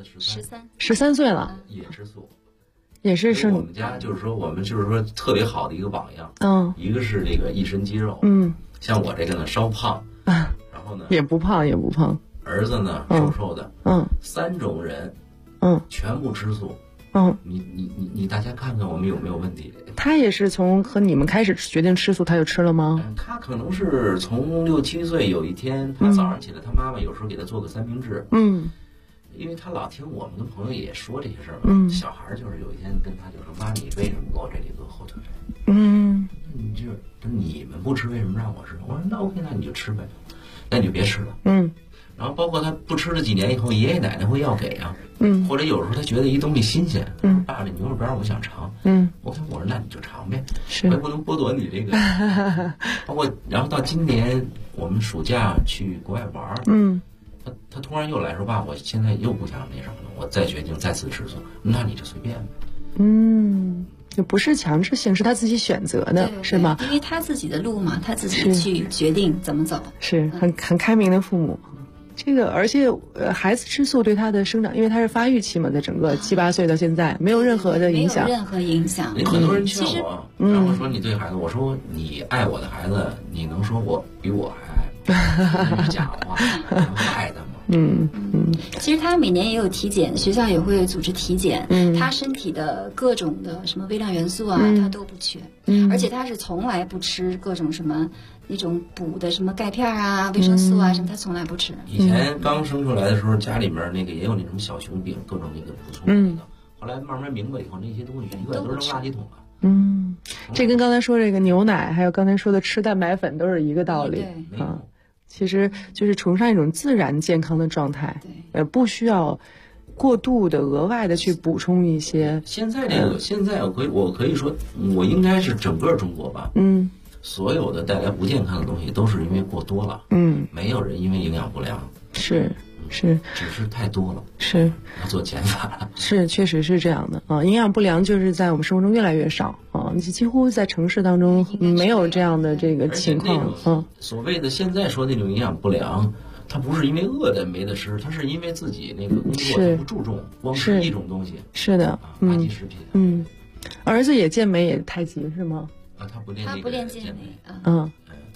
13岁了， 也吃素， 也是生。 我们家就是说，我们就是说特别好的一个榜样。一个是这个一身肌肉，像我这个呢稍胖，然后呢也不胖。 儿子呢瘦瘦的，3种人，全部吃素。你大家看看我们有没有问题？ 他也是从和你们开始决定吃素，他就吃了吗？ 他可能是从6、7岁有一天，他早上起来，他妈妈有时候给他做个3明治。因为他老听我们跟朋友也说这些事儿嘛。小孩就是有一天跟他就说：“妈，你为什么给我这里做后腿？”你就是你们不吃，为什么让我吃？我说那 OK， 那你就吃呗，那你就别吃了。然后包括他不吃了几年以后，爷爷奶奶会要给啊。或者有时候他觉得一东西新鲜，爸，这牛肉干我想尝。我说那你就尝呗，我也不能剥夺你这个。包括然后到今年我们暑假去国外玩，他突然又来说：“爸，我现在又不想那什么了，我再决定再次吃素。”那你就随便呗。 就不是强制性，是他自己选择的，是吗？ 因为他自己的路嘛，他自己去决定怎么走， 是很开明的父母。这个而且孩子吃素对他的生长，因为他是发育期嘛，在整个7、8岁到现在没有任何的影响， 没有任何影响。 很多人劝我，然后说你对孩子，我说你爱我的孩子，你能说我比我还爱吗？是假话，爱他吗？ 其实他每年也有体检，学校也会组织体检，他身体的各种的什么微量元素啊，他都不缺，而且他是从来不吃各种什么那种补的什么钙片啊、维生素啊什么，他从来不吃。 以前刚生出来的时候，家里面那个也有那种小熊饼，各种那个补充的。后来慢慢明白以后，那些东西永远都是扔垃圾桶了。 这跟刚才说这个牛奶，还有刚才说的吃蛋白粉都是一个道理啊。其实就是崇尚一种自然健康的状态，不需要过度的额外的去补充一些。 现在我可以说，我应该是整个中国吧，所有的带来不健康的东西都是因为过多了，没有人因为营养不良， 是， 只是太多了， 是要做减法， 是确实是这样的啊。营养不良就是在我们生活中越来越少啊，几乎在城市当中没有这样的这个情况。 所谓的现在说那种营养不良，它不是因为饿的没得吃，它是因为自己那个工作不注重，光吃一种东西。 是的， 垃圾食品。 儿子也健美也太极是吗？ 他不练健美啊。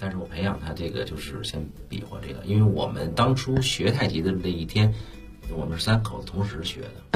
但是我培养他这个就是先比划这个，因为我们当初学太极的那一天，我们是3口子同时学的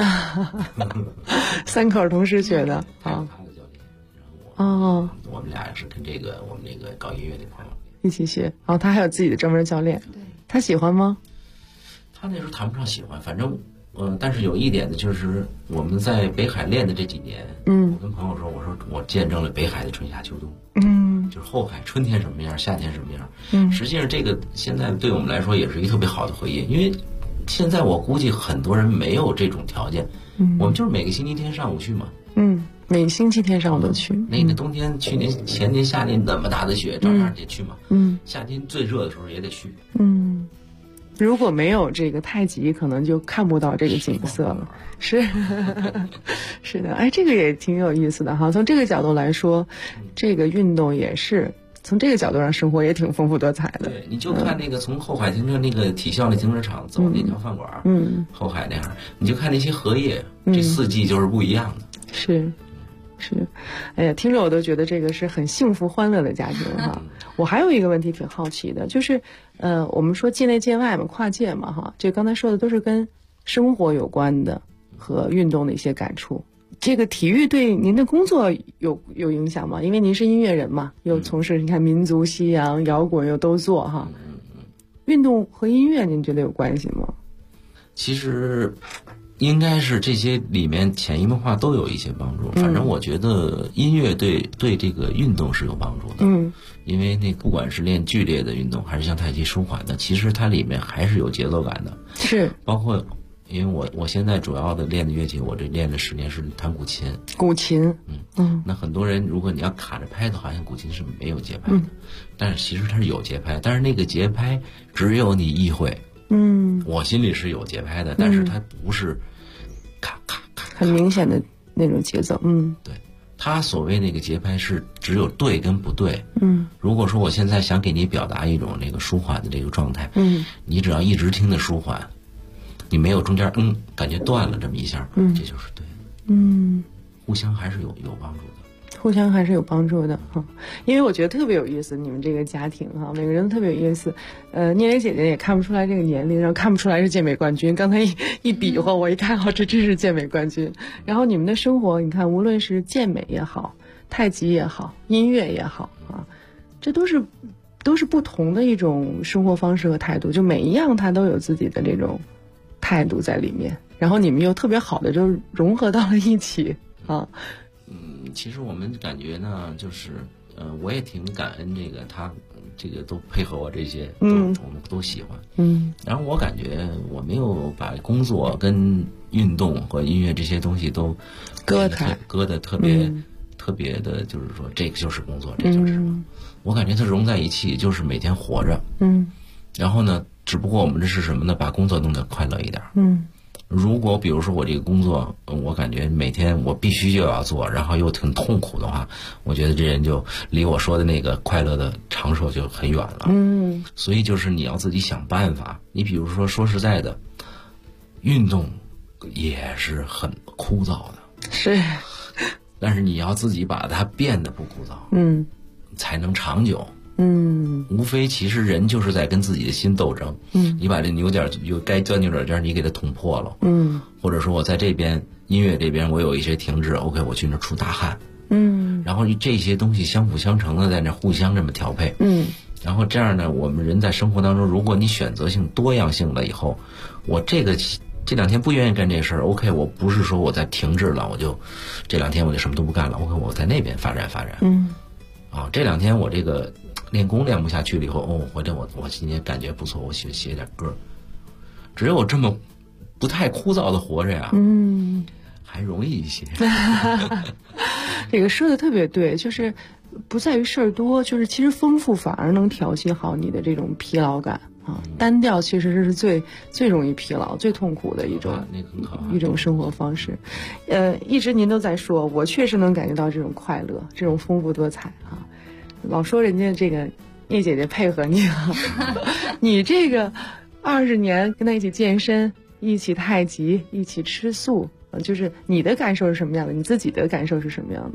，3口同时学的啊。 他的教练，然后我们俩是跟这个我们那个搞音乐的朋友一起学，他还有自己的专门教练， 对， 他喜欢吗？ 他那时候谈不上喜欢，反正但是有一点呢，就是我们在北海练的这几年，我跟朋友说，我说我见证了北海的春夏秋冬，就是后海春天什么样，夏天什么样，实际上这个现在对我们来说也是一个特别好的回忆，因为现在我估计很多人没有这种条件，我们就是每个星期天上午去嘛， 每个星期天上午都去。 那冬天、去年、前年、夏天那么大的雪，照样得去嘛。夏天最热的时候也得去。 如果没有这个太极，可能就看不到这个景色了。是的，哎，这个也挺有意思的哈。从这个角度来说，这个运动也是从这个角度上，生活也挺丰富多彩的。 对，你就看那个从后海停车那个体校那停车场走那条饭馆，后海那样，你就看那些荷叶，这4季就是不一样的。 是，哎呀，听着我都觉得这个是很幸福欢乐的家庭哈。我还有一个问题挺好奇的，就是我们说界内界外嘛，跨界嘛哈，这刚才说的都是跟生活有关的和运动的一些感触。这个体育对您的工作有影响吗？因为您是音乐人嘛，又从事你看民族、西洋、摇滚又都做哈。运动和音乐您觉得有关系吗？ 其实应该是这些里面潜移默化都有一些帮助。反正我觉得音乐对这个运动是有帮助的。因为那不管是练剧烈的运动，还是像太极舒缓的，其实它里面还是有节奏感的。 是， 包括因为我现在主要的练的乐器，我这练了10年是弹古琴。 古琴， 那很多人如果你要卡着拍的，好像古琴是没有节拍的，但是其实它是有节拍，但是那个节拍只有你意会。我心里是有节拍的，但是它不是咔咔咔很明显的那种节奏。 对，它所谓那个节拍是只有对跟不对。如果说我现在想给你表达一种那个舒缓的这个状态，你只要一直听的舒缓，你没有中间感觉断了这么一下，这就是对的。互相还是有帮助的。 互相还是有帮助的哈，因为我觉得特别有意思，你们这个家庭哈，每个人都特别有意思。聂磊姐姐也看不出来这个年龄，然后看不出来是健美冠军。刚才一比划，我一看，这真是健美冠军。然后你们的生活，你看，无论是健美也好，太极也好，音乐也好啊，这都是不同的一种生活方式和态度，就每一样它都有自己的这种态度在里面。然后你们又特别好的就融合到了一起啊。 其实我们感觉呢，就是我也挺感恩这个他这个都配合我这些，我们都喜欢。然后我感觉我没有把工作跟运动和音乐这些东西都割的特别的，就是说这个就是工作，这就是什么。我感觉它融在一起，就是每天活着。然后呢，只不过我们这是什么呢？把工作弄得快乐一点。如果比如说我这个工作，我感觉每天我必须就要做，然后又挺痛苦的话，我觉得这人就离我说的那个快乐的长寿就很远了。所以就是你要自己想办法。你比如说实在的，运动也是很枯燥的， 是， 但是你要自己把它变得不枯燥，才能长久。无非其实人就是在跟自己的心斗争。你把这扭点有该钻扭点尖，你给它捅破了。或者说我在这边音乐这边我有一些停滞 ，OK， 我去那出大汗。然后这些东西相辅相成的在那互相这么调配。然后这样呢，我们人在生活当中，如果你选择性多样性了以后，我这2天不愿意干这事儿 ，OK， 我不是说我在停滞了，我就这2天我就什么都不干了 ，OK， 我在那边发展。这2天我这个练功练不下去了以后，我今天感觉不错，我写点歌。只有这么不太枯燥的活着呀，还容易一些。 这个说的特别对，就是不在于事儿多，就是其实丰富反而能调节好你的这种疲劳感啊。单调其实是最容易疲劳、最痛苦的一种生活方式。一直您都在说，我确实能感觉到这种快乐，这种丰富多彩啊。老说人家这个叶姐姐配合你啊，你这个20年跟她一起健身，一起太极，一起吃素，就是你的感受是什么样的？你自己的感受是什么样的？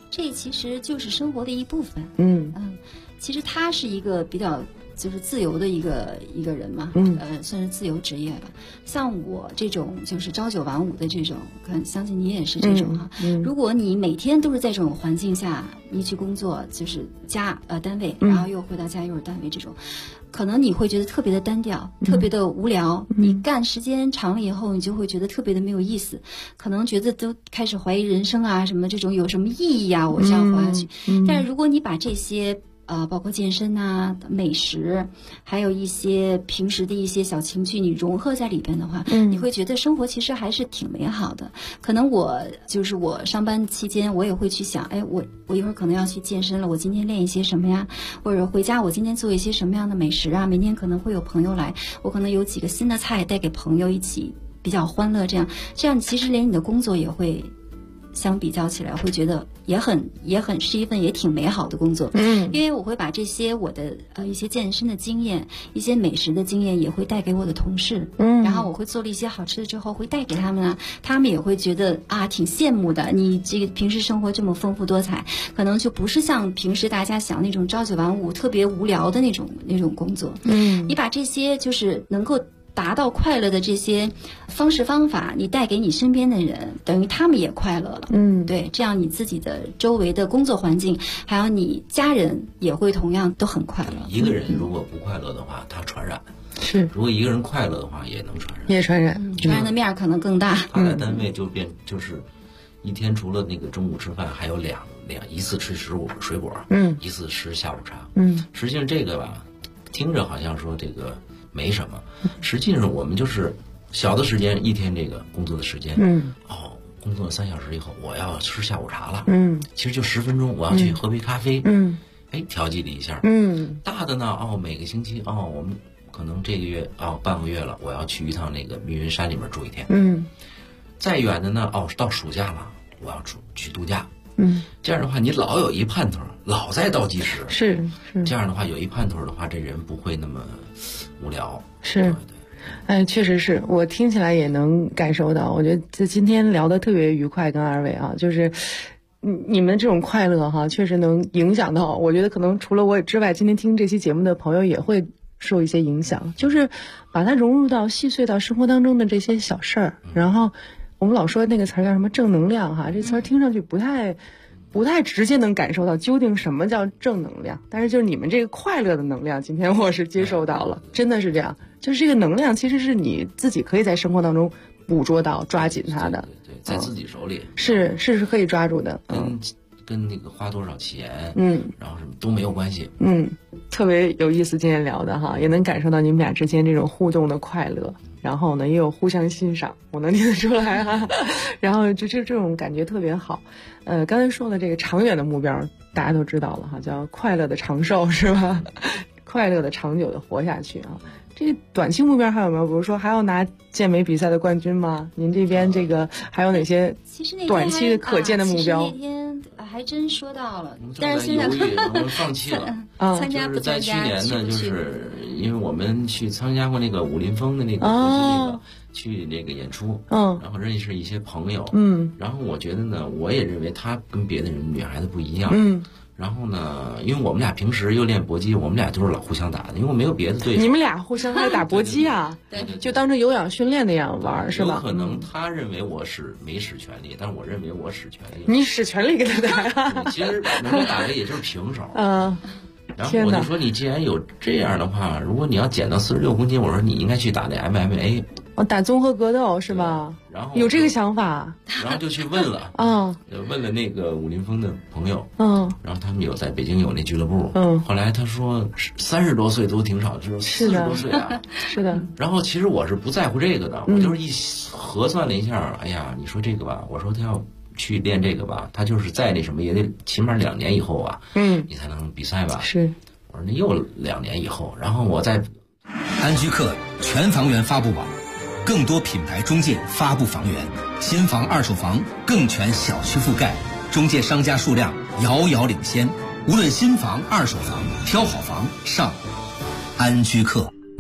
这其实就是生活的一部分。其实他是一个比较就是自由的一个人嘛，算是自由职业吧。像我这种就是朝9晚5的这种，相信你也是这种哈。如果你每天都是在这种环境下，你去工作，就是单位，然后又回到家又是单位这种，可能你会觉得特别的单调，特别的无聊。你干时间长了以后，你就会觉得特别的没有意思，可能觉得都开始怀疑人生啊，什么这种有什么意义啊？我这样活下去。但是如果你把这些包括健身啊、美食，还有一些平时的一些小情趣，你融合在里边的话，你会觉得生活其实还是挺美好的。可能我上班期间，我也会去想，我一会儿可能要去健身了，我今天练一些什么呀？或者回家我今天做一些什么样的美食啊？明天可能会有朋友来，我可能有几个新的菜带给朋友一起比较欢乐，这样其实连你的工作也会。相比较起来，会觉得也很是一份也挺美好的工作。因为我会把这些我的一些健身的经验、一些美食的经验也会带给我的同事。然后我会做了一些好吃的之后会带给他们啊，他们也会觉得挺羡慕的。你这个平时生活这么丰富多彩，可能就不是像平时大家想那种朝9晚5特别无聊的那种工作。你把这些就是能够达到快乐的这些方式方法，你带给你身边的人，等于他们也快乐了。对，这样你自己的周围的工作环境，还有你家人也会同样都很快乐。 一个人如果不快乐的话，他传染；如果一个人快乐的话，也能传染。 也传染， 传染的面可能更大。 他在单位就是一天除了那个中午吃饭，还有一次吃水果，一次吃下午茶。实际上这个吧，听着好像说这个没什么，实际上我们就是小的时间，一天这个工作的时间，工作3小时以后，我要吃下午茶了，其实就10分钟，我要去喝杯咖啡，调剂了一下，大的呢，每个星期，我们可能这个月半个月了，我要去一趟那个密云山里面住一天，再远的呢，到暑假了，我要去度假。这样的话，你老有一盼头，老在倒计时。是。这样的话，有一盼头的话，这人不会那么无聊。 是。确实是我听起来也能感受到。我觉得今天聊得特别愉快，跟二位啊，就是你们这种快乐哈，确实能影响到。我觉得可能除了我之外，今天听这期节目的朋友也会受一些影响，就是把它融入到细碎到生活当中的这些小事儿，然后。我们老说那个词儿叫什么正能量哈，这词儿听上去不太直接能感受到究竟什么叫正能量，但是就是你们这个快乐的能量，今天我是接受到了，真的是这样，就是这个能量其实是你自己可以在生活当中捕捉到、抓紧它的， 对，在自己手里是可以抓住的， 跟那个花多少钱，然后什么都没有关系， 特别有意思，今天聊的哈，也能感受到你们俩之间这种互动的快乐。然后呢，也有互相欣赏，我能听得出来哈。然后这种感觉特别好。刚才说的这个长远的目标，大家都知道了哈，叫快乐的长寿是吧？快乐的长久的活下去啊。这个短期目标还有没有？比如说还要拿健美比赛的冠军吗？您这边这个还有哪些短期的可见的目标？ 那天还真说到了，但是现在我们放弃了。 参加不参加？ 就是在去年呢，就是因为我们去参加过那个武林风的那个去那个演出，然后认识一些朋友，然后我觉得呢，我也认为他跟别的女孩子不一样，然后呢，因为我们俩平时又练搏击，我们俩都是老互相打的，因为我没有别的对手。 你们俩互相在打搏击啊？ 对， 就当成有氧训练那样玩是吧？ 有可能他认为我没使全力，但是我认为我使全力。 你使全力跟他打？ 其实能够打的也就是平手。然后我就说，你既然有这样的话，如果你要减到46公斤，我说你应该去打那 MMA。 打综合格斗是吧？ 然后有这个想法， 然后就去问了，问了那个武林风的朋友，然后他们在北京有那俱乐部，后来他说30多岁都挺少，就是40多岁啊， 是的。 然后其实我是不在乎这个的，我就是一核算了一下，哎呀，你说这个吧，我说他要去练这个吧，他就是再那什么也得起码2年以后啊，你才能比赛吧？ 是。 我说那又2年以后，然后我再安居客全房源发布网。更多品牌中介发布房源，新房二手房更全小区覆盖，中介商家数量遥遥领先。无论新房二手房，挑好房上安居客。 北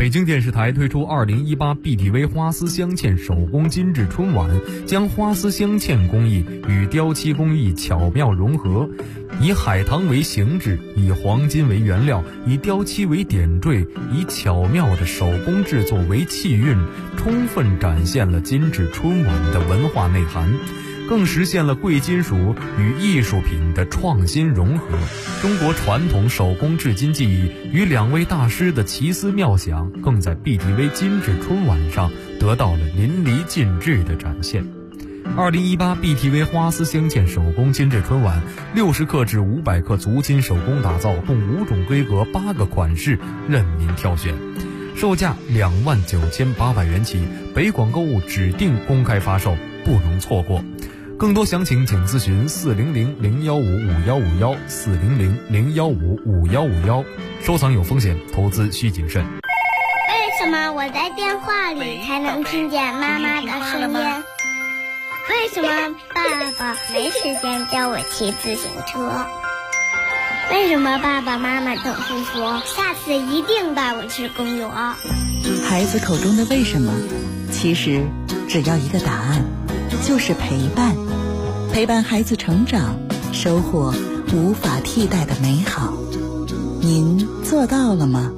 北京电视台推出2018 BTV 花丝镶嵌手工精致春晚，将花丝镶嵌工艺与雕漆工艺巧妙融合，以海棠为形制，以黄金为原料，以雕漆为点缀，以巧妙的手工制作为气韵，充分展现了精致春晚的文化内涵，更实现了贵金属与艺术品的创新融合。中国传统手工制金技艺与2位大师的奇思妙想，更在 BTV 精致春晚上得到了淋漓尽致的展现。2018 BTV 花丝镶嵌手工精致春晚，60克至500克足金手工打造，共5种规格8个款式任您挑选，售价29800元起，北广购物指定公开发售，不容错过。更多详情请咨询400-015-5151 400-015-5151。收藏有风险，投资需谨慎。 为什么我在电话里才能听见妈妈的声音？为什么爸爸没时间教我骑自行车？为什么爸爸妈妈总是说下次一定带我去公园？ 孩子口中的为什么，其实只要一个答案，就是陪伴。陪伴孩子成长，收获无法替代的美好。您做到了吗？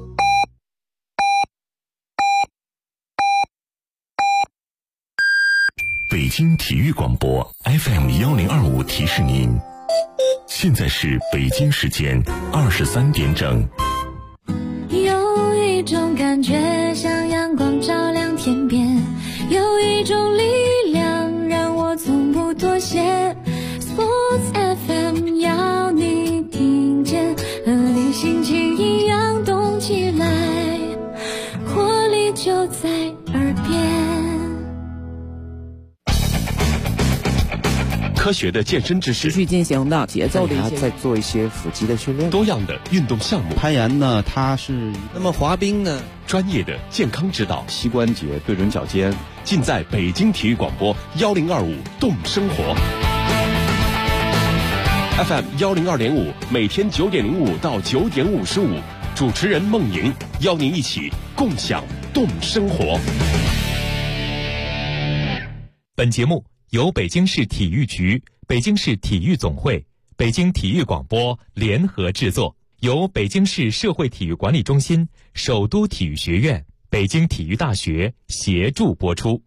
北京体育广播 FM1025提示您，现在是北京时间23点整。 有一种感觉像阳光照亮天边，有一种力量让我从不妥协。 Sports FM 要你听见，和你心情一样动起来，活力就在耳边。 科学的健身知识， 持续进行的节奏的一些， 在做一些腹肌的训练， 多样的运动项目。 攀岩呢，它是那么滑冰呢， 专业的健康指导， 膝关节对准脚尖， 尽在北京体育广播1025动生活 FM 102.5，每天9点05到9点55，主持人孟莹邀您一起共享动生活。 本节目由北京市体育局、北京市体育总会、北京体育广播联合制作，由北京市社会体育管理中心、首都体育学院、北京体育大学协助播出。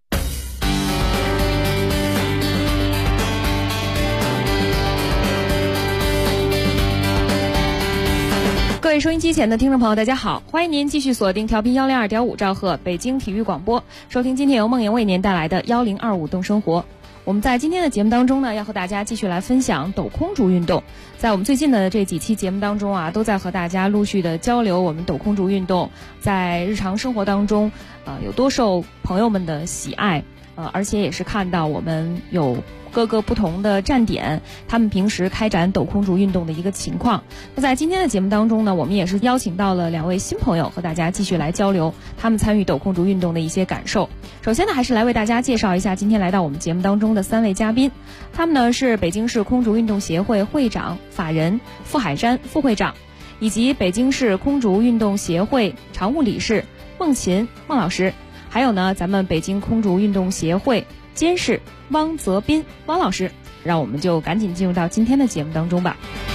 各位收音机前的听众朋友，大家好，欢迎您继续锁定调频102.5兆赫北京体育广播，收听今天由孟莹为您带来的1025动生活。我们在今天的节目当中呢，要和大家继续来分享抖空竹运动。在我们最近的这几期节目当中啊，都在和大家陆续的交流我们抖空竹运动在日常生活当中有多受朋友们的喜爱，而且也是看到我们有各个不同的站点，他们平时开展抖空竹运动的一个情况。那在今天的节目当中呢，我们也是邀请到了2位新朋友和大家继续来交流他们参与抖空竹运动的一些感受。首先呢，还是来为大家介绍一下今天来到我们节目当中的3位嘉宾，他们呢是北京市空竹运动协会会长、法人傅海山副会长，以及北京市空竹运动协会常务理事孟琴孟老师，还有呢咱们北京空竹运动协会监事汪泽斌汪老师。让我们就赶紧进入到今天的节目当中吧。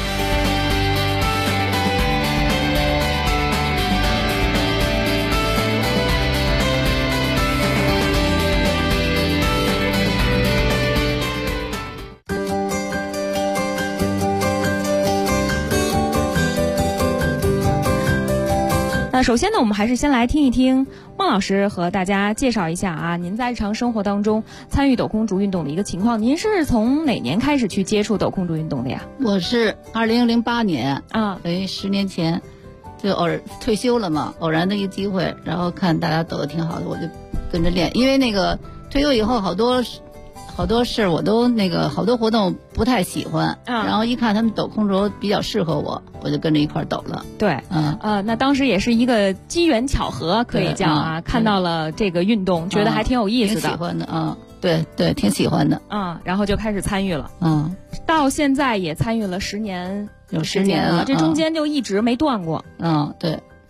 那首先呢，我们还是先来听一听孟老师和大家介绍一下啊，您在日常生活当中参与抖空竹运动的一个情况。您是从哪年开始去接触抖空竹运动的呀？ 我是2008年啊，等于10年前就退休了嘛，偶然的一个机会，然后看大家抖得挺好的，我就跟着练。因为那个退休以后好多事我都好多活动不太喜欢，然后一看他们抖空竹比较适合我，我就跟着一块抖了。 对，那当时也是一个机缘巧合，可以叫啊，看到了这个运动，觉得还挺有意思的， 挺喜欢的啊，对，挺喜欢的啊，然后就开始参与了，到现在也参与了10年， 有10年了， 这中间就一直没断过， 对。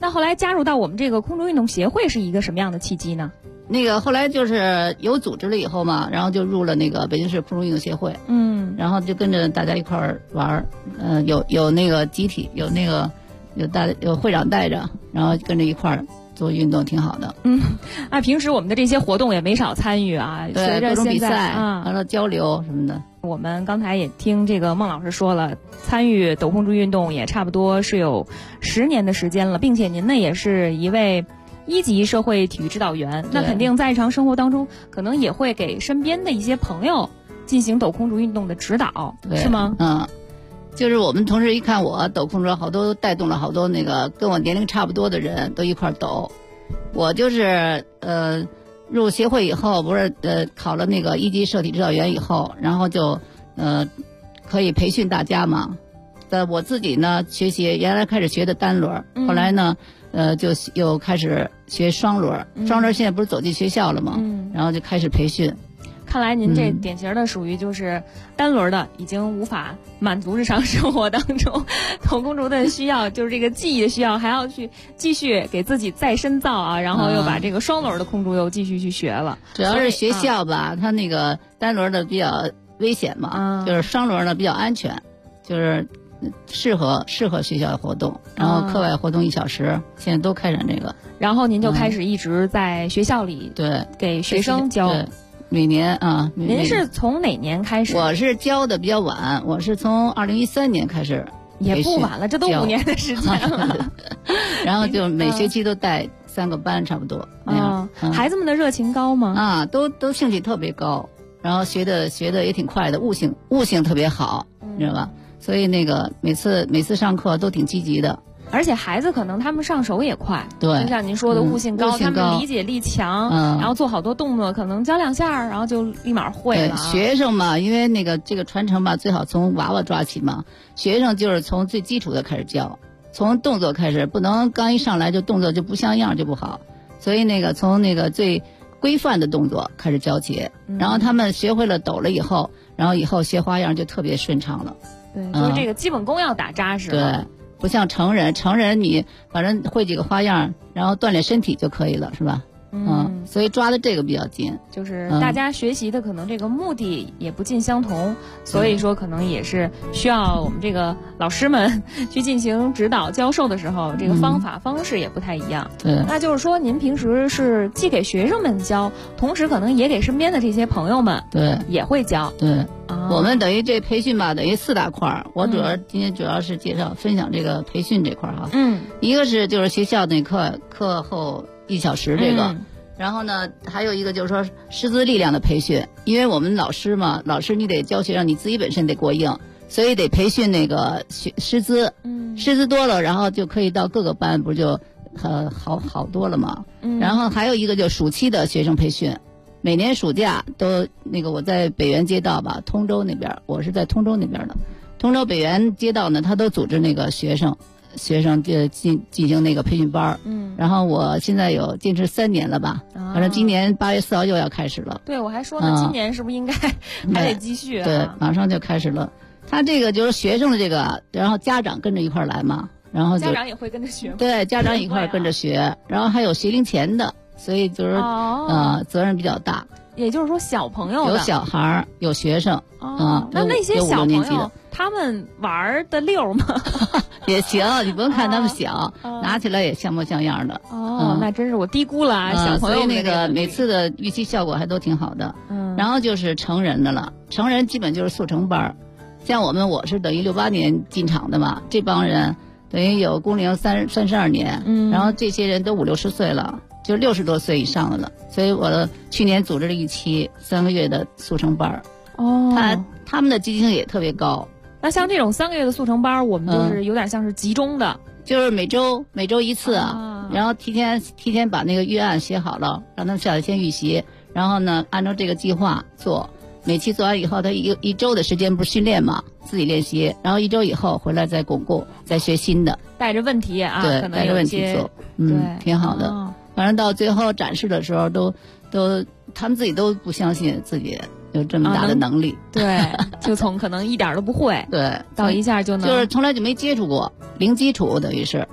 那后来加入到我们这个空中运动协会是一个什么样的契机呢？ 那个后来就是有组织了以后嘛，然后就入了那个北京市空中运动协会，然后就跟着大家一块儿玩，有那个集体，有会长带着，然后跟着一块儿做运动，挺好的。 平时我们的这些活动也没少参与啊，随着各种比现在赛，完了交流什么的。 我们刚才也听这个孟老师说了，参与斗空中运动也差不多是有10年的时间了，并且您呢也是一位1级社会体育指导员，那肯定在日常生活当中可能也会给身边的一些朋友进行斗空中运动的指导，是吗？ 就是我们同事一看我斗空中，好多带动了好多那个跟我年龄差不多的人都一块斗。我就是入协会以后，不是考了那个1级社体指导员以后，然后就可以培训大家嘛。我自己呢学习，原来开始学的单轮，后来呢就又开始学双轮，双轮现在不是走进学校了吗？然后就开始培训。 看来您这典型的属于就是单轮的，已经无法满足日常生活当中斗空中的需要，就是这个技艺的需要，还要去继续给自己再深造啊，然后又把这个双轮的空中又继续去学了。 主要是学校吧，它那个单轮的比较危险嘛，就是双轮的比较安全，就是适合学校的活动，然后课外活动1小时，现在都开展这个。 然后您就开始一直在学校里给学生教。 每年啊， 您是从哪年开始？ 我是教的比较晚，我是从2013年开始， 也不晚了，这都5年的时间了。 然后就每学期都带3个班，差不多那样。 孩子们的热情高吗？ 都兴趣特别高，然后学的也挺快的，悟性特别好，你知道吧？所以那个每次上课都挺积极的。 而且孩子可能他们上手也快， 对， 就像您说的悟性高，他们理解力强，然后做好多动作，可能教2下，然后就立马会了。 学生嘛，因为那个这个传承吧，最好从娃娃抓起嘛。学生就是从最基础的开始教，从动作开始，不能刚一上来就动作就不像样就不好。所以那个从那个最规范的动作开始教起，然后他们学会了抖了以后，然后以后学花样就特别顺畅了。 对，就是这个基本功要打扎实。 对。不像成人你反正会几个花样，然后锻炼身体就可以了，是吧？所以抓的这个比较紧， 就是大家学习的可能这个目的也不尽相同，所以说可能也是需要我们这个老师们去进行指导教授的时候，这个方法方式也不太一样。 对， 那就是说您平时是既给学生们教，同时可能也给身边的这些朋友们也会教。 对，我们等于这培训吧，等于4大块儿。我今天主要是分享这个培训这块儿哈。一个是就是学校那课后1小时这个，然后呢还有一个就是说师资力量的培训，因为我们老师嘛，你得教学生，你自己本身得过硬，所以得培训那个师资，师资多了，然后就可以到各个班，不就好多了嘛。然后还有一个就是暑期的学生培训，每年暑假都那个我在北园街道吧，通州那边，我是在通州那边的，通州北园街道呢，他都组织那个学生就进行那个培训班，然后我现在有坚持3年了吧，反正今年8月4号又要开始了。 对，我还说呢，今年是不是应该还得继续啊？ 对，马上就开始了。他这个就是学生的这个，然后家长跟着一块来嘛，然后家长也会跟着学吗？ 对，家长一块跟着学，然后还有学龄前的，所以就是责任比较大。 也就是说，小朋友有小孩有学生那些小朋友他们玩的溜吗？ 也行，你不用看他们小，拿起来也像模像样的。 那真是我低估了小朋友。 所以那个每次的预期效果还都挺好的。然后就是成人的了，成人基本就是速成班，像我是等于68年进场的嘛，这帮人等于有工龄32年，然后这些人都50、60岁了。就60多岁以上的了，所以我去年组织了一期3个月的速成班。他们的积极性也特别高。 那像这种3个月的速成班，我们就是有点像是集中的， 就是每周1次然后提前把那个预案写好了，让他们下来先预习，然后呢按照这个计划做。每期做完以后，他一周的时间不是训练嘛，自己练习，然后1周以后回来再巩固，再学新的， 带着问题对，可能带着问题做，挺好的。反正到最后展示的时候，都他们自己都不相信自己有这么大的能力。 对，就从可能一点都不会， 对， 到一下就能， 就是从来就没接触过，零基础等于是，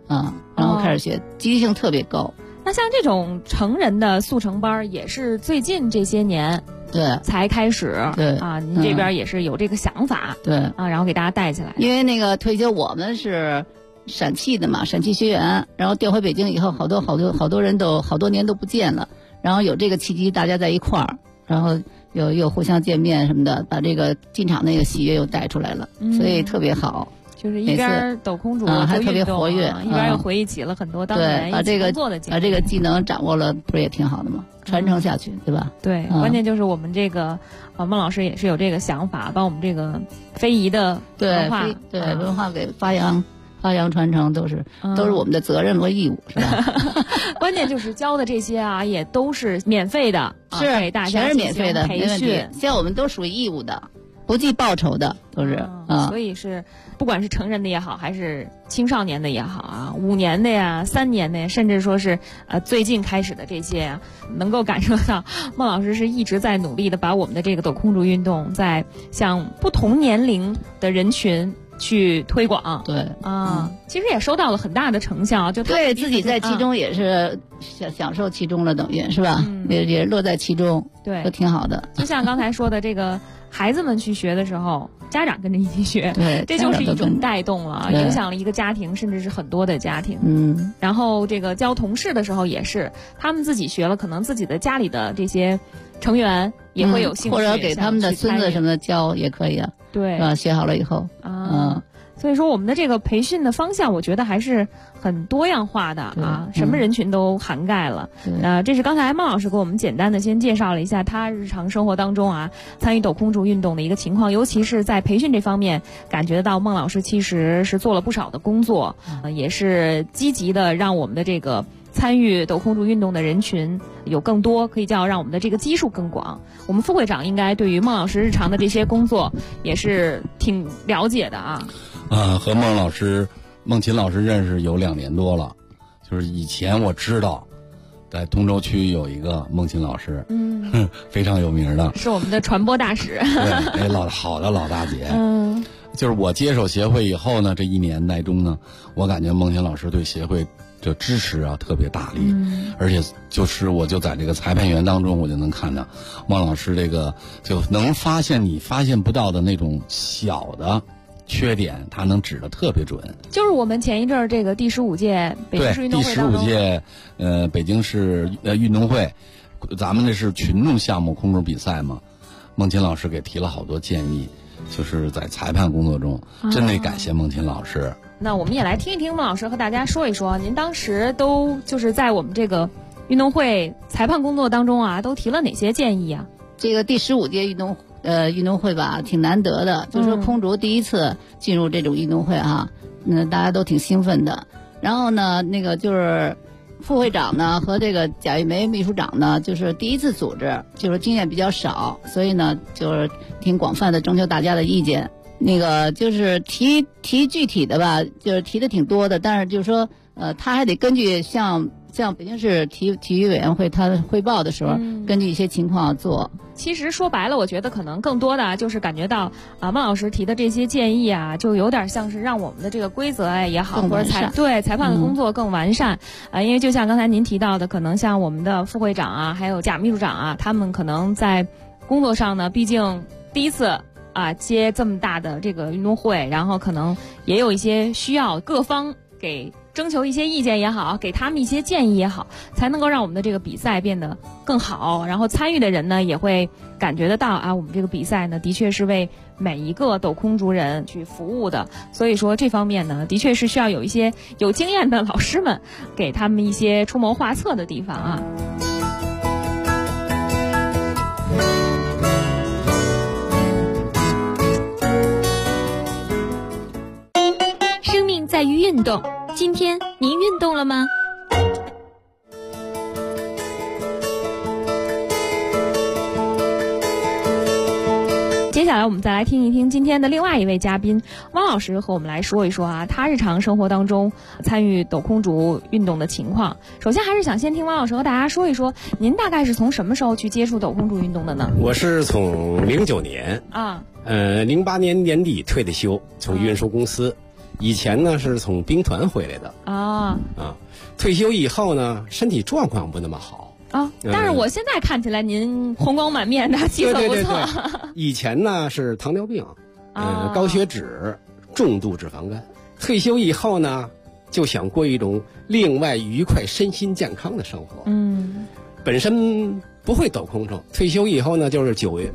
然后开始学，积极性特别高。 那像这种成人的速成班，也是最近这些年对才开始， 对您这边也是有这个想法， 对然后给大家带起来。 因为那个退休，我们是陕汽的嘛，陕汽学员，然后调回北京以后，好多人都好多年都不见了，然后有这个契机，大家在一块儿，然后又互相见面什么的，把这个进场那个喜悦又带出来了，所以特别好。 就是一边抖空竹还特别活跃， 一边又回忆起了很多当年一起工作的经历， 把这个技能掌握了，不是也挺好的吗？传承下去，对吧？ 对，关键就是我们这个孟老师也是有这个想法，把我们这个非遗的文化文化给发扬传承，都是我们的责任和义务，是吧？ 关键就是教的这些也都是免费的， 是给大家全是免费的培训， 像我们都属于义务的。不计报酬的都是所以是不管是成人的也好，还是青少年的也好5年的呀、3年的呀，甚至说是最近开始的这些能够感受到孟老师是一直在努力的把我们的这个抖空竹运动在向不同年龄的人群去推广。 对其实也收到了很大的成效，就对自己在其中也是享受其中了，等于是吧？也乐在其中， 对， 都挺好的。 就像刚才说的这个。孩子们去学的时候，家长跟着一起学， 对， 这就是一种带动了，影响了一个家庭，甚至是很多的家庭。然后这个教同事的时候也是，他们自己学了，可能自己的家里的这些成员也会有兴趣， 或者给他们的孙子什么的教也可以对， 学好了以后所以说我们的这个培训的方向，我觉得还是很多样化的什么人群都涵盖了。这是刚才孟老师给我们简单的先介绍了一下他日常生活当中参与抖空竹运动的一个情况，尤其是在培训这方面，感觉到孟老师其实是做了不少的工作，也是积极的让我们的这个参与抖空竹运动的人群有更多，可以叫让我们的这个基数更广。我们副会长应该对于孟老师日常的这些工作也是挺了解的和孟琴老师认识有2年多了，就是以前我知道，在通州区有一个孟琴老师，非常有名的， 是我们的传播大使， 对，好的老大姐，就是我接手协会以后呢，这1年来中呢，我感觉孟琴老师对协会的支持特别大力，而且我就在这个裁判员当中，我就能看到孟老师这个就能发现你发现不到的那种小的缺点，他能指得特别准。 就是我们前一阵这个第15届北京市运动会当中， 第15届北京市运动会，咱们这是群众项目空竹比赛嘛，孟琴老师给提了好多建议，就是在裁判工作中，真得感谢孟琴老师。 那我们也来听一听孟老师和大家说一说，您当时都就是在我们这个运动会裁判工作当中都提了哪些建议这个第15届运动会吧，挺难得的，就是说空竹第一次进入这种运动会大家都挺兴奋的。然后呢，那个就是副会长呢和这个贾玉梅秘书长呢，就是第一次组织，就是经验比较少，所以呢就是挺广泛的征求大家的意见。那个就是提具体的吧，就是提的挺多的，但是就是说他还得根据像北京市体育委员会他汇报的时候，根据一些情况做。 其实说白了，我觉得可能更多的就是感觉到孟老师提的这些建议就有点像是让我们的这个规则也好，或者裁判的工作更完善。因为就像刚才您提到的，可能像我们的副会长还有贾秘书长他们可能在工作上呢，毕竟第一次接这么大的这个运动会，然后可能也有一些需要各方给征求一些意见也好，给他们一些建议也好，才能够让我们的这个比赛变得更好。然后参与的人呢，也会感觉得到我们这个比赛呢，的确是为每一个抖空竹人去服务的。所以说这方面呢，的确是需要有一些有经验的老师们给他们一些出谋划策的地方生命在于运动，今天您运动了吗？ 接下来我们再来听一听今天的另外一位嘉宾汪老师和我们来说一说他日常生活当中参与抖空竹运动的情况。首先还是想先听汪老师和大家说一说，您大概是从什么时候去接触抖空竹运动的呢？ 我是从09年08年年底退的休，从运输公司以前呢是从兵团回来的退休以后呢身体状况不那么好但是我现在看起来您红光满面的，气色不错。 对以前呢是糖尿病高血脂重度脂肪肝，退休以后呢就想过一种另外愉快身心健康的生活。本身不会抖空中，退休以后呢就是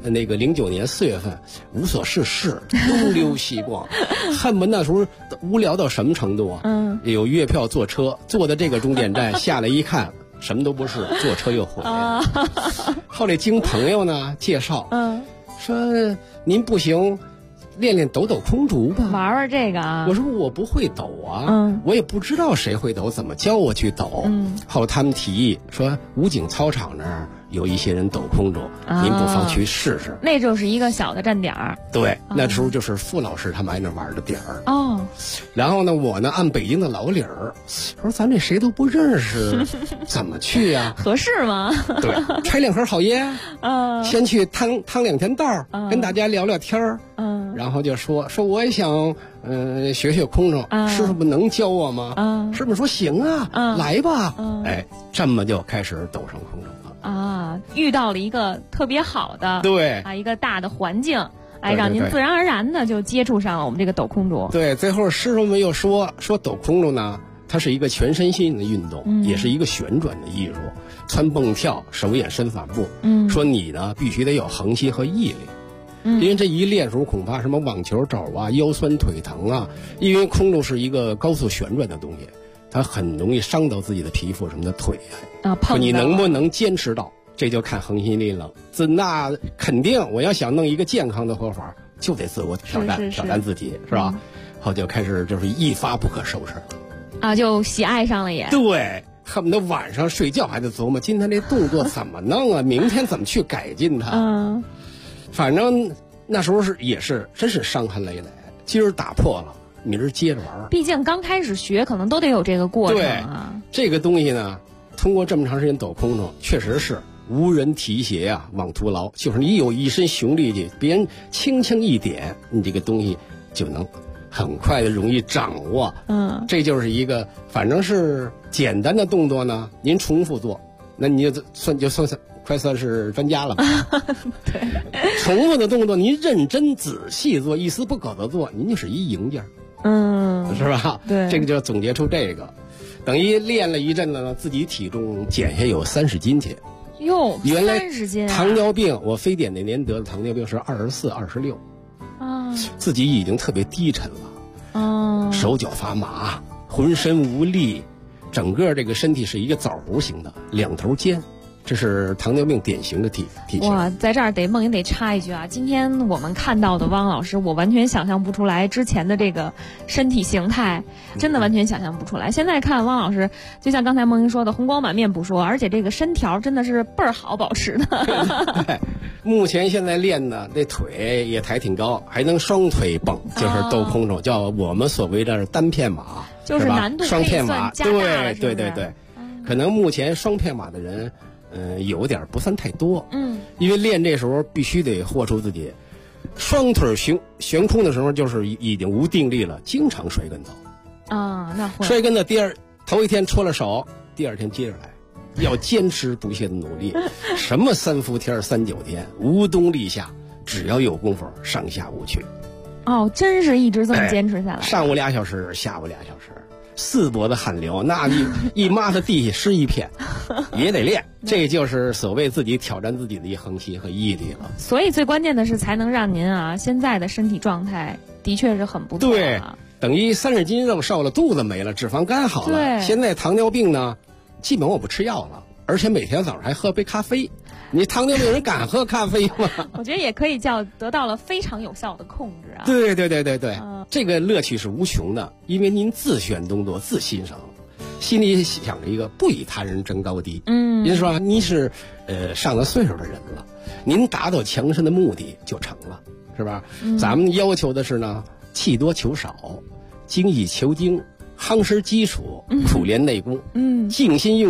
09年4月份无所事事，东溜西逛恨不得那时候无聊到什么程度有月票坐车，坐的这个终点站下来一看什么都不是，坐车又回来了后来经朋友呢介绍说您不行练练抖空竹吧， 玩玩这个啊。 我说我不会抖我也不知道谁会抖，怎么教我去抖后来他们提议说武警操场那儿有一些人抖空中您不妨去试试。 那就是一个小的站点儿。 对那时候就是傅老师他们挨那玩的点儿然后呢我呢按北京的老理儿说咱这谁都不认识怎么去呀合适吗？ 对揣2盒好烟先去趟2天道跟大家聊聊天儿然后就说我也想学空中师傅能教我吗师傅说行来吧这么就开始抖上空中了遇到了一个特别好的对一个大的环境让您自然而然的就接触上了我们这个抖空中。 对最后师傅们又说抖空中呢它是一个全身性的运动也是一个旋转的艺术，蹿蹦跳手眼身法步说你呢必须得有恒心和毅力因为这一练时候恐怕什么网球肘腰酸腿疼因为空中是一个高速旋转的东西，它很容易伤到自己的皮肤什么的腿说你能不能坚持到，这就看恒心力了。那肯定我要想弄一个健康的活法就得自我挑战自己是吧后就开始就是一发不可收拾就喜爱上了也对恨不得晚上睡觉还得琢磨今天这动作怎么弄明天怎么去改进它反正那时候也是真是伤痕累累，今儿打破了明儿接着玩。 毕竟刚开始学可能都得有这个过程这个东西呢通过这么长时间抖空中确实是无人提携枉徒劳，就是你有一身雄力气别人轻轻一点你这个东西就能很快的容易掌握这就是一个反正是简单的动作呢您重复做那你就快算是专家了吧对重复的动作您认真仔细做一丝不苟的做您就是一赢家是吧对这个就总结出这个等于练了一阵子呢自己体重减下有30斤去原来 30斤糖尿病我非典那年得的糖尿病是24、26自己已经特别低沉了手脚发麻浑身无力整个这个身体是一个枣核形的2头尖这是糖尿病典型的体型。 哇，在这儿梦莹得插一句今天我们看到的汪老师我完全想象不出来之前的这个身体形态真的完全想象不出来现在看汪老师就像刚才梦莹说的红光满面不说而且这个身条真的是倍儿好保持的对目前现在练的那腿也抬挺高还能双腿蹦就是抖空中叫我们所谓的单片马就是难度双片马加大了对可能目前双片马的人有点不算太多因为练这时候必须得豁出自己双腿悬空的时候就是已经无定力了经常摔跟头那会摔跟头头一天戳了手第2天接着来要坚持不懈的努力什么3伏天39天无冬立夏只要有功夫上下午去真是一直这么坚持下来上午2小时下午2小时4波的汗流那一抹的地下湿一片也得练这就是所谓自己挑战自己的一恒心和毅力了所以最关键的是才能让您现在的身体状态的确是很不错对等于30斤肉瘦了肚子没了脂肪肝好了现在糖尿病呢基本我不吃药了而且每天早上还喝杯咖啡你糖尿病人敢喝咖啡吗我觉得也可以叫得到了非常有效的控制对这个乐趣是无穷的因为您自选动作自欣赏心里想着一个不与他人争高低您说您是上了岁数的人了您达到强身的目的就成了是吧咱们要求的是呢气多求少精益求精夯实基础苦练内功静心用力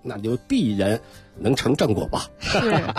那就必然能成正果吧。 是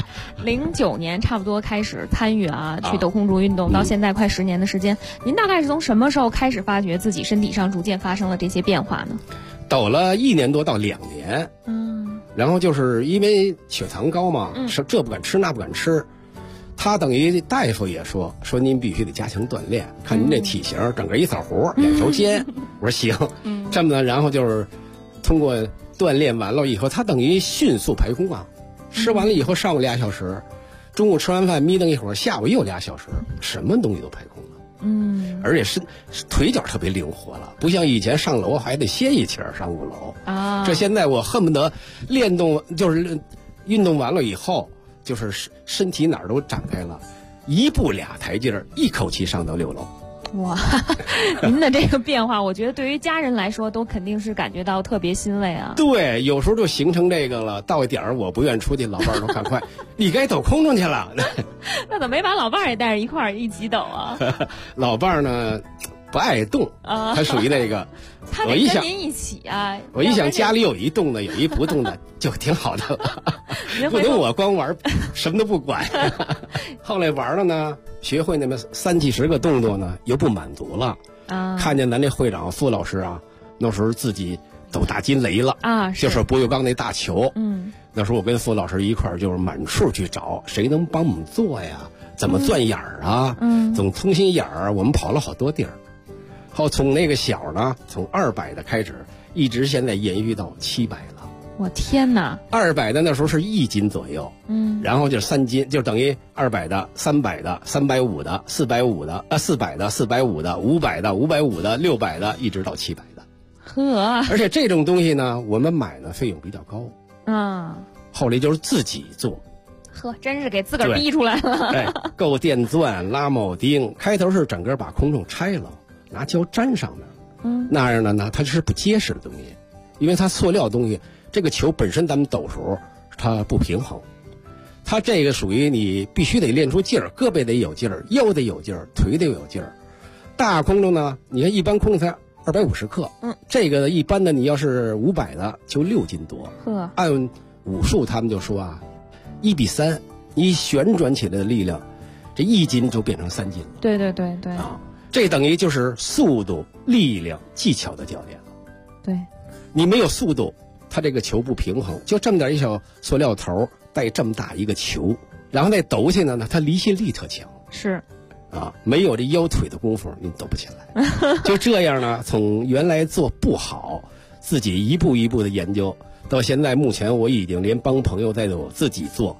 09年差不多开始参与去斗空竹运动，到现在快10年的时间，您大概是从什么时候开始发觉自己身体上逐渐发生了这些变化呢？ 抖了1年多到2年，然后就是因为血糖高嘛，这不敢吃那不敢吃，他等于大夫也说您必须得加强锻炼，看您这体型，整个一枣核，两条肩。我说行，这么的，然后就是通过锻炼完了以后，他等于迅速排空啊，吃完了以后上午2小时，中午吃完饭眯瞪一会儿，下午又2小时，什么东西都排空了。而且是腿脚特别灵活了，不像以前上楼还得歇一气儿上5楼啊。这现在我恨不得练动，就是运动完了以后，就是身体哪儿都展开了，1步2台阶儿，一口气上到6楼。 哇，您的这个变化，我觉得对于家人来说都肯定是感觉到特别欣慰啊。 对，有时候就形成这个了，到一点儿我不愿出去，老伴儿都赶快，你该抖空中去了。 那怎么没把老伴儿也带着一起抖啊？ 老伴儿呢不爱动啊，他属于那个。 他得跟您一起啊！ 我一想家里有一动的，有一不动的，就挺好的了。不能我光玩，什么都不管。后来玩了呢，学会那么30几10个动作呢，又不满足了啊。看见咱这会长傅老师啊，那时候自己抖大金雷了啊，就是不锈钢那大球。那时候我跟傅老师一块儿就是满处去找谁能帮我们做呀？怎么钻眼儿啊？怎么通心眼儿？我们跑了好多地儿。后从那个小呢，从200的开始，一直现在延续到700了。 我天哪 ！200的那时候是1斤左右，然后就是3斤，就等于200的、300的、350的、450的、400的、450的、500的、550的、600的，一直到700的。 呵， 而且这种东西呢，我们买呢费用比较高啊。后来就是自己做。 呵，真是给自个儿逼出来了。 哎，够电钻、拉铆钉，开头是整个把空中拆了。拿胶粘上面，那样的呢，它是不结实的东西，因为它塑料东西，这个球本身咱们抖时候它不平衡，它这个属于你必须得练出劲儿，胳膊得有劲儿，腰得有劲儿，腿得有劲儿。大空中呢，你看一般空中才250克，这个一般的你要是500的就6斤多。按武术他们就说啊，1比3，你旋转起来的力量，这1斤就变成3斤了。 对对对对啊。 这等于就是速度、力量、技巧的教练了。 对， 你没有速度，它这个球不平衡，就这么点一小塑料头带这么大一个球，然后那抖起来呢，它离心力特强。 是， 啊，没有这腰腿的功夫，你抖不起来。就这样呢，从原来做不好，自己一步一步的研究，到现在目前我已经连帮朋友带着我自己做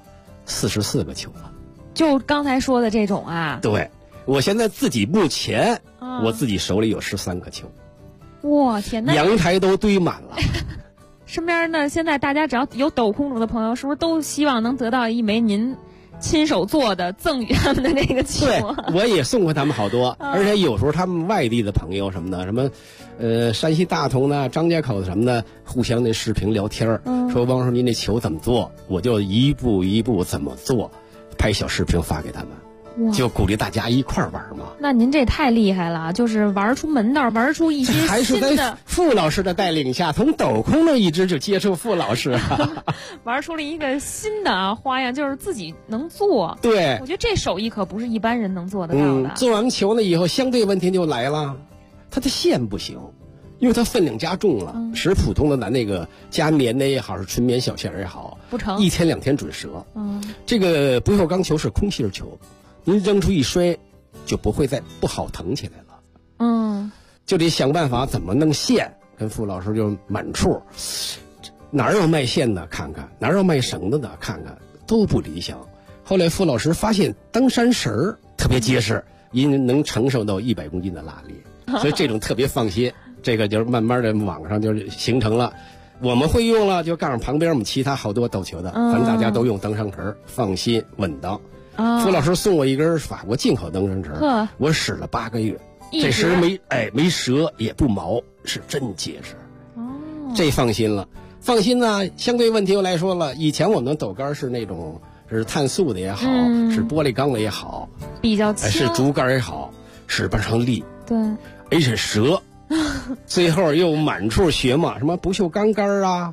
44个球了。 就刚才说的这种啊？ 对。我现在自己目前，我自己手里有13个球， 哇天哪！ 阳台都堆满了。 身边呢，现在大家只要有抖空中的朋友，是不是都希望能得到一枚您亲手做的赠予他们的那个球？ 对，我也送过他们好多，而且有时候他们外地的朋友什么的，什么山西大同的、张家口的什么的，互相那视频聊天说汪叔您那球怎么做，我就一步一步怎么做，拍小视频发给他们。就鼓励大家一块玩嘛。 那您这太厉害了，就是玩出门道，玩出一些新的。 还是在傅老师的带领下，从抖空中一直就接触傅老师， 玩出了一个新的花样，就是自己能做。 对， 我觉得这手艺可不是一般人能做得到的。 做完球呢以后，相对问题就来了，它的线不行，因为它分量加重了，使普通的咱那个加棉的也好，是纯棉小线也好， 不成 ，1天2天准折。这个不锈钢球是空心球。您扔出一摔，就不会再不好腾起来了。就得想办法怎么弄线。跟傅老师就满处，哪儿有卖线的看看，哪儿有卖绳子的看看，都不理想。后来傅老师发现登山绳特别结实，因能承受到100公斤的拉力，所以这种特别放心。这个就是慢慢的网上就形成了。我们会用了，就告诉旁边我们其他好多抖球的，反正大家都用登山绳，放心稳当。傅老师送我一根法国进口登山绳，我使了8个月，这绳没折也不毛，是真结实。这放心了。放心呢，相对问题又来说了，以前我们的抖杆是那种是碳素的也好，是玻璃钢的也好， 比较轻， 是竹竿也好，使不上力， 对， 而且折，最后又满处学嘛，什么不锈钢杆啊，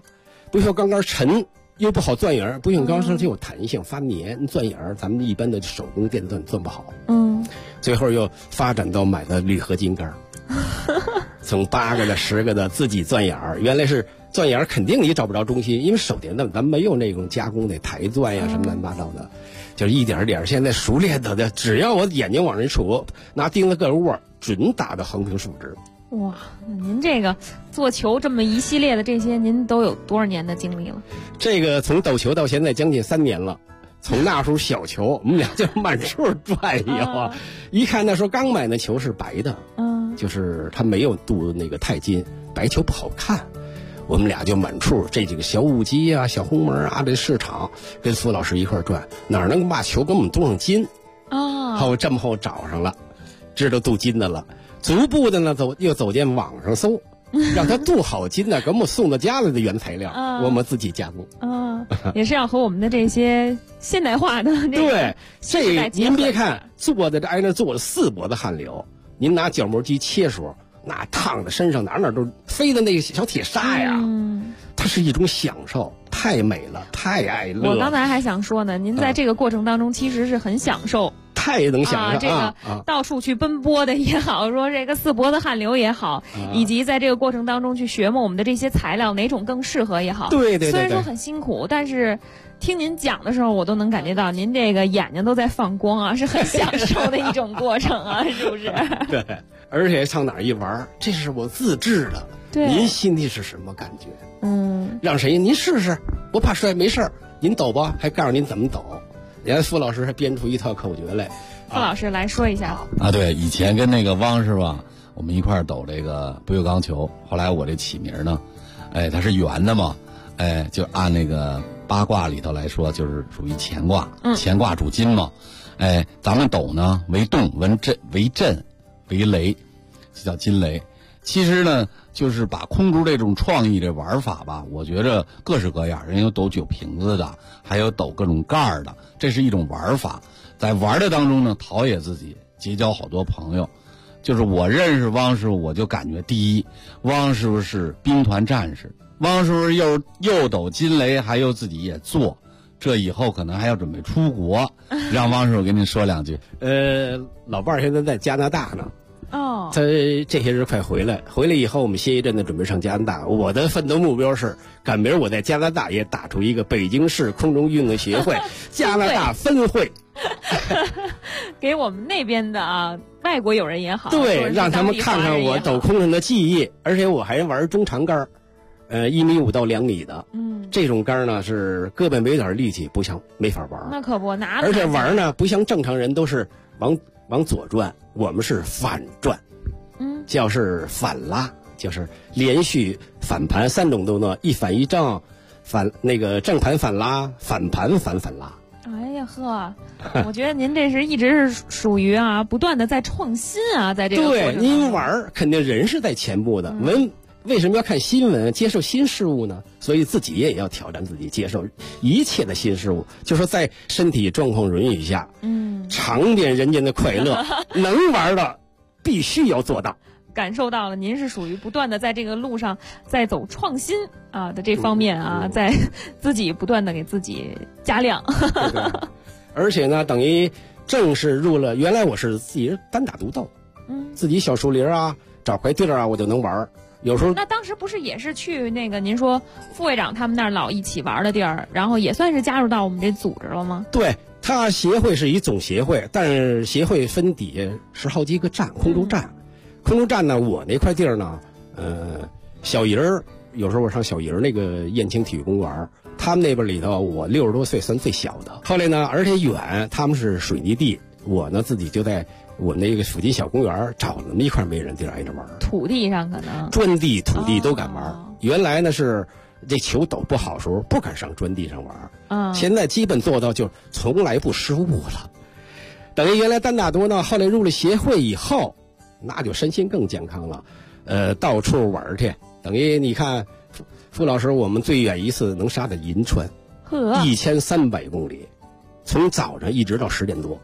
不锈钢杆沉又不好钻眼儿，不锈钢就有弹性发黏，钻眼儿咱们一般的手工电钻钻不好。最后又发展到买的铝合金杆从8个的10个的自己钻眼儿，原来是钻眼儿肯定你找不着中心，因为手电钻咱没有那种加工的台钻呀什么乱七八糟的，就是一点点现在熟练的，只要我眼睛往上一杵，拿钉子个窝准打到横平竖直。 哇，您这个做球这么一系列的这些，您都有多少年的经历了？ 这个从斗球到现在将近3年了。从那时候小球，我们俩就满处转悠一看那时候刚买那球是白的，就是它没有镀那个钛金，白球不好看。我们俩就满处这几个小五鸡啊、小红门啊，这市场跟傅老师一块转，哪能把球给我们镀上金？后这么后找上了，知道镀金的了，逐步的呢又走进网上搜。让他镀好金的，给我们送到家里的原材料，我们自己加工。 也是要和我们的这些现代化的对，这您别看坐在这挨那坐着4脖子汗流，您拿角磨机切时候，那烫的身上哪都飞的那个小铁砂呀，它是一种享受，太美了，太爱乐了。 我刚才还想说呢，您在这个过程当中其实是很享受。 太能想了这个到处去奔波的也好，说这个4脖子汗流也好，以及在这个过程当中去学摸我们的这些材料哪种更适合也好。 对， 虽然说很辛苦，但是听您讲的时候，我都能感觉到您这个眼睛都在放光啊，是很享受的一种过程啊，是不是？ 对，而且上哪儿一玩，这是我自制的。 对， 您心里是什么感觉？让谁？您试试，不怕摔，没事儿，您抖吧，还告诉您怎么抖。人家傅老师还编出一套口诀来， 傅老师来说一下对，以前跟那个汪师傅我们一块儿抖这个不锈钢球，后来我这起名呢，它是圆的嘛，就按那个八卦里头来说，就是属于乾卦，乾卦主金嘛，咱们抖呢为动为震为雷，就叫金雷。其实呢，就是把空竹这种创意这玩法吧，我觉着各式各样，人有抖酒瓶子的，还有抖各种盖儿的，这是一种玩法。在玩的当中呢，陶冶自己，结交好多朋友。就是我认识汪师傅，我就感觉第一，汪师傅是兵团战士，汪师傅又抖金雷，还有自己也做，这以后可能还要准备出国，让汪师傅给您说2句。 老伴儿现在在加拿大呢。他这些日快回来以后，我们歇一阵子，准备上加拿大。我的奋斗目标是，赶明儿我在加拿大也打出一个北京市空中运动协会加拿大分会， 给我们那边的外国友人也好， 对，让他们看看我抖空上的技艺，而且我还玩中长杆，1.5米到2米的，这种杆呢是胳膊没点力气，没法玩。 那可不， 而且玩呢不像正常人都是往左转，我们是反转，叫是反拉，就是连续反盘3种都呢，一反一正，正盘反拉，反盘反拉。 哎呀呵，我觉得您这是一直是属于不断的在创新在这个过程对，您玩肯定人是在前部的，为什么要看新闻，接受新事物呢？所以自己也要挑战自己，接受一切的新事物。就说在身体状况允许下，尝遍人间的快乐，能玩的必须要做到。 感受到了，您是属于不断的在这个路上在走创新的这方面在自己不断的给自己加量。 对，而且呢，等于正式入了，原来我是自己单打独斗，自己小树林找块地儿我就能玩。有时候那当时不是也是去那个您说副会长他们那儿老一起玩的地儿，然后也算是加入到我们这组织了吗？ 对，他协会是一总协会，但是协会分底下10好几个站，空中站。空中站呢，我那块地儿呢，小营儿，有时候我上小营儿那个燕青体育公园，他们那边里头我60多岁算最小的。后来呢，而且远，他们是水泥地，我呢自己就在我那个附近小公园找那么一块没人地儿挨着玩。 土地上可能砖地、土地都敢玩。原来呢是这球抖不好时候不敢上砖地上玩，现在基本做到就从来不失误了。等于原来单打独呢，后来入了协会以后，那就身心更健康了，到处玩去。等于你看，傅老师，我们最远一次能杀到银川，1300公里，从早上一直到10点多。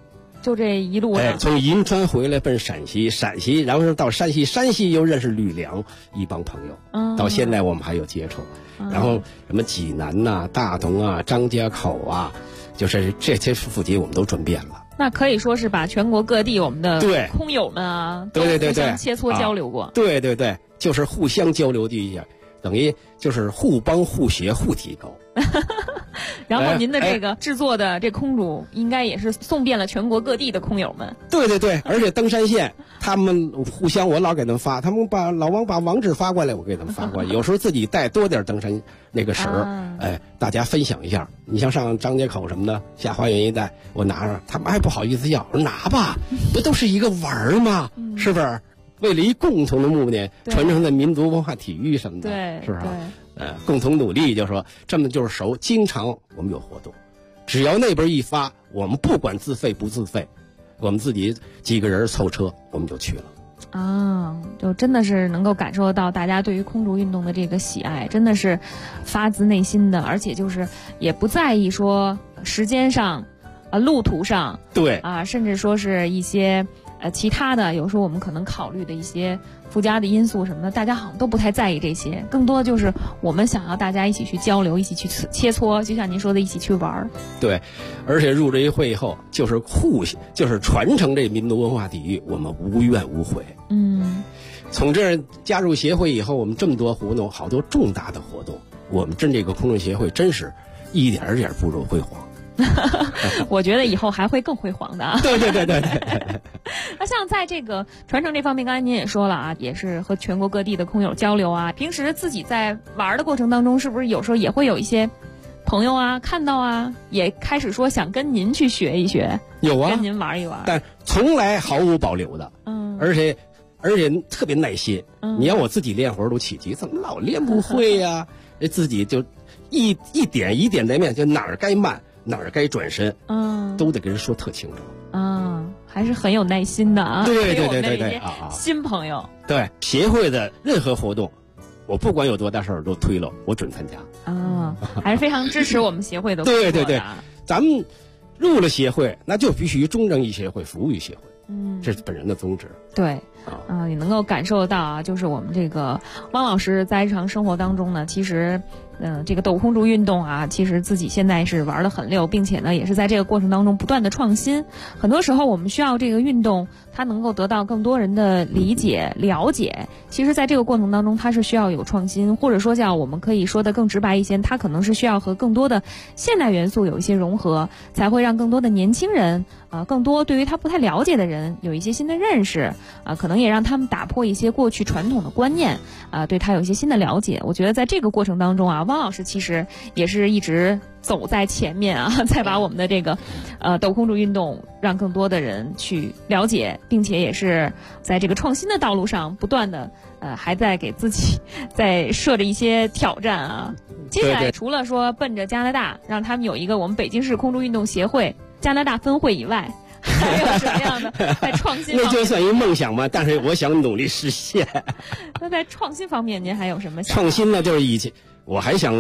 就这一路从银川回来奔陕西，然后到山西又认识吕梁一帮朋友，到现在我们还有接触。然后什么济南呐、大同啊、张家口啊，就是这些府级我们都转遍了。 那可以说是把全国各地我们的空友们啊， 对互相切磋交流过。 对，就是互相交流一下，等于就是互帮互学互提高。 然后您的这个制作的这空竹，应该也是送遍了全国各地的空友们。 对，而且登山线他们互相，我老给他们发，他们老王把网址发过来，我给他们发过来。有时候自己带多点登山那个绳大家分享一下。你像上张家口什么的，下花园一带，我拿着，他们还不好意思要，我说拿吧，不都是一个玩吗？是不是？为了一共同的目的，传承的民族文化体育什么的，是不是？共同努力，就说这么就是熟。经常我们有活动，只要那边一发，我们不管自费不自费，我们自己几个人凑车，我们就去了。 就真的是能够感受到大家对于空竹运动的这个喜爱，真的是发自内心的，而且就是也不在意说时间上、路途上，甚至说是一些其他的，有时候我们可能考虑的一些附加的因素什么的，大家好像都不太在意这些，更多的就是我们想要大家一起去交流，一起去切磋，就像您说的，一起去玩。 对，而且入这一会以后，就是传承这民族文化体育，我们无怨无悔。从这儿加入协会以后，我们这么多活动，好多重大的活动，我们这个空中协会真是一点点步入辉煌。 我觉得以后还会更辉煌的啊！ 对。 那像在这个传承这方面，刚才您也说了啊，也是和全国各地的空友交流啊。平时自己在玩的过程当中，是不是有时候也会有一些朋友啊看到啊，也开始说想跟您去学一学？ 有啊， 跟您玩一玩， 但从来毫无保留的。而且特别耐心。你让我自己练活都起急，怎么老练不会呀？自己就一点一点的练，就哪儿该慢。哪儿该转身，都得跟人说特清楚。 还是很有耐心的啊。 对， 新朋友。 对，协会的任何活动，我不管有多大事儿都推了，我准参加。 还是非常支持我们协会的工作的。 对，咱们入了协会，那就必须忠诚于协会，服务于协会。这是本人的宗旨。 对，也能够感受到啊，就是我们这个汪老师在日常生活当中呢，其实这个斗空竹运动啊，其实自己现在是玩得很溜，并且呢，也是在这个过程当中不断的创新。很多时候我们需要这个运动，它能够得到更多人的理解、了解。其实在这个过程当中，它是需要有创新，或者说叫我们可以说的更直白一些，它可能是需要和更多的现代元素有一些融合，才会让更多的年轻人更多对于他不太了解的人有一些新的认识可能也让他们打破一些过去传统的观念对他有一些新的了解。我觉得在这个过程当中汪老师其实也是一直走在前面再把我们的这个斗空竹运动让更多的人去了解，并且也是在这个创新的道路上不断的还在给自己在设着一些挑战接下来除了说奔着加拿大让他们有一个我们北京市空竹运动协会加拿大分会以外，还有什么样的在创新方面？ 那就算一梦想嘛，但是我想努力实现。 那在创新方面，您还有什么想法？ 创新呢，就是以前我还想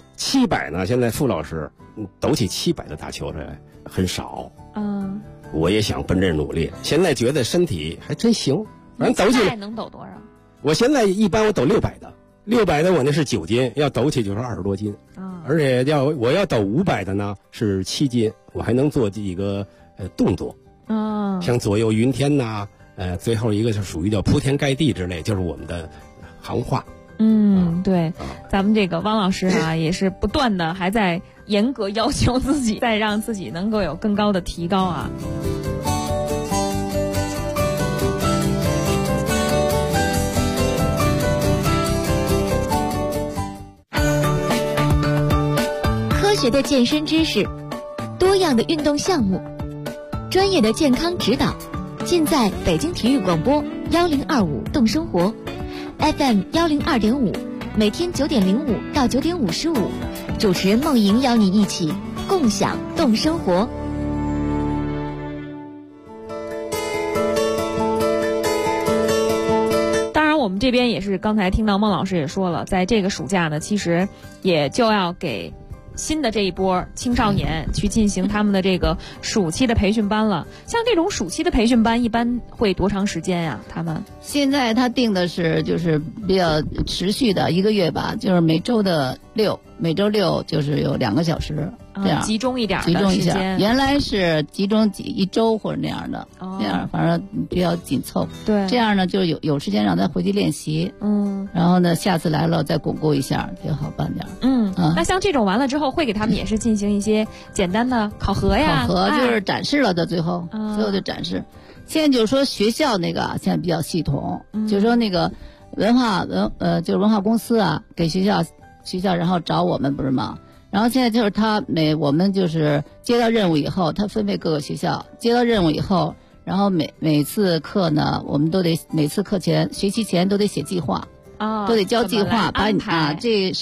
700呢，现在傅老师抖起700的大球来很少。我也想奔这努力。现在觉得身体还真行，反正抖起来能抖多少？ 我现在一般我抖600的，600的我那是9斤，要抖起就是20多斤。而且我要抖500的呢是7斤，我还能做几个动作。像左右云天呐，最后一个是属于叫铺天盖地之类，就是我们的行话。 对，咱们这个汪老师也是不断的还在严格要求自己，再让自己能够有更高的提高科学的健身知识，多样的运动项目，专业的健康指导，尽在北京体育广播1025动生活 FM 102.5，每天9点05到9点55，主持人梦莹邀你一起共享动生活。 当然我们这边也是刚才听到孟老师也说了，在这个暑假呢，其实也就要给新的这一波青少年去进行他们的这个暑期的培训班了。像这种暑期的培训班一般会多长时间呀？他们现在他定的是就是比较持续的1个月吧，就是每周六就是有2个小时，这样集中一点的集中一下。 时间原来是集中1周或者那样的，这样反正比较紧凑。 对， 这样呢就有时间让他回去练习。然后呢下次来了再巩固一下，就好办点。 那像这种完了之后，会给他们也是进行一些简单的考核呀？ 考核就是展示了的，最后就展示。现在就是说学校那个现在比较系统，就是说那个就是文化公司啊，给学校然后找我们不是吗？然后现在就是我们就是接到任务以后，他分配各个学校，接到任务以后，然后每次课呢，我们都得每次课前学期前都得写计划，都得交计划，把你这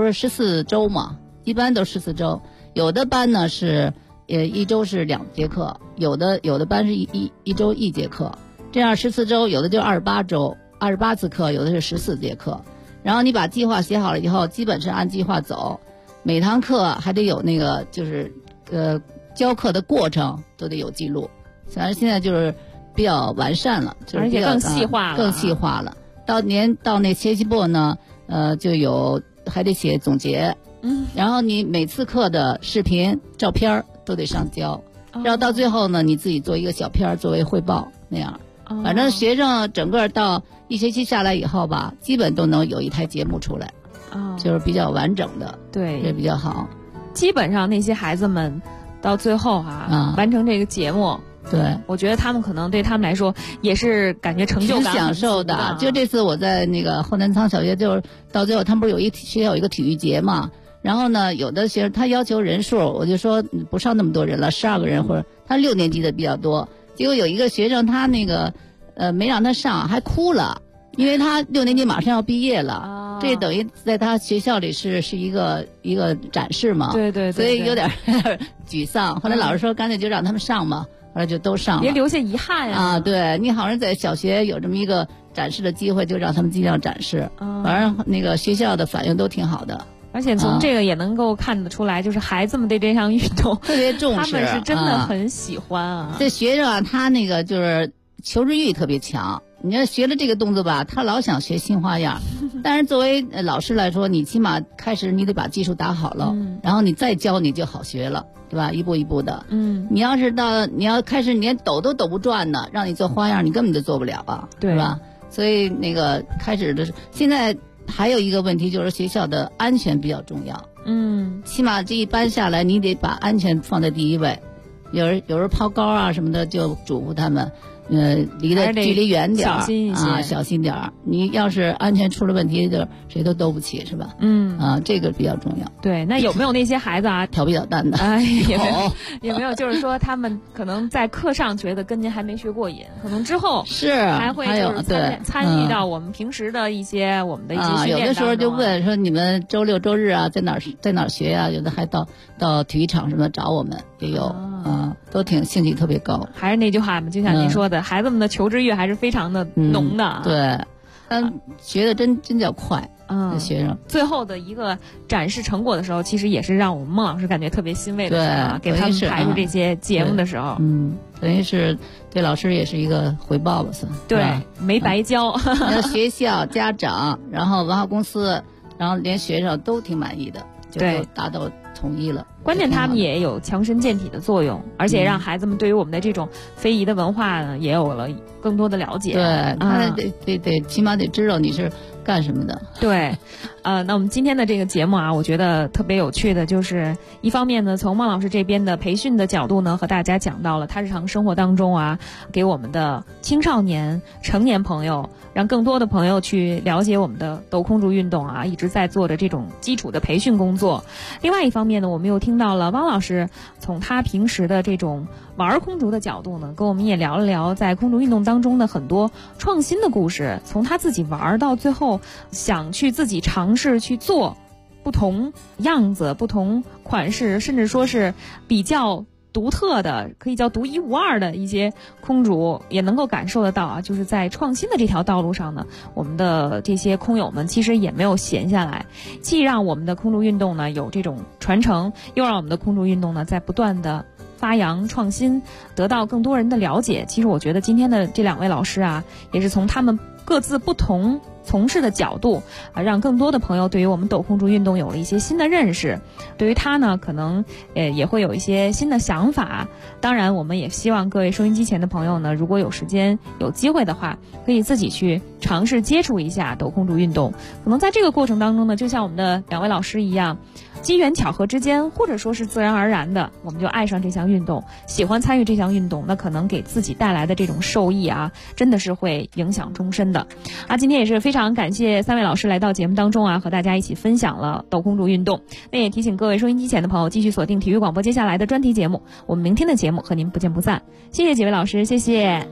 14周嘛，一般都14周，有的班呢是1周是2节课，有的班是一周1节课，这样14周，有的就28周，28次课，有的是14节课。然后你把计划写好了以后，基本是按计划走，每堂课还得有那个就是教课的过程都得有记录，反正现在就是比较完善了，就是比较而且更细化了。 到那学期末呢，就还得写总结，然后你每次课的视频、照片都得上交，然后到最后呢，你自己做一个小片作为汇报那样。反正学生整个到1学期下来以后吧，基本都能有一台节目出来，就是比较完整的， 对， 也比较好。 基本上那些孩子们到最后完成这个节目， 对， 我觉得他们可能对他们来说也是感觉成就感挺享受的。就这次我在那个后南仓小学，就是到最后他们不是学校有一个体育节嘛，然后呢，有的学生他要求人数，我就说不上那么多人了，12个人或者他6年级的比较多。结果有一个学生他那个没让他上，还哭了，因为他6年级马上要毕业了，这等于在他学校里是一个展示嘛， 对， 所以有点沮丧。后来老师说干脆就让他们上嘛，后来就都上了， 别留下遗憾呀。 对，你好像在小学有这么一个展示的机会，就让他们尽量展示，反正那个学校的反应都挺好的。 而且从这个也能够看得出来，就是孩子们对这项运动特别重视， 他们是真的很喜欢啊。 这学生他那个就是求知欲特别强，你要学了这个动作吧，他老想学新花样。但是作为老师来说，你起码开始你得把基础打好了，然后你再教你就好学了，对吧？一步一步的。你要开始连抖都抖不转呢，让你做花样，你根本就做不了啊，对吧？所以那个开始的现在。还有一个问题就是学校的安全比较重要，起码这一班下来，你得把安全放在第一位。有人抛高啊什么的，就嘱咐他们，离的距离远点， 小心一些小心点儿。你要是安全出了问题，就谁都兜不起，是吧？这个比较重要。 对，那有没有那些孩子调皮捣蛋的？ 也没有，就是说他们可能在课上觉得跟您还没学过瘾，可能之后还会就是参与到我们平时的一些我们的一些训练当中。 有的时候就问说你们周6周日啊在哪儿学啊？有的还到体育场什么找我们也有。都挺兴趣特别高。 还是那句话嘛，就像您说的，孩子们的求知欲还是非常的浓的。 对，学的真叫快。学生最后的一个展示成果的时候，其实也是让我们孟老师感觉特别欣慰的时候，给他们排出这些节目的时候， 等于是对老师也是一个回报吧，算对，没白教。 学校、家长，然后文化公司，然后连学生都挺满意的，就都达到统一了。 关键他们也有强身健体的作用，而且让孩子们对于我们的这种非遗的文化呢，也有了更多的了解。 对，他得起码得知道你是干什么的。 对，那我们今天的这个节目啊，我觉得特别有趣的就是一方面呢，从孟老师这边的培训的角度呢，和大家讲到了他日常生活当中啊，给我们的青少年、成年朋友，让更多的朋友去了解我们的斗空竹运动啊，一直在做着这种基础的培训工作。另外一方面呢，我们又听到了汪老师从他平时的这种玩空竹的角度呢，跟我们也聊了聊在空竹运动当中的很多创新的故事，从他自己玩到最后想去自己尝试去做不同样子、不同款式，甚至说是比较独特的，可以叫独一无二的一些空主，也能够感受得到啊，就是在创新的这条道路上呢，我们的这些空友们其实也没有闲下来，既让我们的空中运动呢有这种传承，又让我们的空中运动呢在不断的发扬创新，得到更多人的了解。其实我觉得今天的这2位老师啊，也是从他们各自不同从事的角度啊，让更多的朋友对于我们抖空竹运动有了一些新的认识。对于他呢，可能也会有一些新的想法。当然，我们也希望各位收音机前的朋友呢，如果有时间有机会的话，可以自己去尝试接触一下抖空竹运动。可能在这个过程当中呢，就像我们的2位老师一样，机缘巧合之间，或者说是自然而然的，我们就爱上这项运动，喜欢参与这项运动，那可能给自己带来的这种受益啊，真的是会影响终身的。今天也是非常感谢3位老师来到节目当中啊，和大家一起分享了抖空竹运动。那也提醒各位收音机前的朋友，继续锁定体育广播接下来的专题节目，我们明天的节目和您不见不散。谢谢几位老师，谢谢。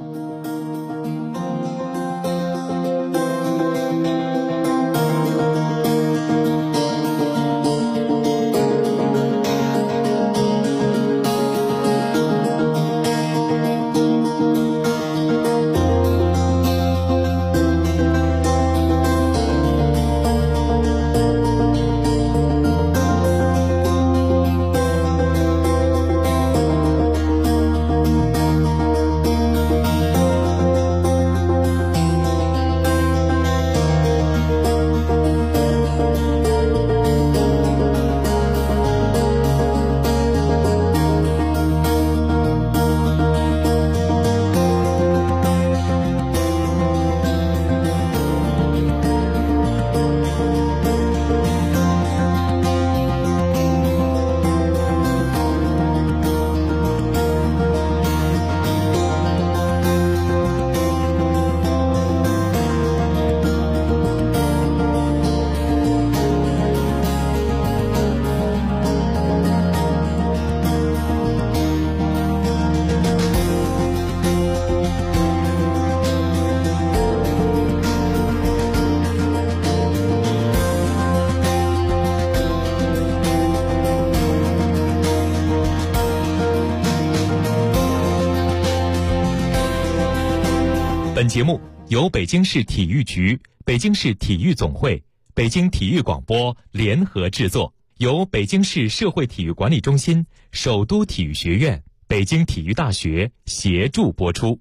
本节目由北京市体育局、北京市体育总会、北京体育广播联合制作，由北京市社会体育管理中心、首都体育学院、北京体育大学协助播出。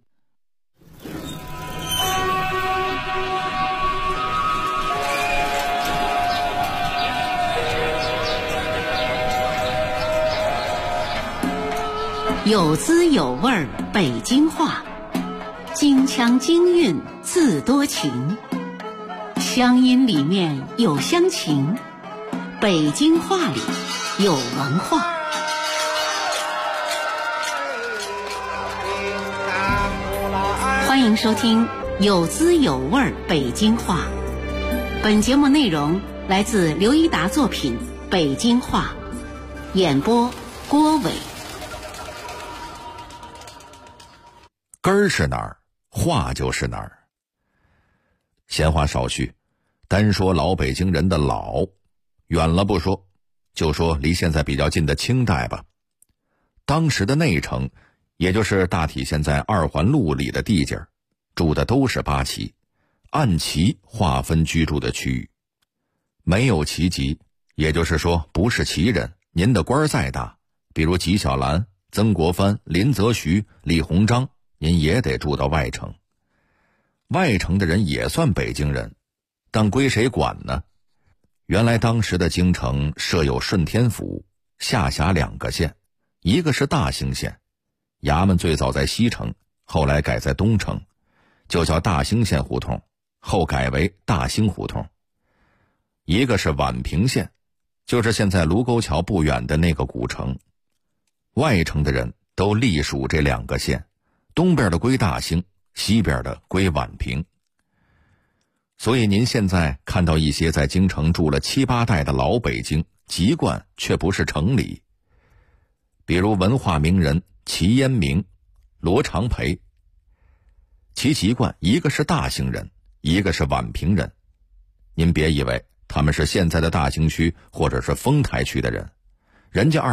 有滋有味儿北京话，京腔京韵自多情，乡音里面有乡情，北京话里有文化。欢迎收听有滋有味儿北京话。本节目内容来自刘一达作品《北京话》，演播郭伟。 根儿是哪儿，话就是哪儿。闲话少叙，单说老北京人的老，远了不说，就说离现在比较近的清代吧。当时的内城，也就是大体现在2环路里的地界，住的都是八旗，按旗划分居住的区域。没有旗籍，也就是说不是旗人，您的官再大，比如纪晓岚、曾国藩、林则徐、李鸿章，您也得住到外城。外城的人也算北京人，但归谁管呢？原来当时的京城设有顺天府，下辖2个县，一个是大兴县，衙门最早在西城，后来改在东城，就叫大兴县胡同，后改为大兴胡同。一个是宛平县，就是现在卢沟桥不远的那个古城。外城的人都隶属这2个县，东边的归大兴，西边的归宛平。所以您现在看到一些在京城住了7、8代的老北京，籍贯却不是城里。比如文化名人齐烟明、罗长培，其籍贯一个是大兴人，一个是宛平人。您别以为他们是现在的大兴区或者是丰台区的人，人家2位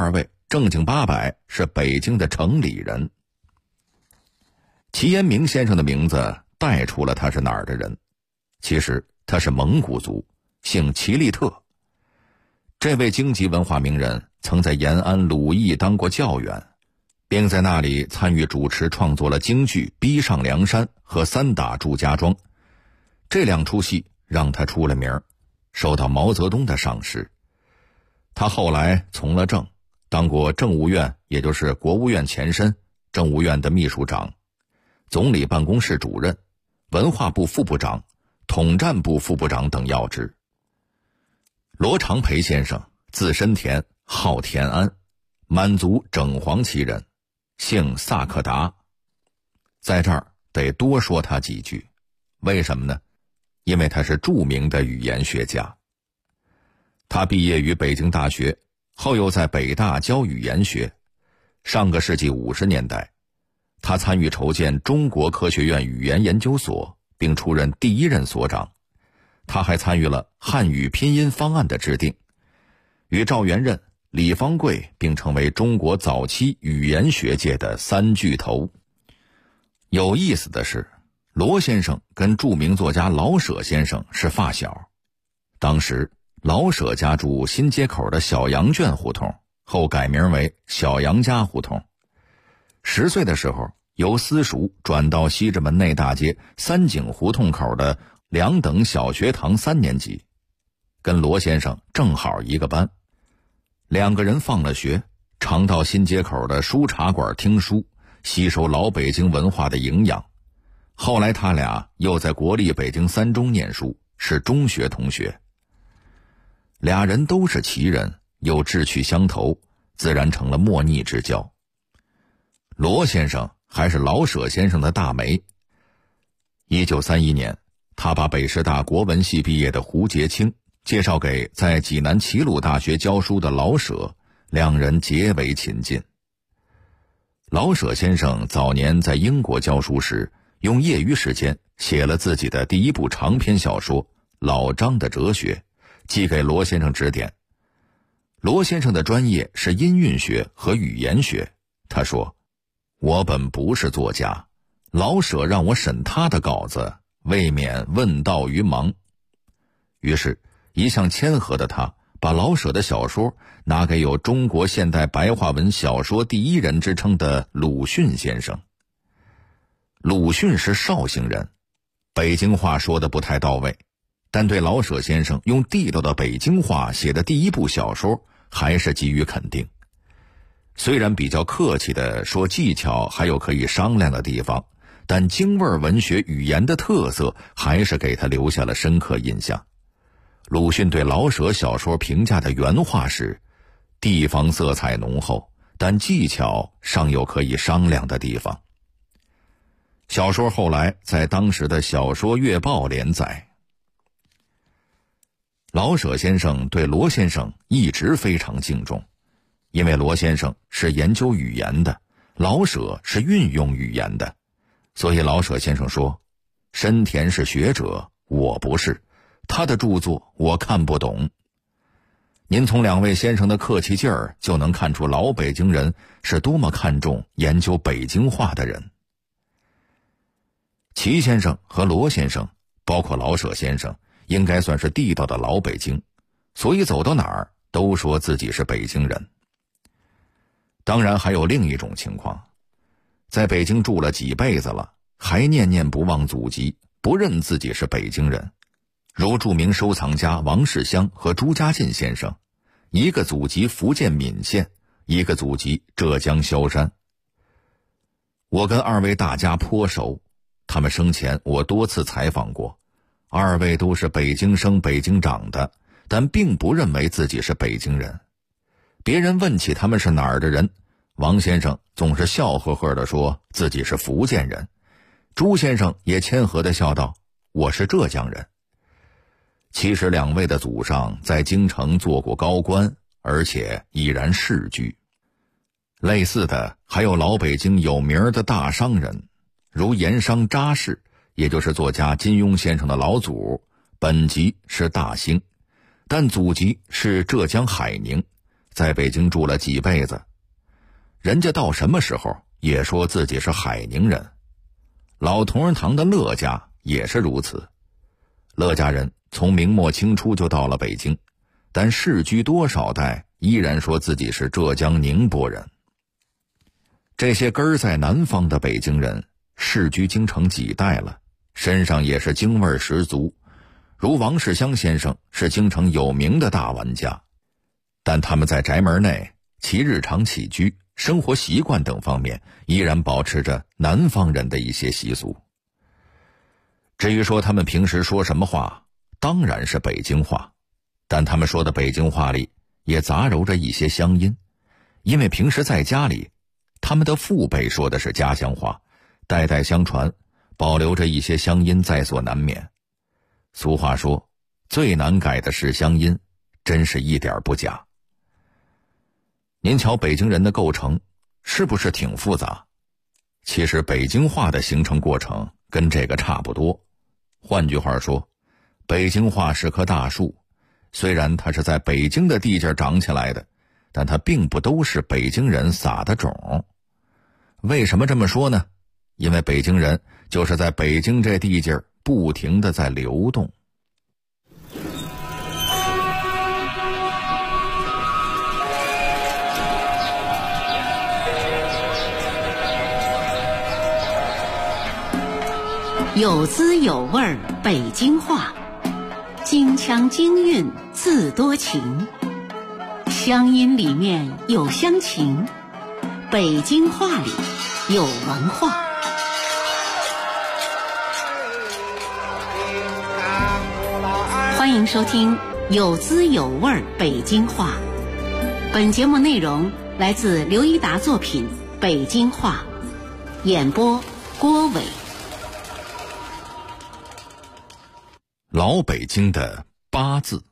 正经八百是北京的城里人。齐延明先生的名字带出了他是哪儿的人，其实他是蒙古族，姓齐利特。这位京籍文化名人曾在延安鲁艺当过教员，并在那里参与主持创作了京剧《逼上梁山》和《三打祝家庄》，这2出戏让他出了名，受到毛泽东的赏识。他后来从了政，当过政务院，也就是国务院前身政务院的秘书长、总理办公室主任、文化部副部长、统战部副部长等要职。罗长培先生字申田，号田安，满族整黄旗人，姓萨克达。在这儿得多说他几句，为什么呢？因为他是著名的语言学家。他毕业于北京大学，后又在北大教语言学。上个世纪50年代，他参与筹建中国科学院语言研究所，并出任第1任所长。他还参与了汉语拼音方案的制定，与赵元任、李方贵并成为中国早期语言学界的3巨头。有意思的是，罗先生跟著名作家老舍先生是发小。当时老舍家住新街口的小羊圈胡同，后改名为小杨家胡同。10岁的时候，由私塾转到西直门内大街三井胡同口的2等小学堂3年级，跟罗先生正好一个班。2个人放了学，常到新街口的书茶馆听书，吸收老北京文化的营养。后来他俩又在国立北京3中念书，是中学同学。俩人都是旗人，又志趣相投，自然成了莫逆之交。罗先生还是老舍先生的大媒。1931年，他把北师大国文系毕业的胡杰清介绍给在济南齐鲁大学教书的老舍，2人结为亲近。老舍先生早年在英国教书时，用业余时间写了自己的第1部长篇小说《老张的哲学》，寄给罗先生指点。罗先生的专业是音韵学和语言学，他说：“我本不是作家，老舍让我审他的稿子，未免问道于盲。”于是一向谦和的他把老舍的小说拿给有中国现代白话文小说第1人之称的鲁迅先生。鲁迅是绍兴人，北京话说得不太到位，但对老舍先生用地道的北京话写的第1部小说还是给予肯定。虽然比较客气地说技巧还有可以商量的地方，但京味文学语言的特色还是给他留下了深刻印象。鲁迅对老舍小说评价的原话是：地方色彩浓厚，但技巧尚有可以商量的地方。小说后来在当时的小说月报连载。老舍先生对罗先生一直非常敬重，因为罗先生是研究语言的，老舍是运用语言的，所以老舍先生说：“深田是学者，我不是，他的著作我看不懂。”您从2位先生的客气劲儿就能看出老北京人是多么看重研究北京话的人。齐先生和罗先生，包括老舍先生，应该算是地道的老北京，所以走到哪儿都说自己是北京人。当然还有另一种情况，在北京住了几辈子了，还念念不忘祖籍，不认自己是北京人，如著名收藏家王世襄和朱家进先生，一个祖籍福建闽县，一个祖籍浙江萧山。我跟2位大家颇熟，他们生前我多次采访过，2位都是北京生北京长的，但并不认为自己是北京人。别人问起他们是哪儿的人，王先生总是笑呵呵地说自己是福建人，朱先生也谦和地笑道：“我是浙江人。”其实2位的祖上在京城做过高官，而且依然世居。类似的还有老北京有名的大商人，如盐商查氏，也就是作家金庸先生的老祖，本籍是大兴，但祖籍是浙江海宁，在北京住了几辈子， 人家到什么时候也说自己是海宁人。老同仁堂的乐家也是如此，乐家人从明末清初就到了北京，但世居多少代依然说自己是浙江宁波人。这些根儿在南方的北京人世居京城几代了，身上也是京味十足，如王世襄先生是京城有名的大玩家，但他们在宅门内其日常起居、生活习惯等方面依然保持着南方人的一些习俗。至于说他们平时说什么话，当然是北京话，但他们说的北京话里也杂糅着一些乡音，因为平时在家里他们的父辈说的是家乡话，代代相传，保留着一些乡音在所难免。俗话说，最难改的是乡音，真是一点不假。您瞧北京人的构成是不是挺复杂？其实北京话的形成过程跟这个差不多。换句话说，北京话是棵大树，虽然它是在北京的地界长起来的，但它并不都是北京人撒的种。为什么这么说呢？因为北京人就是在北京这地界不停地在流动。 有滋有味儿北京话，京腔京韵自多情，乡音里面有乡情，北京话里有文化。欢迎收听有滋有味儿北京话。本节目内容来自刘一达作品《北京话》，演播郭伟。 老北京的八字。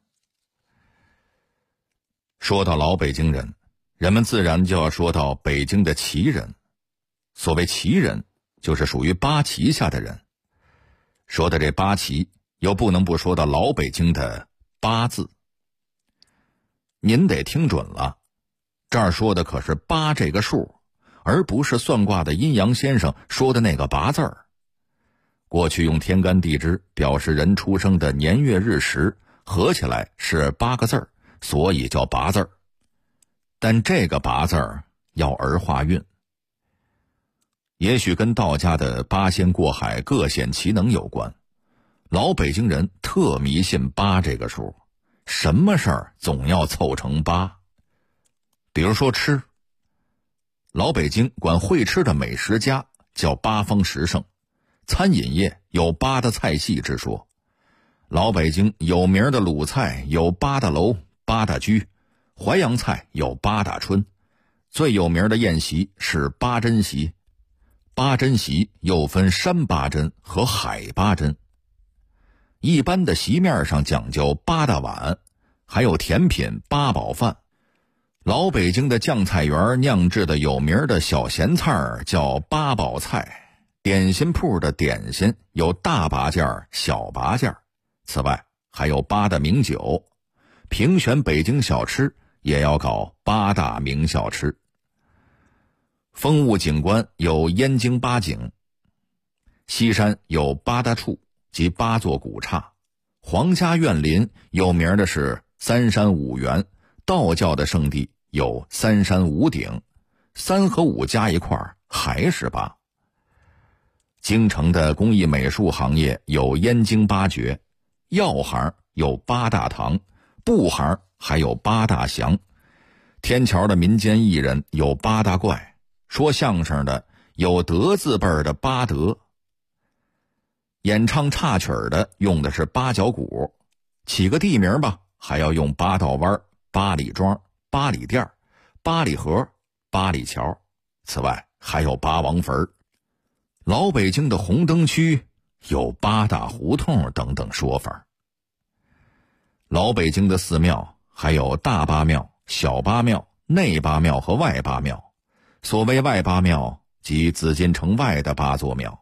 说到老北京人，人们自然就要说到北京的旗人。所谓旗人，就是属于八旗下的人。说的这八旗，又不能不说到老北京的八字。您得听准了，这儿说的可是八这个数，而不是算卦的阴阳先生说的那个八字儿。过去用天干地支表示人出生的年月日时，合起来是8个字儿，所以叫八字儿。但这个八字儿要儿化韵，也许跟道家的八仙过海各显其能有关。老北京人特迷信八这个数，什么事儿总要凑成八。比如说吃，老北京管会吃的美食家叫八方十胜，餐饮业有八大菜系之说。老北京有名的鲁菜有八大楼、八大居，淮扬菜有八大春，最有名的宴席是八珍席。八珍席又分山八珍和海八珍。一般的席面上讲究八大碗，还有甜品八宝饭。老北京的酱菜园酿制的有名的小咸菜叫八宝菜，点心铺的点心有大八件、小八件。此外还有八大名酒，评选北京小吃也要搞八大名小吃。风物景观有燕京八景，西山有八大处及八座古刹，皇家园林有名的是三山五园，道教的圣地有三山五顶，3和5加一块还是8。京城的工艺美术行业有燕京八绝，药行有八大堂，布行还有八大祥，天桥的民间艺人有八大怪，说相声的有德字辈的八德，演唱插曲的用的是八角鼓，起个地名吧，还要用八道湾、八里庄、八里店、八里河、八里桥。此外还有八王坟。老北京的红灯区有八大胡同等等说法。老北京的寺庙还有大八庙、小八庙、内八庙和外八庙。所谓外八庙，即紫禁城外的8座庙。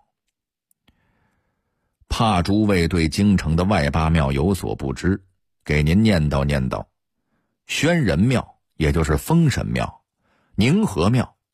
怕诸位对京城的外八庙有所不知，给您念叨念叨。宣仁庙也就是封神庙，宁和庙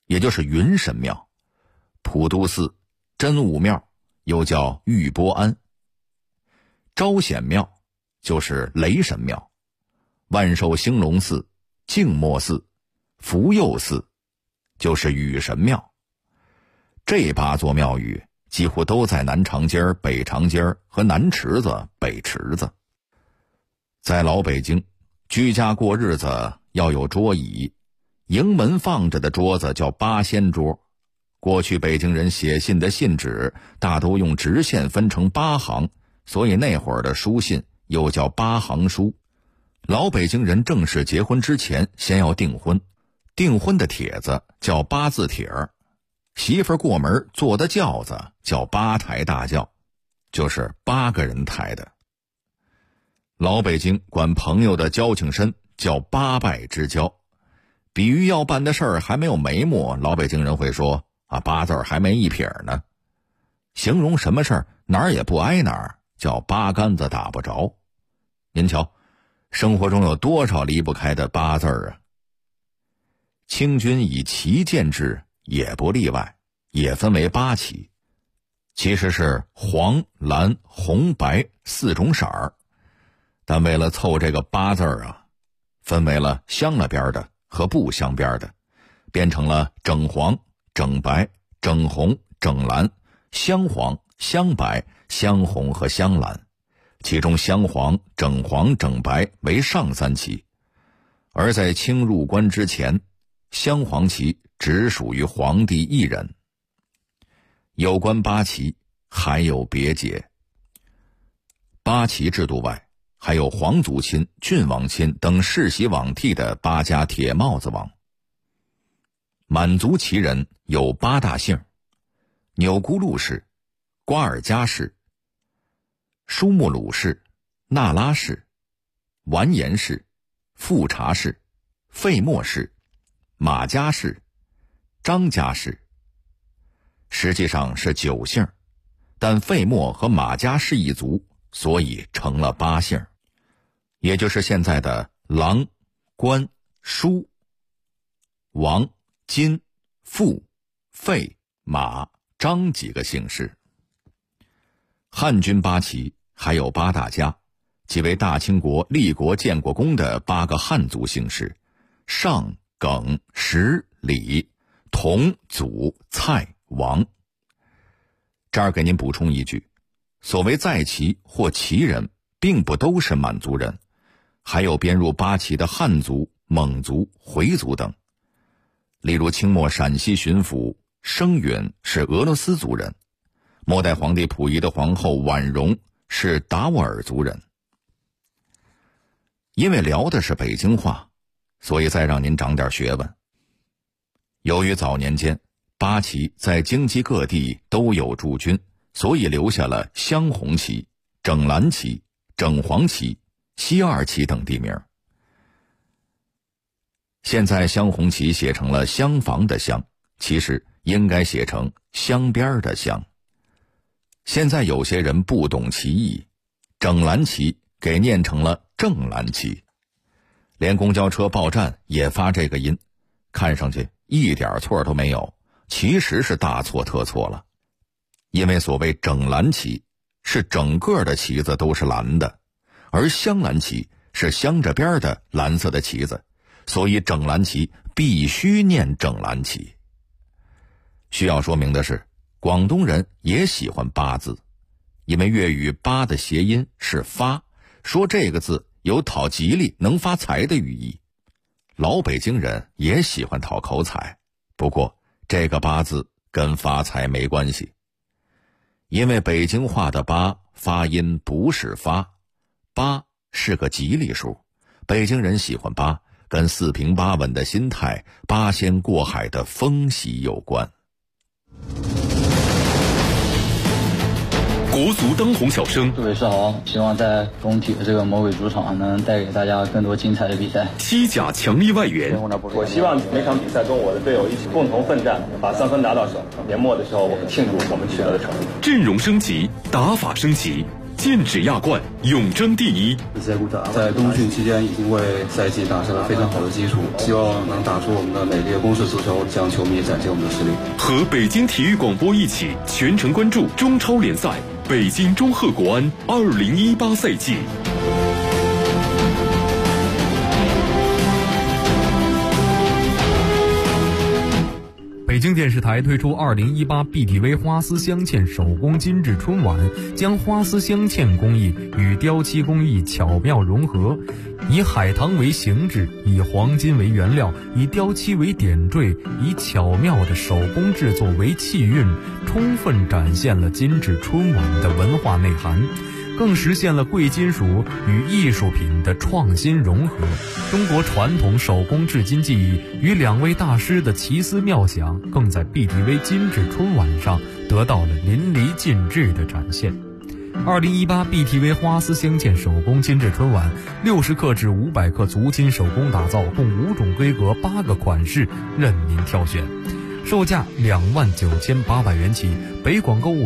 也就是云神庙；普渡寺、真武庙又叫玉波庵；招显庙就是雷神庙；万寿兴隆寺、静默寺、福佑寺就是雨神庙。这8座庙宇几乎都在南长街、北长街和南池子、北池子。在老北京，居家过日子要有桌椅，迎门放着的桌子叫八仙桌。过去北京人写信的信纸大都用直线分成8行，所以那会儿的书信又叫8行书。老北京人正式结婚之前先要订婚，订婚的帖子叫8字帖儿，媳妇过门坐的轿子叫8抬大轿，就是8个人抬的。老北京管朋友的交情深叫8拜之交，比喻要办的事儿还没有眉目，老北京人会说8字还没1撇呢。形容什么事儿哪儿也不挨哪儿，叫8竿子打不着。您瞧，生活中有多少离不开的8字啊？清军以旗建制也不例外，也分为8旗，其实是黄、蓝、红、白4种色儿，但为了凑这个8字分为了镶了边的和不镶边的，变成了整黄、整白、整红、整蓝、镶黄、镶白、镶红和镶蓝。其中镶黄、整黄、整白为上3旗，而在清入关之前，镶黄旗只属于皇帝一人。有关8旗还有别解。8旗制度外，还有皇族亲、郡王亲等世袭罔替的8家铁帽子王。满族旗人有8大姓：钮钴禄氏、瓜尔佳氏、舒木鲁氏、那拉氏、完颜氏、富察氏、费默氏、马家氏、张家氏。实际上是9姓，但费默和马家氏一族，所以成了8姓，也就是现在的郎、关、舒、王、金、富、费、马、张几个姓氏。汉军8旗还有8大家，即为大清国立国建国功的8个汉族姓氏：尚、耿、石、李、佟、祖、蔡、王。这儿给您补充一句，所谓在旗或旗人并不都是满族人，还有编入8旗的汉族、蒙族、回族等。例如清末陕西巡抚生允是俄罗斯族人，末代皇帝溥仪的皇后婉容是达斡尔族人。因为聊的是北京话，所以再让您长点学问。由于早年间8旗在京畿各地都有驻军，所以留下了镶红旗、整蓝旗、整黄旗、西二旗等地名。现在镶红旗写成了厢房的厢，其实应该写成镶边的镶。现在有些人不懂其意，整蓝旗给念成了正蓝旗，连公交车报站也发这个音，看上去一点错都没有，其实是大错特错了。因为所谓整蓝旗是整个的旗子都是蓝的，而镶蓝旗是镶着边的蓝色的旗子，所以整蓝旗必须念整蓝旗。需要说明的是，广东人也喜欢8字，因为粤语8的谐音是发，说这个字有讨吉利能发财的寓意。老北京人也喜欢讨口彩，不过这个8字跟发财没关系，因为北京话的8发音不是发，8是个吉利数，北京人喜欢8跟4平8稳的心态、8仙过海的风喜有关。 国足灯红小生， 各位是好，希望在工体的这个魔鬼主场能带给大家更多精彩的比赛。 西甲强力外援， 我希望每场比赛中我的队友一起共同奋战，把3分拿到手。年末的时候我们庆祝我们取得的成绩。 阵容升级，打法升级， 剑指亚冠，永争第一。 在冬训期间已经为赛季打下了非常好的基础，希望能打出我们的美丽的攻势足球，向球迷展现我们的实力。 和北京体育广播一起全程关注中超联赛北京中赫国安2018赛季。 北京电视台推出2018 BTV 花丝镶嵌手工精致春晚，将花丝镶嵌工艺与雕漆工艺巧妙融合，以海棠为形制，以黄金为原料，以雕漆为点缀，以巧妙的手工制作为气韵，充分展现了精致春晚的文化内涵，更实现了贵金属与艺术品的创新融合。中国传统手工制金技艺与两位大师的奇思妙想，更在 BTV 精致春晚上得到了淋漓尽致的展现。2018 BTV 花丝镶嵌手工精致春晚，60克至500克足金手工打造，共5种规格8个款式任您挑选，售价29800元起，北广购物